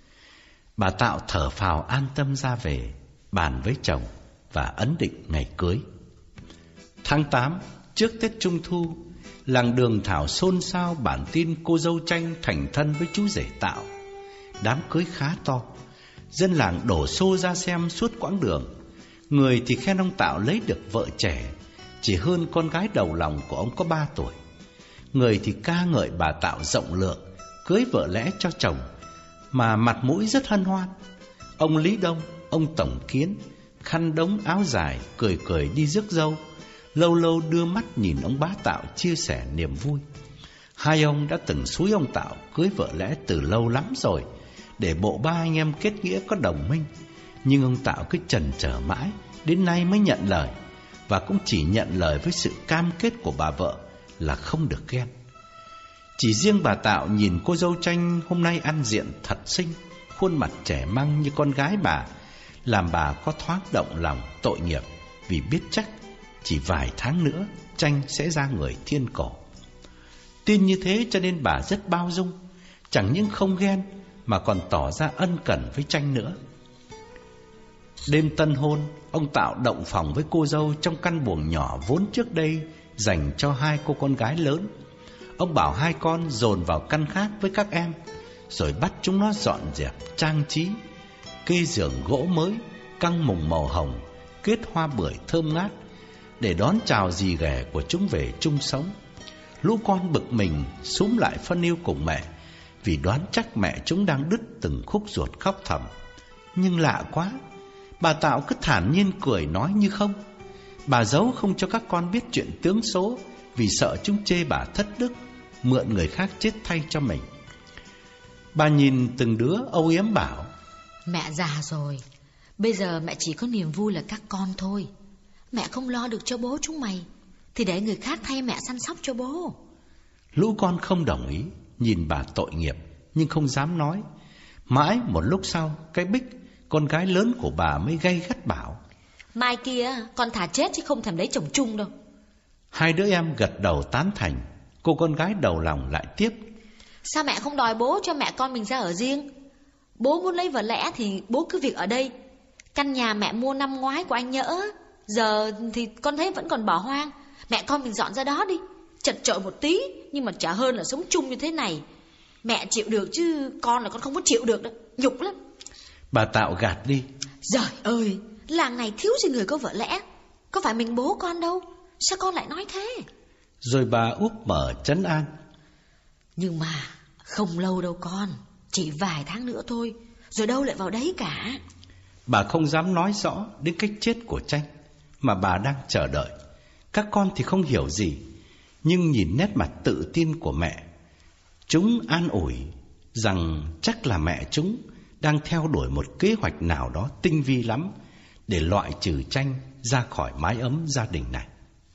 Bà Tạo thở phào an tâm ra về, bàn với chồng và ấn định ngày cưới. Tháng tám, trước Tết Trung Thu, làng Đường Thảo xôn xao bản tin cô dâu Tranh thành thân với chú rể Tạo. Đám cưới khá to, dân làng đổ xô ra xem suốt quãng đường. Người thì khen ông Tạo lấy được vợ trẻ, chỉ hơn con gái đầu lòng của ông có ba tuổi. Người thì ca ngợi bà Tạo rộng lượng, cưới vợ lẽ cho chồng, mà mặt mũi rất hân hoan. Ông Lý Đông, ông Tổng Kiến, khăn đống áo dài, cười cười đi rước dâu, lâu lâu đưa mắt nhìn ông bá Tạo chia sẻ niềm vui. Hai ông đã từng xúi ông Tạo cưới vợ lẽ từ lâu lắm rồi, để bộ ba anh em kết nghĩa có đồng minh. Nhưng ông Tạo cứ chần chờ mãi, đến nay mới nhận lời, và cũng chỉ nhận lời với sự cam kết của bà vợ là không được ghen. Chỉ riêng bà Tạo nhìn cô dâu Tranh hôm nay ăn diện thật xinh, khuôn mặt trẻ măng như con gái bà, làm bà có thoáng động lòng tội nghiệp, vì biết chắc chỉ vài tháng nữa Tranh sẽ ra người thiên cổ. Tin như thế cho nên bà rất bao dung, chẳng những không ghen mà còn tỏ ra ân cần với Tranh nữa. Đêm tân hôn, ông Tạo động phòng với cô dâu trong căn buồng nhỏ vốn trước đây dành cho hai cô con gái lớn. Ông bảo hai con dồn vào căn khác với các em, rồi bắt chúng nó dọn dẹp trang trí, kê giường gỗ mới, căng mùng màu hồng, kết hoa bưởi thơm ngát, để đón chào dì ghẻ của chúng về chung sống. Lũ con bực mình xúm lại phân yêu cùng mẹ, vì đoán chắc mẹ chúng đang đứt từng khúc ruột khóc thầm. Nhưng lạ quá, bà Tạo cứ thản nhiên cười nói như không. Bà giấu không cho các con biết chuyện tướng số, vì sợ chúng chê bà thất đức, mượn người khác chết thay cho mình. Bà nhìn từng đứa âu yếm bảo: Mẹ già rồi, bây giờ mẹ chỉ có niềm vui là các con thôi. Mẹ không lo được cho bố chúng mày, thì để người khác thay mẹ săn sóc cho bố. Lũ con không đồng ý, nhìn bà tội nghiệp nhưng không dám nói. Mãi một lúc sau, cái Bích, con gái lớn của bà, mới gay gắt bảo: Mai kia con thả chết chứ không thèm lấy chồng chung đâu. Hai đứa em gật đầu tán thành. Cô con gái đầu lòng lại tiếp: Sao mẹ không đòi bố cho mẹ con mình ra ở riêng? Bố muốn lấy vợ lẽ thì bố cứ việc ở đây. Căn nhà mẹ mua năm ngoái của anh Nhỡ, giờ thì con thấy vẫn còn bỏ hoang. Mẹ con mình dọn ra đó đi, chật chội một tí, nhưng mà chả hơn là sống chung như thế này. Mẹ chịu được chứ con là con không có chịu được đâu, nhục lắm. Bà Tạo gạt đi: Giời ơi, làng này thiếu gì người có vợ lẽ. Có phải mình bố con đâu, sao con lại nói thế? Rồi bà úp mở trấn an: Nhưng mà không lâu đâu con, chỉ vài tháng nữa thôi, rồi đâu lại vào đấy cả. Bà không dám nói rõ đến cách chết của Tranh, mà bà đang chờ đợi. Các con thì không hiểu gì, nhưng nhìn nét mặt tự tin của mẹ, chúng an ủi rằng chắc là mẹ chúng đang theo đuổi một kế hoạch nào đó tinh vi lắm, để loại trừ Tranh ra khỏi mái ấm gia đình này.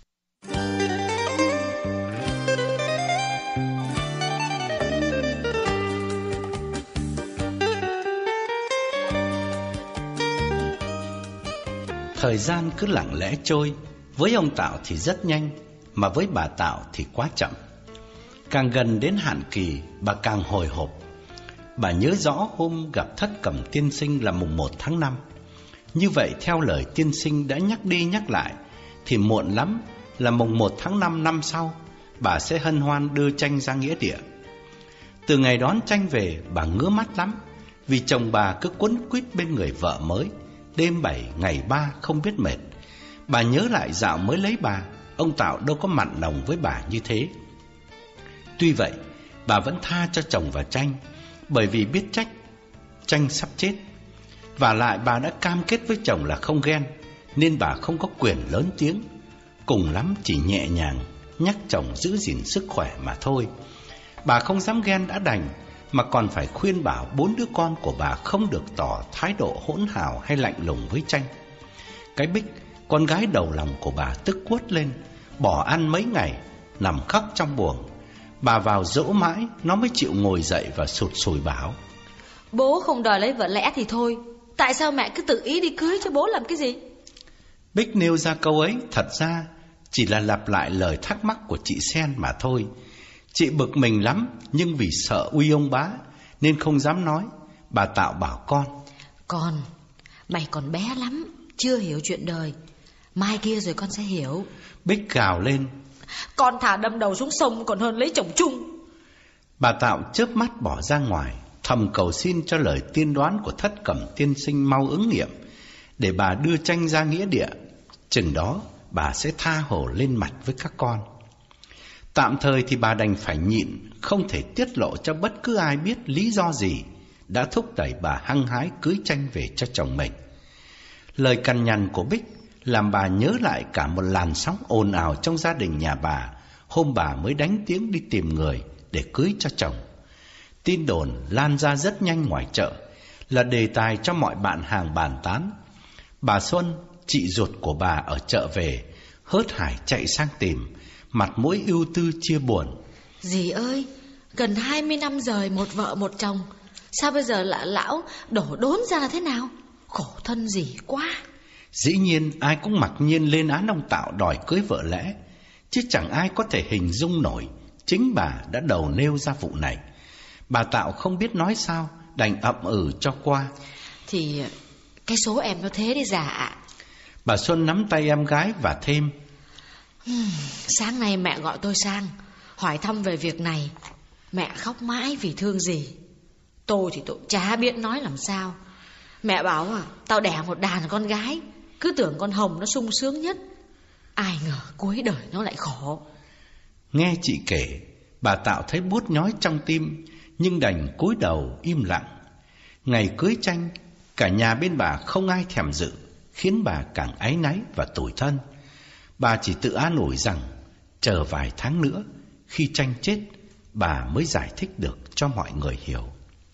Thời gian cứ lặng lẽ trôi, với ông Tạo thì rất nhanh, mà với bà Tạo thì quá chậm. Càng gần đến hạn kỳ, bà càng hồi hộp. Bà nhớ rõ hôm gặp Thất Cầm tiên sinh là mùng một tháng năm. Như vậy theo lời tiên sinh đã nhắc đi nhắc lại, thì muộn lắm là mùng một tháng năm năm sau, bà sẽ hân hoan đưa Tranh ra nghĩa địa. Từ ngày đón Tranh về, bà ngứa mắt lắm, vì chồng bà cứ quấn quýt bên người vợ mới, đêm bảy ngày ba không biết mệt. Bà nhớ lại dạo mới lấy bà, ông Tạo đâu có mặn lòng với bà như thế. Tuy vậy, bà vẫn tha cho chồng và Tranh, bởi vì biết trách Tranh sắp chết. Và lại bà đã cam kết với chồng là không ghen, nên bà không có quyền lớn tiếng. Cùng lắm chỉ nhẹ nhàng nhắc chồng giữ gìn sức khỏe mà thôi. Bà không dám ghen đã đành, mà còn phải khuyên bảo bốn đứa con của bà không được tỏ thái độ hỗn hào hay lạnh lùng với Tranh. Cái Bích, con gái đầu lòng của bà, tức quất lên, bỏ ăn mấy ngày, nằm khóc trong buồng. Bà vào dỗ mãi, nó mới chịu ngồi dậy và sụt sùi bảo: Bố không đòi lấy vợ lẽ thì thôi, tại sao mẹ cứ tự ý đi cưới cho bố làm cái gì? Bích nêu ra câu ấy thật ra chỉ là lặp lại lời thắc mắc của chị Sen mà thôi. Chị bực mình lắm, nhưng vì sợ uy ông bá nên không dám nói. Bà Tạo bảo con: Con, mày còn bé lắm, chưa hiểu chuyện đời, mai kia rồi con sẽ hiểu. Bích gào lên: Con thả đâm đầu xuống sông còn hơn lấy chồng chung. Bà Tạo chớp mắt bỏ ra ngoài, thầm cầu xin cho lời tiên đoán của Thất Cẩm tiên sinh mau ứng nghiệm, để bà đưa Tranh ra nghĩa địa. Chừng đó bà sẽ tha hồ lên mặt với các con. Tạm thời thì bà đành phải nhịn, không thể tiết lộ cho bất cứ ai biết lý do gì đã thúc đẩy bà hăng hái cưới Tranh về cho chồng mình. Lời cằn nhằn của Bích làm bà nhớ lại cả một làn sóng ồn ào trong gia đình nhà bà hôm bà mới đánh tiếng đi tìm người để cưới cho chồng. Tin đồn lan ra rất nhanh ngoài chợ, là đề tài cho mọi bạn hàng bàn tán. Bà Xuân, chị ruột của bà ở chợ về, hớt hải chạy sang tìm, mặt mũi ưu tư chia buồn. Dì ơi, gần hai mươi năm rồi một vợ một chồng, sao bây giờ lại lão đổ đốn ra là thế nào? Khổ thân dì quá. Dĩ nhiên ai cũng mặc nhiên lên án ông Tạo đòi cưới vợ lẽ, chứ chẳng ai có thể hình dung nổi chính bà đã đầu nêu ra vụ này. Bà Tạo không biết nói sao, đành ậm ừ cho qua. Thì cái số em nó thế đi già ạ. Bà Xuân nắm tay em gái và thêm: Sáng nay mẹ gọi tôi sang hỏi thăm về việc này. Mẹ khóc mãi vì thương dì. Tôi thì tôi chả biết nói làm sao. Mẹ bảo à, tao đẻ một đàn con gái, cứ tưởng con Hồng nó sung sướng nhất, ai ngờ cuối đời nó lại khổ. Nghe chị kể, bà Tạo thấy buốt nhói trong tim, nhưng đành cúi đầu im lặng. Ngày cưới Tranh, cả nhà bên bà không ai thèm dự, khiến bà càng áy náy và tủi thân. Bà chỉ tự an ủi rằng chờ vài tháng nữa, khi Tranh chết, bà mới giải thích được cho mọi người hiểu.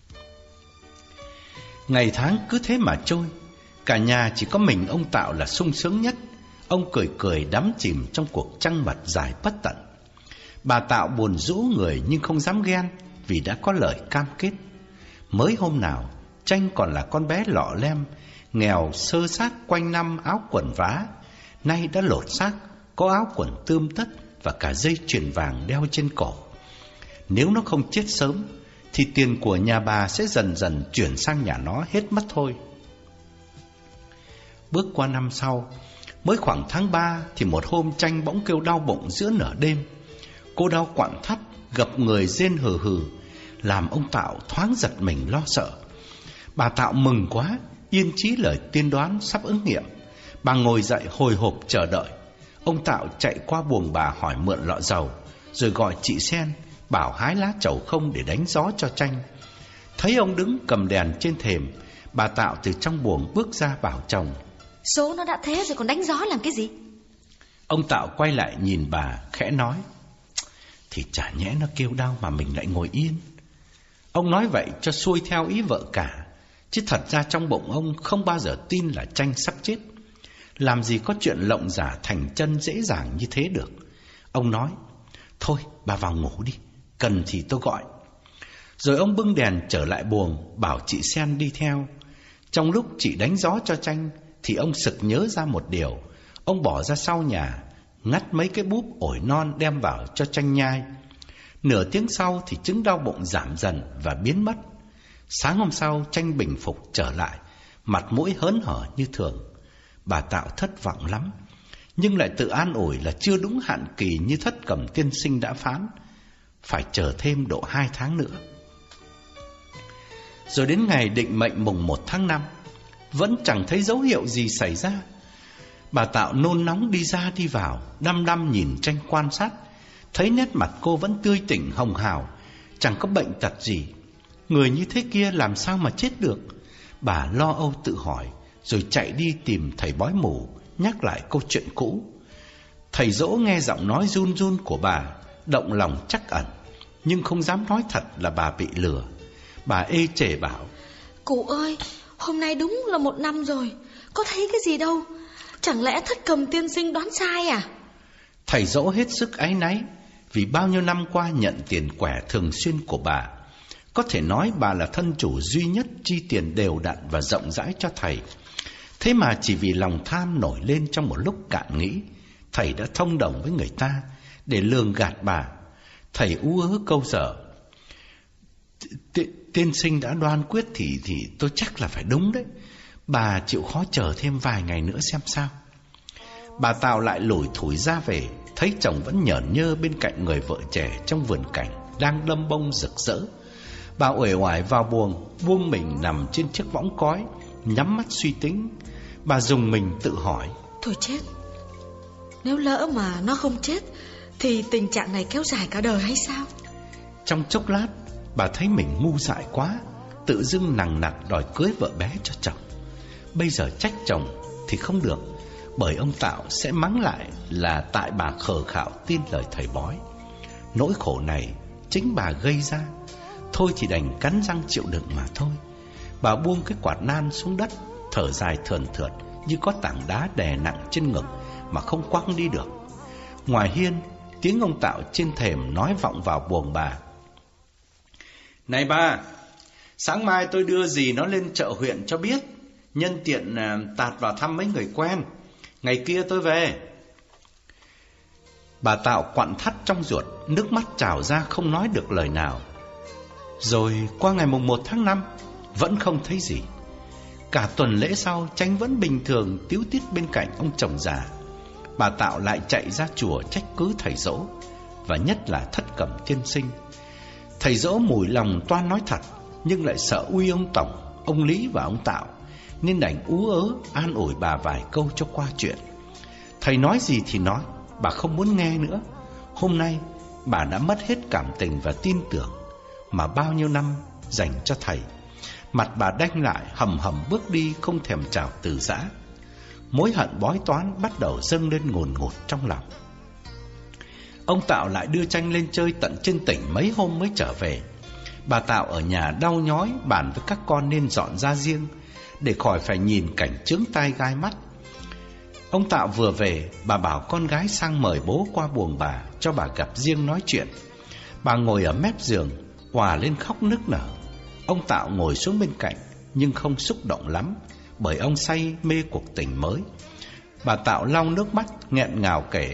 Ngày tháng cứ thế mà trôi, cả nhà chỉ có mình ông Tạo là sung sướng nhất. Ông cười cười đắm chìm trong cuộc trăng mật dài bất tận. Bà Tạo buồn rũ người nhưng không dám ghen, vì đã có lời cam kết. Mới hôm nào, Tranh còn là con bé lọ lem, nghèo sơ xác quanh năm áo quần vá, nay đã lột xác, có áo quần tươm tất và cả dây chuyền vàng đeo trên cổ. Nếu nó không chết sớm thì tiền của nhà bà sẽ dần dần chuyển sang nhà nó hết mất thôi. Bước qua năm sau, mới khoảng tháng ba thì một hôm Tranh bỗng kêu đau bụng giữa nửa đêm. Cô đau quặn thắt, gập người rên hừ hừ, làm ông Tạo thoáng giật mình lo sợ. Bà Tạo mừng quá, yên chí lời tiên đoán sắp ứng nghiệm. Bà ngồi dậy hồi hộp chờ đợi. Ông Tạo chạy qua buồng bà hỏi mượn lọ dầu, rồi gọi chị Sen bảo hái lá trầu không để đánh gió cho Tranh. Thấy ông đứng cầm đèn trên thềm, bà Tạo từ trong buồng bước ra bảo chồng: Số nó đã thế rồi còn đánh gió làm cái gì? Ông Tạo quay lại nhìn bà khẽ nói: Thì chả nhẽ nó kêu đau mà mình lại ngồi yên. Ông nói vậy cho xuôi theo ý vợ cả, chứ thật ra trong bụng ông không bao giờ tin là Tranh sắp chết. Làm gì có chuyện lộng giả thành chân dễ dàng như thế được. Ông nói: Thôi bà vào ngủ đi, cần thì tôi gọi. Rồi ông bưng đèn trở lại buồng, bảo chị Sen đi theo. Trong lúc chị đánh gió cho Tranh thì ông sực nhớ ra một điều. Ông bỏ ra sau nhà, ngắt mấy cái búp ổi non đem vào cho Tranh nhai. Nửa tiếng sau thì chứng đau bụng giảm dần và biến mất. Sáng hôm sau Tranh bình phục trở lại, mặt mũi hớn hở như thường. Bà Tạo thất vọng lắm, nhưng lại tự an ủi là chưa đúng hạn kỳ như Thất Cẩm tiên sinh đã phán, phải chờ thêm độ hai tháng nữa. Rồi đến ngày định mệnh mùng một tháng năm, vẫn chẳng thấy dấu hiệu gì xảy ra. Bà Tạo nôn nóng đi ra đi vào, đăm đăm nhìn tranh quan sát, thấy nét mặt cô vẫn tươi tỉnh hồng hào, chẳng có bệnh tật gì. Người như thế kia làm sao mà chết được? Bà lo âu tự hỏi, rồi chạy đi tìm thầy bói mù, nhắc lại câu chuyện cũ. Thầy Dỗ nghe giọng nói run run của bà, động lòng trắc ẩn, nhưng không dám nói thật là bà bị lừa. Bà ê chề bảo: Cụ ơi, hôm nay đúng là một năm rồi, có thấy cái gì đâu. Chẳng lẽ Thất Cầm tiên sinh đoán sai à? Thầy Dỗ hết sức áy náy, vì bao nhiêu năm qua nhận tiền quẻ thường xuyên của bà. Có thể nói bà là thân chủ duy nhất chi tiền đều đặn và rộng rãi cho thầy. Thế mà chỉ vì lòng tham nổi lên trong một lúc cạn nghĩ, thầy đã thông đồng với người ta để lường gạt bà. Thầy ú ớ câu dở: Tiên sinh đã đoan quyết thì thì tôi chắc là phải đúng đấy. Bà chịu khó chờ thêm vài ngày nữa xem sao. Bà Tào lại lủi thủi ra về, thấy chồng vẫn nhởn nhơ bên cạnh người vợ trẻ trong vườn cảnh đang đâm bông rực rỡ. Bà uể oải vào buồng, buông mình nằm trên chiếc võng cói, nhắm mắt suy tính. Bà dùng mình tự hỏi: Thôi chết, nếu lỡ mà nó không chết thì tình trạng này kéo dài cả đời hay sao? Trong chốc lát, bà thấy mình ngu dại quá, tự dưng nằng nặc đòi cưới vợ bé cho chồng. Bây giờ trách chồng thì không được, bởi ông Tạo sẽ mắng lại là tại bà khờ khạo tin lời thầy bói. Nỗi khổ này chính bà gây ra, thôi thì đành cắn răng chịu đựng mà thôi. Bà buông cái quạt nan xuống đất, thở dài thườn thượt như có tảng đá đè nặng trên ngực mà không quăng đi được. Ngoài hiên, tiếng ông Tạo trên thềm nói vọng vào buồng bà: Này ba, sáng mai tôi đưa dì nó lên chợ huyện cho biết, nhân tiện uh, tạt vào thăm mấy người quen. Ngày kia tôi về. Bà Tạo quặn thắt trong ruột, nước mắt trào ra không nói được lời nào. Rồi qua ngày mùng một tháng năm, vẫn không thấy gì. Cả tuần lễ sau, Chánh vẫn bình thường tíu tít bên cạnh ông chồng già. Bà Tạo lại chạy ra chùa trách cứ thầy Dỗ, và nhất là Thất Cẩm tiên sinh. Thầy Dỗ mùi lòng toan nói thật, nhưng lại sợ uy ông Tổng, ông Lý và ông Tạo, nên đành ú ớ an ủi bà vài câu cho qua chuyện. Thầy nói gì thì nói, bà không muốn nghe nữa. Hôm nay bà đã mất hết cảm tình và tin tưởng mà bao nhiêu năm dành cho thầy. Mặt bà đanh lại, hầm hầm bước đi, không thèm chào từ giã. Mối hận bói toán bắt đầu dâng lên ngùn ngụt trong lòng. Ông Tạo lại đưa Tranh lên chơi tận trên tỉnh mấy hôm mới trở về. Bà Tạo ở nhà đau nhói, bàn với các con nên dọn ra riêng, để khỏi phải nhìn cảnh chướng tai gai mắt. Ông Tạo vừa về, bà bảo con gái sang mời bố qua buồng bà, cho bà gặp riêng nói chuyện. Bà ngồi ở mép giường, òa lên khóc nức nở. Ông Tạo ngồi xuống bên cạnh, nhưng không xúc động lắm, bởi ông say mê cuộc tình mới. Bà Tạo lau nước mắt, nghẹn ngào kể: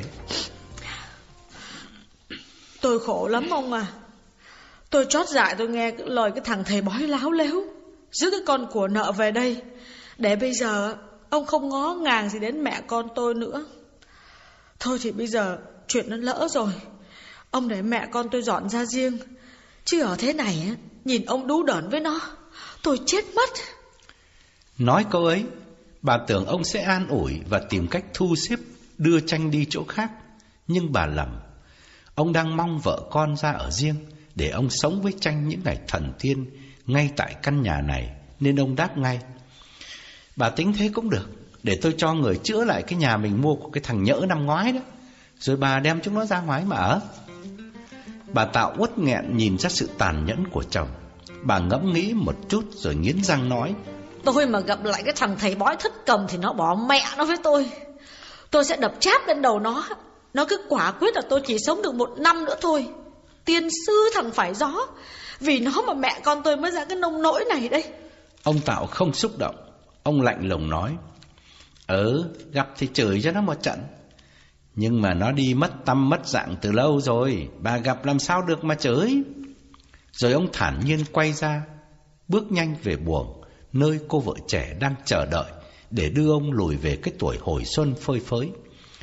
Tôi khổ lắm ông à. Tôi trót dại tôi nghe cái lời cái thằng thầy bói láo lếu, giữ cái con của nợ về đây, để bây giờ ông không ngó ngàng gì đến mẹ con tôi nữa. Thôi thì bây giờ chuyện nó lỡ rồi, ông để mẹ con tôi dọn ra riêng. Chứ ở thế này nhìn ông đú đởn với nó, tôi chết mất. Nói câu ấy, bà tưởng ông sẽ an ủi và tìm cách thu xếp đưa Tranh đi chỗ khác. Nhưng bà lầm. Ông đang mong vợ con ra ở riêng, để ông sống với Tranh những ngày thần tiên ngay tại căn nhà này, nên ông đáp ngay: Bà tính thế cũng được, để tôi cho người chữa lại cái nhà mình mua của cái thằng nhỡ năm ngoái đó, rồi bà đem chúng nó ra ngoài mà ở. Bà Tạo uất nghẹn nhìn ra sự tàn nhẫn của chồng. Bà ngẫm nghĩ một chút rồi nghiến răng nói: Tôi mà gặp lại cái thằng thầy bói Thất Cầm thì nó bỏ mẹ nó với tôi. Tôi sẽ đập cháp lên đầu nó. Nó cứ quả quyết là tôi chỉ sống được một năm nữa thôi. Tiên sư thằng phải gió, vì nó mà mẹ con tôi mới ra cái nông nỗi này đây. Ông Tạo không xúc động. Ông lạnh lùng nói: Ừ, gặp thì chửi cho nó một trận, nhưng mà nó đi mất tâm mất dạng từ lâu rồi, bà gặp làm sao được mà chửi. Rồi ông thản nhiên quay ra, bước nhanh về buồng, nơi cô vợ trẻ đang chờ đợi, để đưa ông lùi về cái tuổi hồi xuân phơi phới.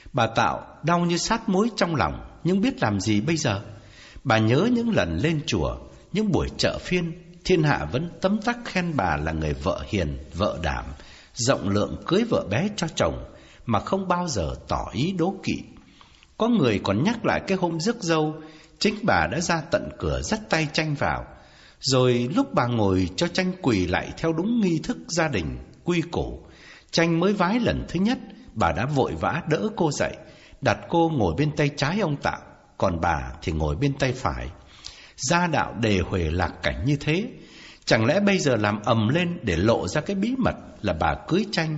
Bà Tạo đau như sát muối trong lòng, nhưng biết làm gì bây giờ. Bà nhớ những lần lên chùa, những buổi chợ phiên, thiên hạ vẫn tấm tắc khen bà là người vợ hiền, vợ đảm, rộng lượng cưới vợ bé cho chồng, mà không bao giờ tỏ ý đố kỵ. Có người còn nhắc lại cái hôm rước dâu, chính bà đã ra tận cửa dắt tay Tranh vào. Rồi lúc bà ngồi cho Tranh quỳ lại theo đúng nghi thức gia đình, quy củ, Tranh mới vái lần thứ nhất, bà đã vội vã đỡ cô dậy, đặt cô ngồi bên tay trái ông Tạo, còn bà thì ngồi bên tay phải. Gia đạo đề huề lạc cảnh như thế, chẳng lẽ bây giờ làm ầm lên để lộ ra cái bí mật là bà cưới Tranh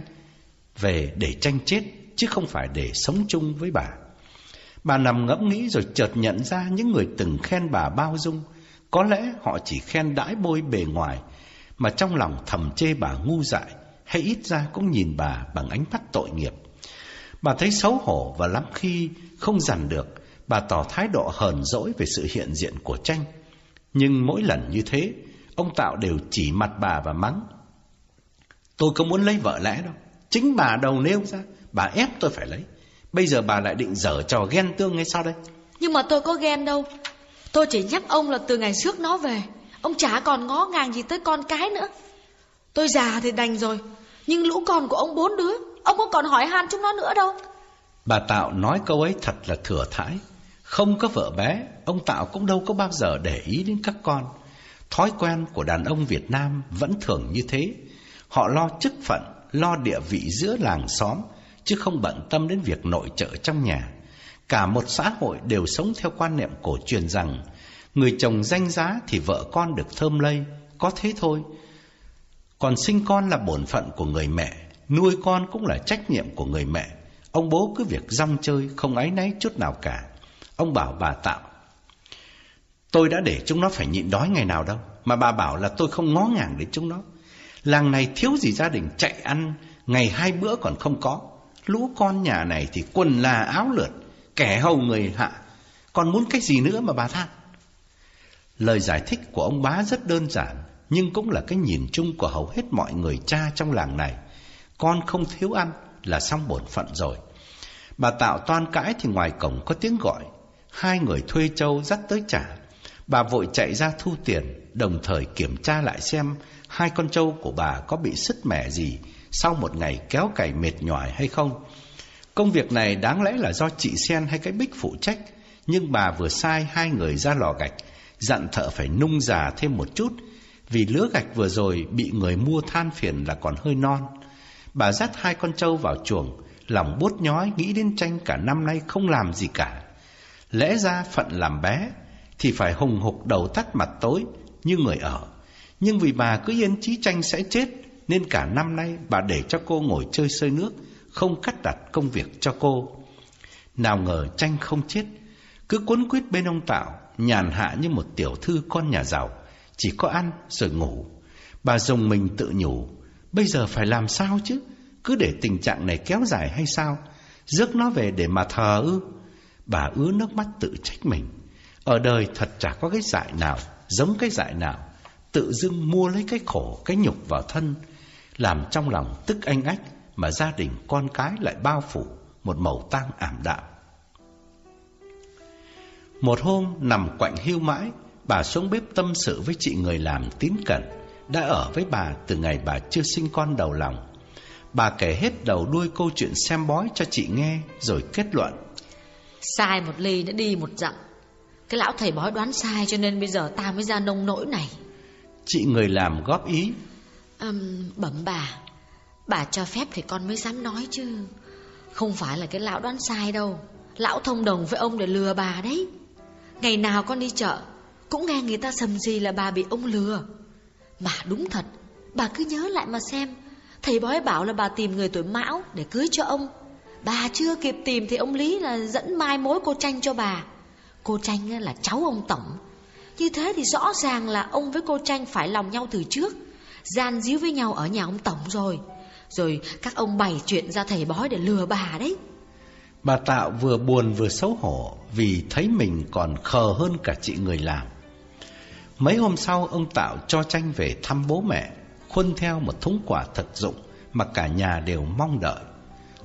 về để Tranh chết, chứ không phải để sống chung với bà. Bà nằm ngẫm nghĩ rồi chợt nhận ra những người từng khen bà bao dung, có lẽ họ chỉ khen đãi bôi bề ngoài, mà trong lòng thầm chê bà ngu dại, hay ít ra cũng nhìn bà bằng ánh mắt tội nghiệp. Bà thấy xấu hổ và lắm khi không dằn được, bà tỏ thái độ hờn dỗi về sự hiện diện của Tranh. Nhưng mỗi lần như thế, ông Tạo đều chỉ mặt bà và mắng: "Tôi có muốn lấy vợ lẽ đâu, chính bà đầu nêu ra, bà ép tôi phải lấy. Bây giờ bà lại định giở trò ghen tương hay sao đây?" Nhưng mà tôi có ghen đâu. Tôi chỉ nhắc ông là từ ngày trước nó về, ông chả còn ngó ngàng gì tới con cái nữa. Tôi già thì đành rồi, nhưng lũ con của ông bốn đứa, ông có còn hỏi han chúng nó nữa đâu. Bà Tạo nói câu ấy thật là thừa thãi. Không có vợ bé, ông Tạo cũng đâu có bao giờ để ý đến các con. Thói quen của đàn ông Việt Nam vẫn thường như thế. Họ lo chức phận, lo địa vị giữa làng xóm, chứ không bận tâm đến việc nội trợ trong nhà. Cả một xã hội đều sống theo quan niệm cổ truyền rằng người chồng danh giá thì vợ con được thơm lây, có thế thôi. Còn sinh con là bổn phận của người mẹ, nuôi con cũng là trách nhiệm của người mẹ. Ông bố cứ việc rong chơi, không áy náy chút nào cả. Ông bảo bà Tạo: "Tôi đã để chúng nó phải nhịn đói ngày nào đâu, mà bà bảo là tôi không ngó ngàng đến chúng nó. Làng này thiếu gì gia đình chạy ăn, ngày hai bữa còn không có. Lũ con nhà này thì quần là áo lượt, kẻ hầu người hạ, còn muốn cái gì nữa mà bà than?" Lời giải thích của ông bá rất đơn giản, nhưng cũng là cái nhìn chung của hầu hết mọi người cha trong làng này. Con không thiếu ăn là xong bổn phận rồi. Bà Tạo toan cãi thì ngoài cổng có tiếng gọi. Hai người thuê trâu dắt tới trả. Bà vội chạy ra thu tiền, đồng thời kiểm tra lại xem hai con trâu của bà có bị sứt mẻ gì sau một ngày kéo cày mệt nhoài hay không. Công việc này đáng lẽ là do chị Sen hay cái Bích phụ trách, nhưng bà vừa sai hai người ra lò gạch, dặn thợ phải nung già thêm một chút, vì lứa gạch vừa rồi bị người mua than phiền là còn hơi non. Bà dắt hai con trâu vào chuồng, lòng buốt nhói nghĩ đến Tranh cả năm nay không làm gì cả. Lẽ ra phận làm bé thì phải hùng hục đầu tắt mặt tối như người ở, nhưng vì bà cứ yên chí Tranh sẽ chết, nên cả năm nay bà để cho cô ngồi chơi sơi nước, không cắt đặt công việc cho cô. Nào ngờ Tranh không chết, cứ quấn quýt bên ông Tạo, nhàn hạ như một tiểu thư con nhà giàu, chỉ có ăn rồi ngủ. Bà dùng mình tự nhủ, bây giờ phải làm sao chứ? Cứ để tình trạng này kéo dài hay sao? Rước nó về để mà thờ ư? Bà ứa nước mắt tự trách mình. Ở đời thật chả có cái dại nào giống cái dại nào, tự dưng mua lấy cái khổ, cái nhục vào thân, làm trong lòng tức anh ách, mà gia đình con cái lại bao phủ một màu tang ảm đạm. Một hôm nằm quạnh hiu mãi, bà xuống bếp tâm sự với chị người làm tín cẩn, đã ở với bà từ ngày bà chưa sinh con đầu lòng. Bà kể hết đầu đuôi câu chuyện xem bói cho chị nghe, rồi kết luận: sai một ly đã đi một dặm. Cái lão thầy bói đoán sai, cho nên bây giờ ta mới ra nông nỗi này. Chị người làm góp ý: um, Bẩm bà, bà cho phép thì con mới dám nói chứ. Không phải là cái lão đoán sai đâu, lão thông đồng với ông để lừa bà đấy. Ngày nào con đi chợ cũng nghe người ta sầm gì là bà bị ông lừa. Mà đúng thật, bà cứ nhớ lại mà xem. Thầy bói bảo là bà tìm người tuổi Mão để cưới cho ông. Bà chưa kịp tìm thì ông Lý là dẫn mai mối cô Tranh cho bà. Cô Tranh là cháu ông Tổng. Như thế thì rõ ràng là ông với cô Tranh phải lòng nhau từ trước, gian díu với nhau ở nhà ông Tổng rồi. Rồi các ông bày chuyện ra thầy bói để lừa bà đấy. Bà Tạo vừa buồn vừa xấu hổ, vì thấy mình còn khờ hơn cả chị người làm. Mấy hôm sau, ông Tạo cho Tranh về thăm bố mẹ, khuân theo một thúng quà thực dụng mà cả nhà đều mong đợi.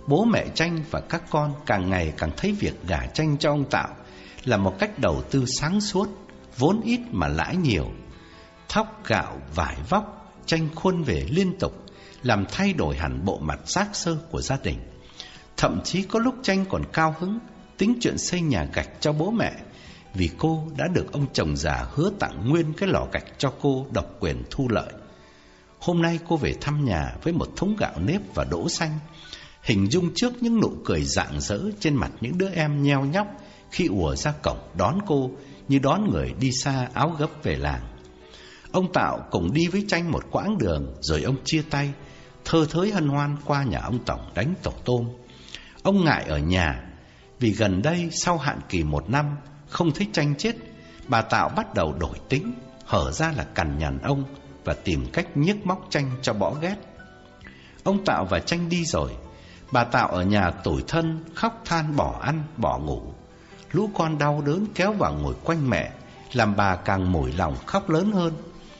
bố mẹ Tranh và các con càng ngày càng thấy việc gả Tranh cho ông Tạo là một cách đầu tư sáng suốt, vốn ít mà lãi nhiều. Thóc gạo, vải vóc, Tranh khuôn về liên tục, làm thay đổi hẳn bộ mặt xác xơ của gia đình. Thậm chí có lúc Tranh còn cao hứng tính chuyện xây nhà gạch cho bố mẹ, vì cô đã được ông chồng già hứa tặng nguyên cái lò gạch cho cô độc quyền thu lợi. Hôm nay cô về thăm nhà với một thúng gạo nếp và đỗ xanh, hình dung trước những nụ cười rạng rỡ trên mặt những đứa em nheo nhóc khi ùa ra cổng đón cô như đón người đi xa áo gấp về làng. Ông Tạo cùng đi với Tranh một quãng đường, rồi ông chia tay, thơ thới hân hoan qua nhà ông Tổng đánh tổ tôm. Ông ngại ở nhà, vì gần đây sau hạn kỳ một năm không thấy Tranh chết, bà Tạo bắt đầu đổi tính, hở ra là cằn nhằn ông và tìm cách nhiếc móc Tranh cho bỏ ghét. Ông Tạo và Tranh đi rồi, bà Tạo ở nhà tủi thân, khóc than bỏ ăn, bỏ ngủ. Lũ con đau đớn kéo vào ngồi quanh mẹ, làm bà càng mỏi lòng khóc lớn hơn.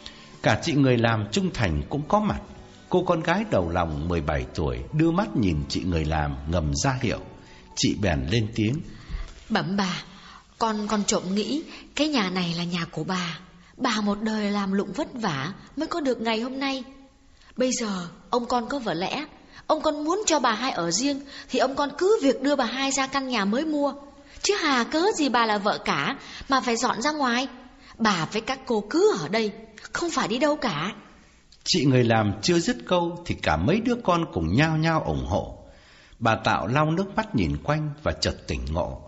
Cả chị người làm trung thành cũng có mặt. Cô con gái đầu lòng mười bảy tuổi đưa mắt nhìn chị người làm ngầm ra hiệu. Chị bèn lên tiếng: Bẩm bà, con con trộm nghĩ cái nhà này là nhà của bà. Bà một đời làm lụng vất vả mới có được ngày hôm nay. Bây giờ ông con có vợ lẽ, ông con muốn cho bà hai ở riêng thì ông con cứ việc đưa bà hai ra căn nhà mới mua. Chứ hà cớ gì bà là vợ cả mà phải dọn ra ngoài. Bà với các cô cứ ở đây, không phải đi đâu cả. Chị người làm chưa dứt câu thì cả mấy đứa con cùng nhao nhao ủng hộ. Bà Tạo lau nước mắt nhìn quanh và chợt tỉnh ngộ.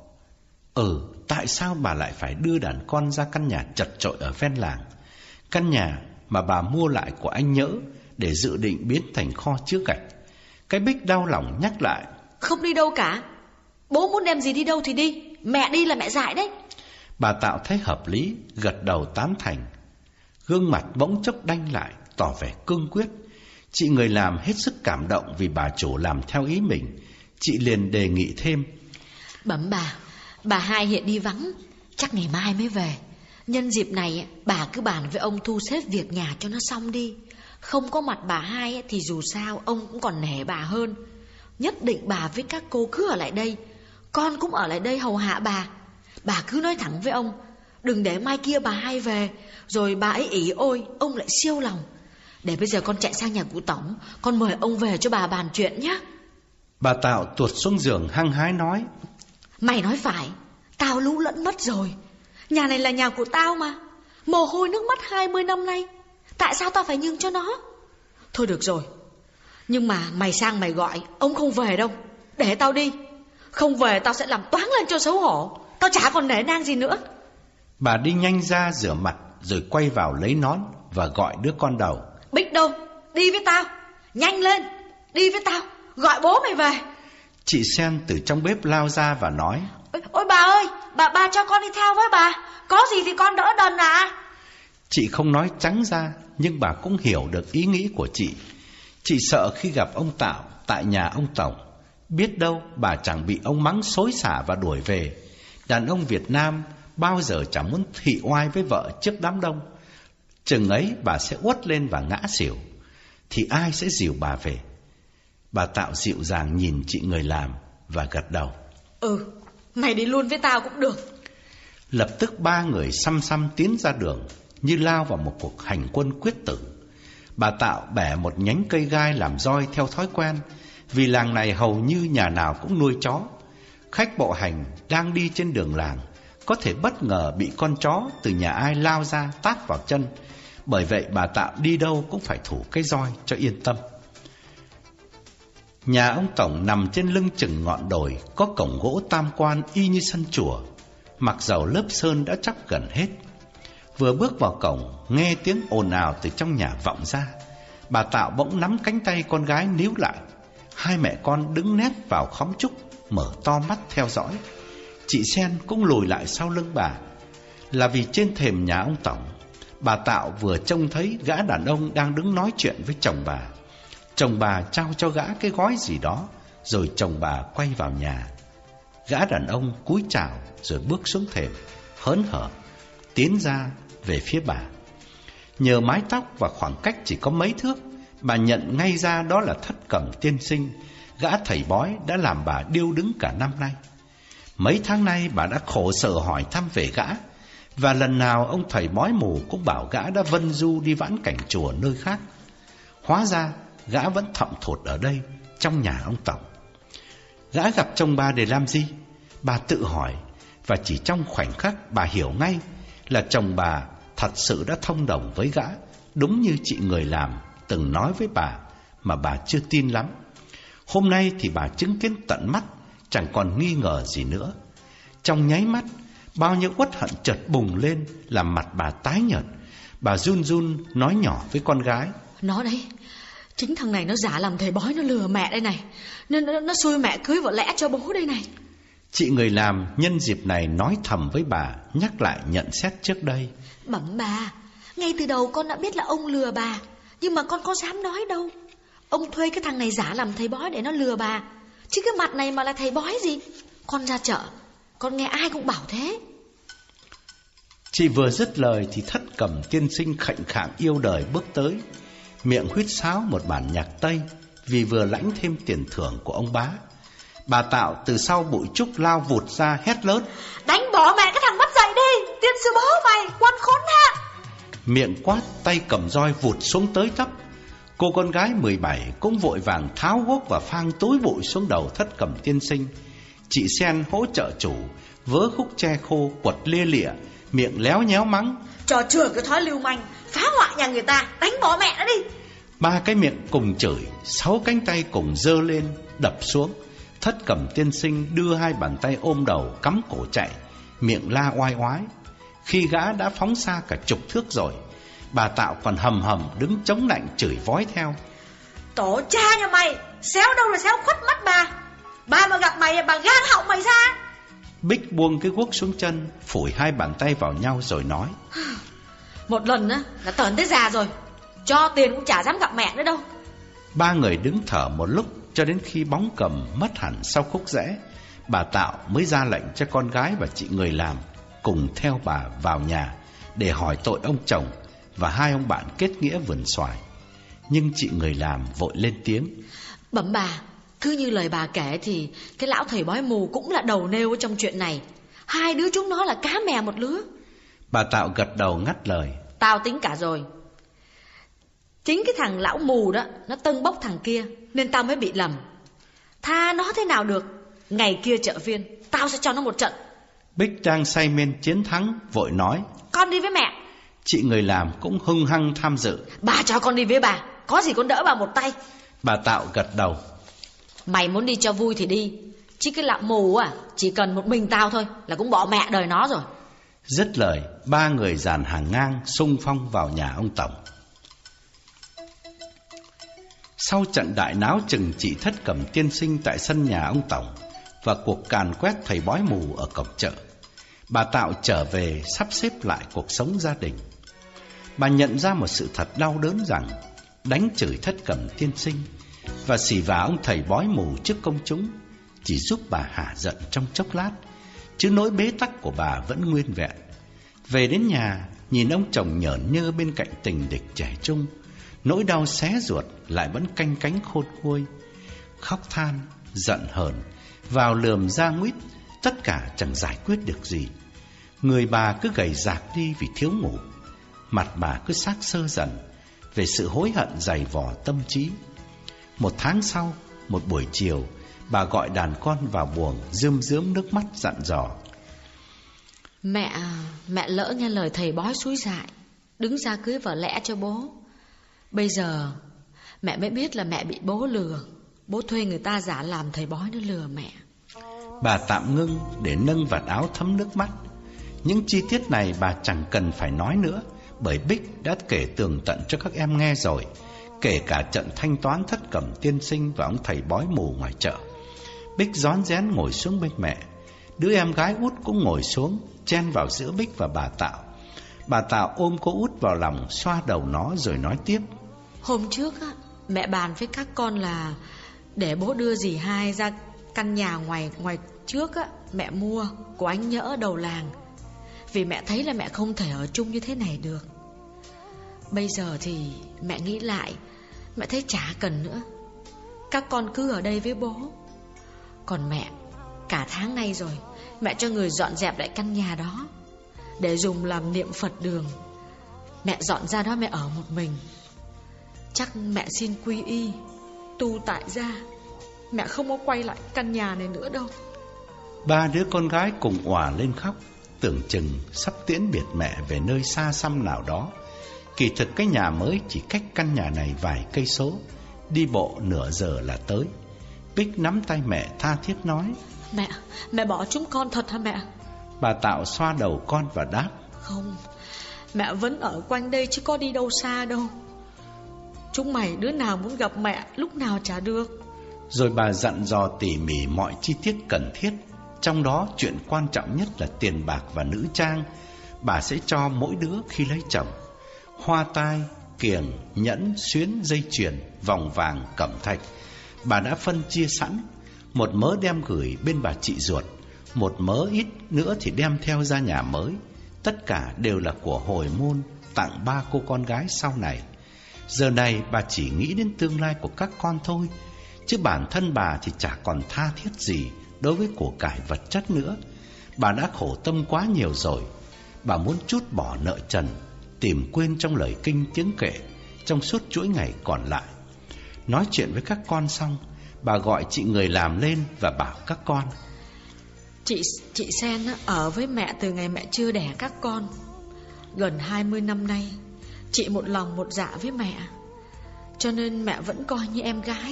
Ừ, tại sao bà lại phải đưa đàn con ra căn nhà chật chội ở ven làng, căn nhà mà bà mua lại của anh Nhỡ để dự định biến thành kho chứa gạch? Cái Bích đau lòng nhắc lại: Không đi đâu cả. Bố muốn đem gì đi đâu thì đi, mẹ đi là mẹ dại đấy. Bà Tạo thấy hợp lý, gật đầu tán thành. Gương mặt bỗng chốc đanh lại, tỏ vẻ cương quyết. Chị người làm hết sức cảm động vì bà chủ làm theo ý mình. Chị liền đề nghị thêm: Bẩm bà, bà hai hiện đi vắng, chắc ngày mai mới về. Nhân dịp này bà cứ bàn với ông thu xếp việc nhà cho nó xong đi. Không có mặt bà hai thì dù sao ông cũng còn nể bà hơn. Nhất định bà với các cô cứ ở lại đây, con cũng ở lại đây hầu hạ bà. Bà cứ nói thẳng với ông, đừng để mai kia bà hai về rồi bà ấy ỉ ôi ông lại siêu lòng. Để bây giờ con chạy sang nhà cụ Tổng, con mời ông về cho bà bàn chuyện nhé. Bà Tạo tuột xuống giường hăng hái nói: Mày nói phải, tao lú lẫn mất rồi. Nhà này là nhà của tao mà, mồ hôi nước mắt hai mươi năm nay, tại sao tao phải nhường cho nó? Thôi được rồi, nhưng mà mày sang mày gọi, ông không về đâu. Để tao đi, không về tao sẽ làm toáng lên cho xấu hổ. Tao chả còn nể nang gì nữa. Bà đi nhanh ra rửa mặt, rồi quay vào lấy nón và gọi đứa con đầu: Bích đâu, đi với tao. Nhanh lên, đi với tao, gọi bố mày về. Chị Sen từ trong bếp lao ra và nói: Ôi, ôi bà ơi, bà bà cho con đi theo với bà. Có gì thì con đỡ đần à. Chị không nói trắng ra, nhưng bà cũng hiểu được ý nghĩ của chị. Chị sợ khi gặp ông Tạo tại nhà ông Tổng, biết đâu bà chẳng bị ông mắng xối xả và đuổi về. Đàn ông Việt Nam bao giờ chẳng muốn thị oai với vợ trước đám đông. Chừng ấy bà sẽ uất lên và ngã xỉu, thì ai sẽ dìu bà về? Bà Tạo dịu dàng nhìn chị người làm và gật đầu: Ừ, mày đi luôn với tao cũng được. Lập tức ba người xăm xăm tiến ra đường, như lao vào một cuộc hành quân quyết tử. Bà Tạo bẻ một nhánh cây gai làm roi theo thói quen, vì làng này hầu như nhà nào cũng nuôi chó. Khách bộ hành đang đi trên đường làng có thể bất ngờ bị con chó từ nhà ai lao ra tát vào chân. Bởi vậy bà Tạo đi đâu cũng phải thủ cái roi cho yên tâm. Nhà ông Tổng nằm trên lưng chừng ngọn đồi, có cổng gỗ tam quan y như sân chùa, mặc dầu lớp sơn đã chóc gần hết. Vừa bước vào cổng, nghe tiếng ồn ào từ trong nhà vọng ra. Bà Tạo bỗng nắm cánh tay con gái níu lại. Hai mẹ con đứng nép vào khóm trúc, mở to mắt theo dõi. Chị Sen cũng lùi lại sau lưng bà. Là vì trên thềm nhà ông Tổng, bà Tạo vừa trông thấy gã đàn ông đang đứng nói chuyện với chồng bà. Chồng bà trao cho gã cái gói gì đó, rồi chồng bà quay vào nhà. Gã đàn ông cúi chào rồi bước xuống thềm, hớn hở tiến ra về phía bà. Nhờ mái tóc và khoảng cách chỉ có mấy thước, bà nhận ngay ra đó là Thất Cẩm tiên sinh, gã thầy bói đã làm bà điêu đứng cả năm nay. Mấy tháng nay bà đã khổ sở hỏi thăm về gã, và lần nào ông thầy bói mù cũng bảo gã đã vân du đi vãn cảnh chùa nơi khác. Hóa ra gã vẫn thậm thụt ở đây, trong nhà ông Tổng. Gã gặp chồng bà để làm gì? Bà tự hỏi, và chỉ trong khoảnh khắc bà hiểu ngay là chồng bà thật sự đã thông đồng với gã, đúng như chị người làm từng nói với bà mà bà chưa tin lắm. Hôm nay thì bà chứng kiến tận mắt, chẳng còn nghi ngờ gì nữa. Trong nháy mắt, bao nhiêu uất hận chợt bùng lên, làm mặt bà tái nhợt. Bà run run nói nhỏ với con gái: Nó đấy, chính thằng này nó giả làm thầy bói, nó lừa mẹ đây này. Nên nó, nó xui mẹ cưới vợ lẽ cho bố đây này. Chị người làm nhân dịp này nói thầm với bà, nhắc lại nhận xét trước đây. Bẩm bà, ngay từ đầu con đã biết là ông lừa bà, nhưng mà con có dám nói đâu. Ông thuê cái thằng này giả làm thầy bói để nó lừa bà, chứ cái mặt này mà là thầy bói gì. Con ra chợ, con nghe ai cũng bảo thế. Chị vừa dứt lời thì Thất Cẩm tiên sinh khệnh khạng yêu đời bước tới, miệng huýt sáo một bản nhạc Tây, vì vừa lãnh thêm tiền thưởng của ông bá. Bà Tạo từ sau bụi trúc lao vụt ra hét lớn: Đánh bỏ mẹ cái thằng mất dạy đi, tiên sư bố mày, quân khốn nạn. Miệng quát, tay cầm roi vụt xuống tới tấp. Cô con gái mười bảy cũng vội vàng tháo guốc và phang túi bụi xuống đầu Thất Cẩm tiên sinh. Chị Sen hỗ trợ chủ vớ khúc tre khô quật lia lịa, miệng léo nhéo mắng: Trò chừa cái thói lưu manh, phá hoại nhà người ta, đánh bỏ mẹ nó đi. Ba cái miệng cùng chửi, sáu cánh tay cùng giơ lên đập xuống. Thất Cẩm tiên sinh đưa hai bàn tay ôm đầu cắm cổ chạy, miệng la oai oái. Khi gã đã phóng xa cả chục thước rồi, bà Tạo còn hầm hầm đứng chống nạnh chửi vói theo: Tổ cha nhà mày, xéo đâu là xéo khuất mắt bà. Bà mà gặp mày bà gan họng mày ra. Bích buông cái guốc xuống chân, phủi hai bàn tay vào nhau rồi nói: Một lần á là tởn tới già rồi, cho tiền cũng chả dám gặp mẹ nữa đâu. Ba người đứng thở một lúc, cho đến khi bóng cầm mất hẳn sau khúc rẽ, bà Tạo mới ra lệnh cho con gái và chị người làm cùng theo bà vào nhà để hỏi tội ông chồng và hai ông bạn kết nghĩa vườn xoài. Nhưng chị người làm vội lên tiếng: Bẩm bà, cứ như lời bà kể thì cái lão thầy bói mù cũng là đầu nêu ở trong chuyện này. Hai đứa chúng nó là cá mè một lứa. Bà Tạo gật đầu ngắt lời: Tao tính cả rồi. Chính cái thằng lão mù đó, nó tâng bốc thằng kia, nên tao mới bị lầm. Tha nó thế nào được. Ngày kia chợ phiên, tao sẽ cho nó một trận. Bích đang say men chiến thắng vội nói: Con đi với mẹ. Chị người làm cũng hung hăng tham dự: Bà cho con đi với bà, có gì con đỡ bà một tay. Bà Tạo gật đầu: Mày muốn đi cho vui thì đi, chứ cái lão mù à, chỉ cần một mình tao thôi là cũng bỏ mẹ đời nó rồi. Dứt lời, ba người dàn hàng ngang xung phong vào nhà ông Tổng. Sau trận đại náo chừng trị Thất Cẩm tiên sinh tại sân nhà ông Tổng và cuộc càn quét thầy bói mù ở cổng chợ, bà Tạo trở về sắp xếp lại cuộc sống gia đình. Bà nhận ra một sự thật đau đớn rằng đánh chửi Thất Cẩm tiên sinh và xỉ vả ông thầy bói mù trước công chúng chỉ giúp bà hả giận trong chốc lát, chứ nỗi bế tắc của bà vẫn nguyên vẹn. Về đến nhà, nhìn ông chồng nhởn nhơ bên cạnh tình địch trẻ trung, nỗi đau xé ruột lại vẫn canh cánh khôn nguôi. Khóc than, giận hờn, vào lườm ra nguýt, tất cả chẳng giải quyết được gì. Người bà cứ gầy rạc đi vì thiếu ngủ, mặt bà cứ xác sơ dần về sự hối hận dày vò tâm trí. Một tháng sau, một buổi chiều, bà gọi đàn con vào buồng, rơm rớm nước mắt dặn dò: Mẹ, mẹ lỡ nghe lời thầy bói xúi dại, đứng ra cưới vợ lẽ cho bố. Bây giờ mẹ mới biết là mẹ bị bố lừa. Bố thuê người ta giả làm thầy bói nó lừa mẹ. Bà tạm ngưng để nâng vạt áo thấm nước mắt. Những chi tiết này bà chẳng cần phải nói nữa, bởi Bích đã kể tường tận cho các em nghe rồi, kể cả trận thanh toán Thất Cẩm tiên sinh và ông thầy bói mù ngoài chợ. Bích rón rén ngồi xuống bên mẹ. Đứa em gái út cũng ngồi xuống, chen vào giữa Bích và bà Tạo. Bà Tạo ôm cô út vào lòng, xoa đầu nó rồi nói tiếp: Hôm trước á, mẹ bàn với các con là để bố đưa dì hai ra căn nhà ngoài ngoài trước á, mẹ mua của anh Nhỡ đầu làng. Vì mẹ thấy là mẹ không thể ở chung như thế này được. Bây giờ thì mẹ nghĩ lại, mẹ thấy chả cần nữa. các con cứ ở đây với bố. Còn mẹ, cả tháng nay rồi mẹ cho người dọn dẹp lại căn nhà đó để dùng làm niệm Phật đường. Mẹ dọn ra đó mẹ ở một mình. Chắc mẹ xin quy y, tu tại gia. Mẹ không có quay lại căn nhà này nữa đâu. Ba đứa con gái cùng òa lên khóc, tưởng chừng sắp tiễn biệt mẹ về nơi xa xăm nào đó. Kỳ thực cái nhà mới chỉ cách căn nhà này vài cây số, đi bộ nửa giờ là tới. Bích nắm tay mẹ tha thiết nói: Mẹ, mẹ bỏ chúng con thật hả mẹ? Bà Tạo xoa đầu con và đáp: Không, mẹ vẫn ở quanh đây chứ có đi đâu xa đâu. Chúng mày đứa nào muốn gặp mẹ lúc nào chả được. Rồi bà dặn dò tỉ mỉ mọi chi tiết cần thiết. Trong đó chuyện quan trọng nhất là tiền bạc và nữ trang bà sẽ cho mỗi đứa khi lấy chồng. Hoa tai, kiềng, nhẫn, xuyến, dây chuyền, vòng vàng, cẩm thạch bà đã phân chia sẵn. Một mớ đem gửi bên bà chị ruột, một mớ ít nữa thì đem theo ra nhà mới. Tất cả đều là của hồi môn tặng ba cô con gái sau này. Giờ này bà chỉ nghĩ đến tương lai của các con thôi, chứ bản thân bà thì chả còn tha thiết gì đối với của cải vật chất nữa. Bà đã khổ tâm quá nhiều rồi. Bà muốn trút bỏ nợ trần, tìm quên trong lời kinh tiếng kệ trong suốt chuỗi ngày còn lại. Nói chuyện với các con xong, bà gọi chị người làm lên và bảo các con: Chị, chị Sen ở với mẹ từ ngày mẹ chưa đẻ các con. Gần hai mươi năm nay, chị một lòng một dạ với mẹ, cho nên mẹ vẫn coi như em gái.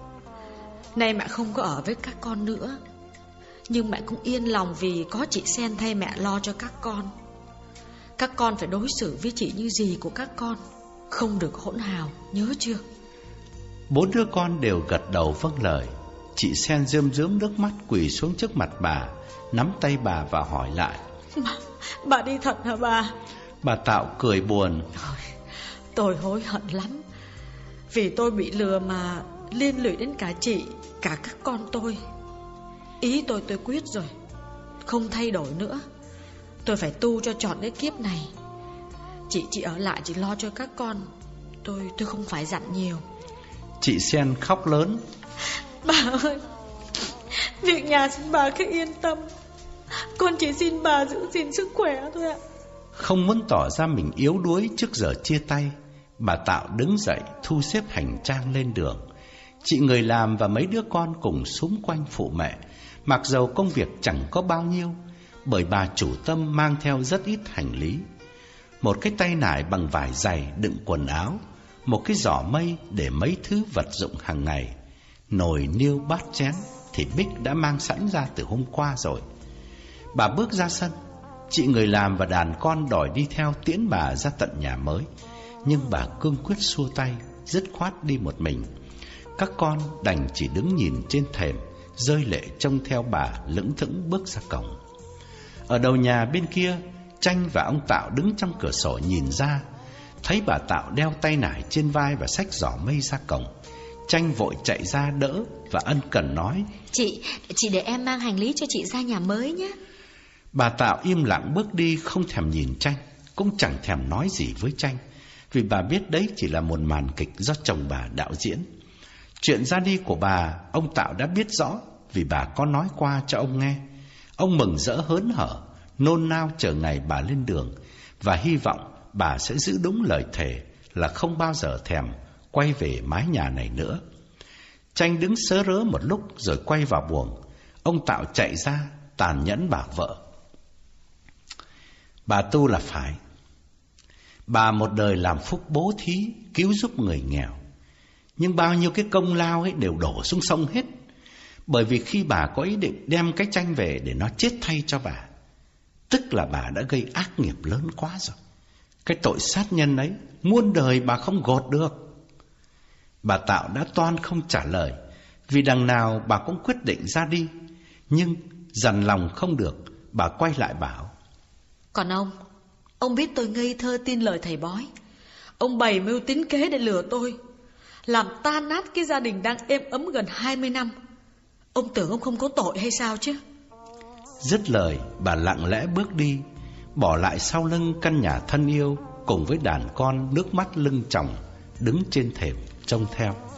Nay mẹ không có ở với các con nữa, nhưng mẹ cũng yên lòng vì có chị Sen thay mẹ lo cho các con. Các con phải đối xử với chị như dì của các con, không được hỗn hào, nhớ chưa? Bốn đứa con đều gật đầu vâng lời. Chị Sen rơm rớm nước mắt quỳ xuống trước mặt bà, nắm tay bà và hỏi lại: Bà, bà đi thật hả bà? Bà Tạo cười buồn: Tôi hối hận lắm, vì tôi bị lừa mà liên lụy đến cả chị, cả các con tôi. Ý tôi tôi quyết rồi, không thay đổi nữa. Tôi phải tu cho trọn cái kiếp này. Chị chị ở lại chỉ lo cho các con. Tôi tôi không phải dặn nhiều. Chị Sen khóc lớn: Bà ơi, việc nhà xin bà cứ yên tâm. Con chỉ xin bà giữ gìn sức khỏe thôi ạ. Không muốn tỏ ra mình yếu đuối trước giờ chia tay, bà Tạo đứng dậy thu xếp hành trang lên đường. Chị người làm và mấy đứa con cùng xúm quanh phụ mẹ, mặc dầu công việc chẳng có bao nhiêu, bởi bà chủ tâm mang theo rất ít hành lý. Một cái tay nải bằng vải dày đựng quần áo, một cái giỏ mây để mấy thứ vật dụng hàng ngày, nồi niêu bát chén thì Bích đã mang sẵn ra từ hôm qua rồi. Bà bước ra sân, chị người làm và đàn con đòi đi theo tiễn bà ra tận nhà mới, nhưng bà cương quyết xua tay, dứt khoát đi một mình. Các con đành chỉ đứng nhìn trên thềm, rơi lệ trông theo bà lững thững bước ra cổng. Ở đầu nhà bên kia, Tranh và ông Tạo đứng trong cửa sổ nhìn ra, thấy bà Tạo đeo tay nải trên vai và xách giỏ mây ra cổng. Tranh vội chạy ra đỡ và ân cần nói: Chị, chị để em mang hành lý cho chị ra nhà mới nhé. Bà Tạo im lặng bước đi, không thèm nhìn Tranh, cũng chẳng thèm nói gì với Tranh, vì bà biết đấy chỉ là một màn kịch do chồng bà đạo diễn. Chuyện ra đi của bà, ông Tạo đã biết rõ vì bà có nói qua cho ông nghe. Ông mừng rỡ hớn hở, nôn nao chờ ngày bà lên đường, và hy vọng bà sẽ giữ đúng lời thề là không bao giờ thèm quay về mái nhà này nữa. Tranh đứng sớ rớ một lúc rồi quay vào buồng. Ông Tạo chạy ra tàn nhẫn bảo vợ: Bà tu là phải. Bà một đời làm phúc bố thí, cứu giúp người nghèo, nhưng bao nhiêu cái công lao ấy đều đổ xuống sông hết. Bởi vì khi bà có ý định đem cái Tranh về để nó chết thay cho bà, tức là bà đã gây ác nghiệp lớn quá rồi. Cái tội sát nhân ấy muôn đời bà không gột được. Bà Tạo đã toan không trả lời, vì đằng nào bà cũng quyết định ra đi. Nhưng dằn lòng không được, bà quay lại bảo: Còn ông, ông biết tôi ngây thơ tin lời thầy bói. Ông bày mưu tính kế để lừa tôi, làm tan nát cái gia đình đang êm ấm gần hai mươi năm. Ông tưởng ông không có tội hay sao chứ? Dứt lời, bà lặng lẽ bước đi, bỏ lại sau lưng căn nhà thân yêu cùng với đàn con nước mắt lưng tròng đứng trên thềm trông theo.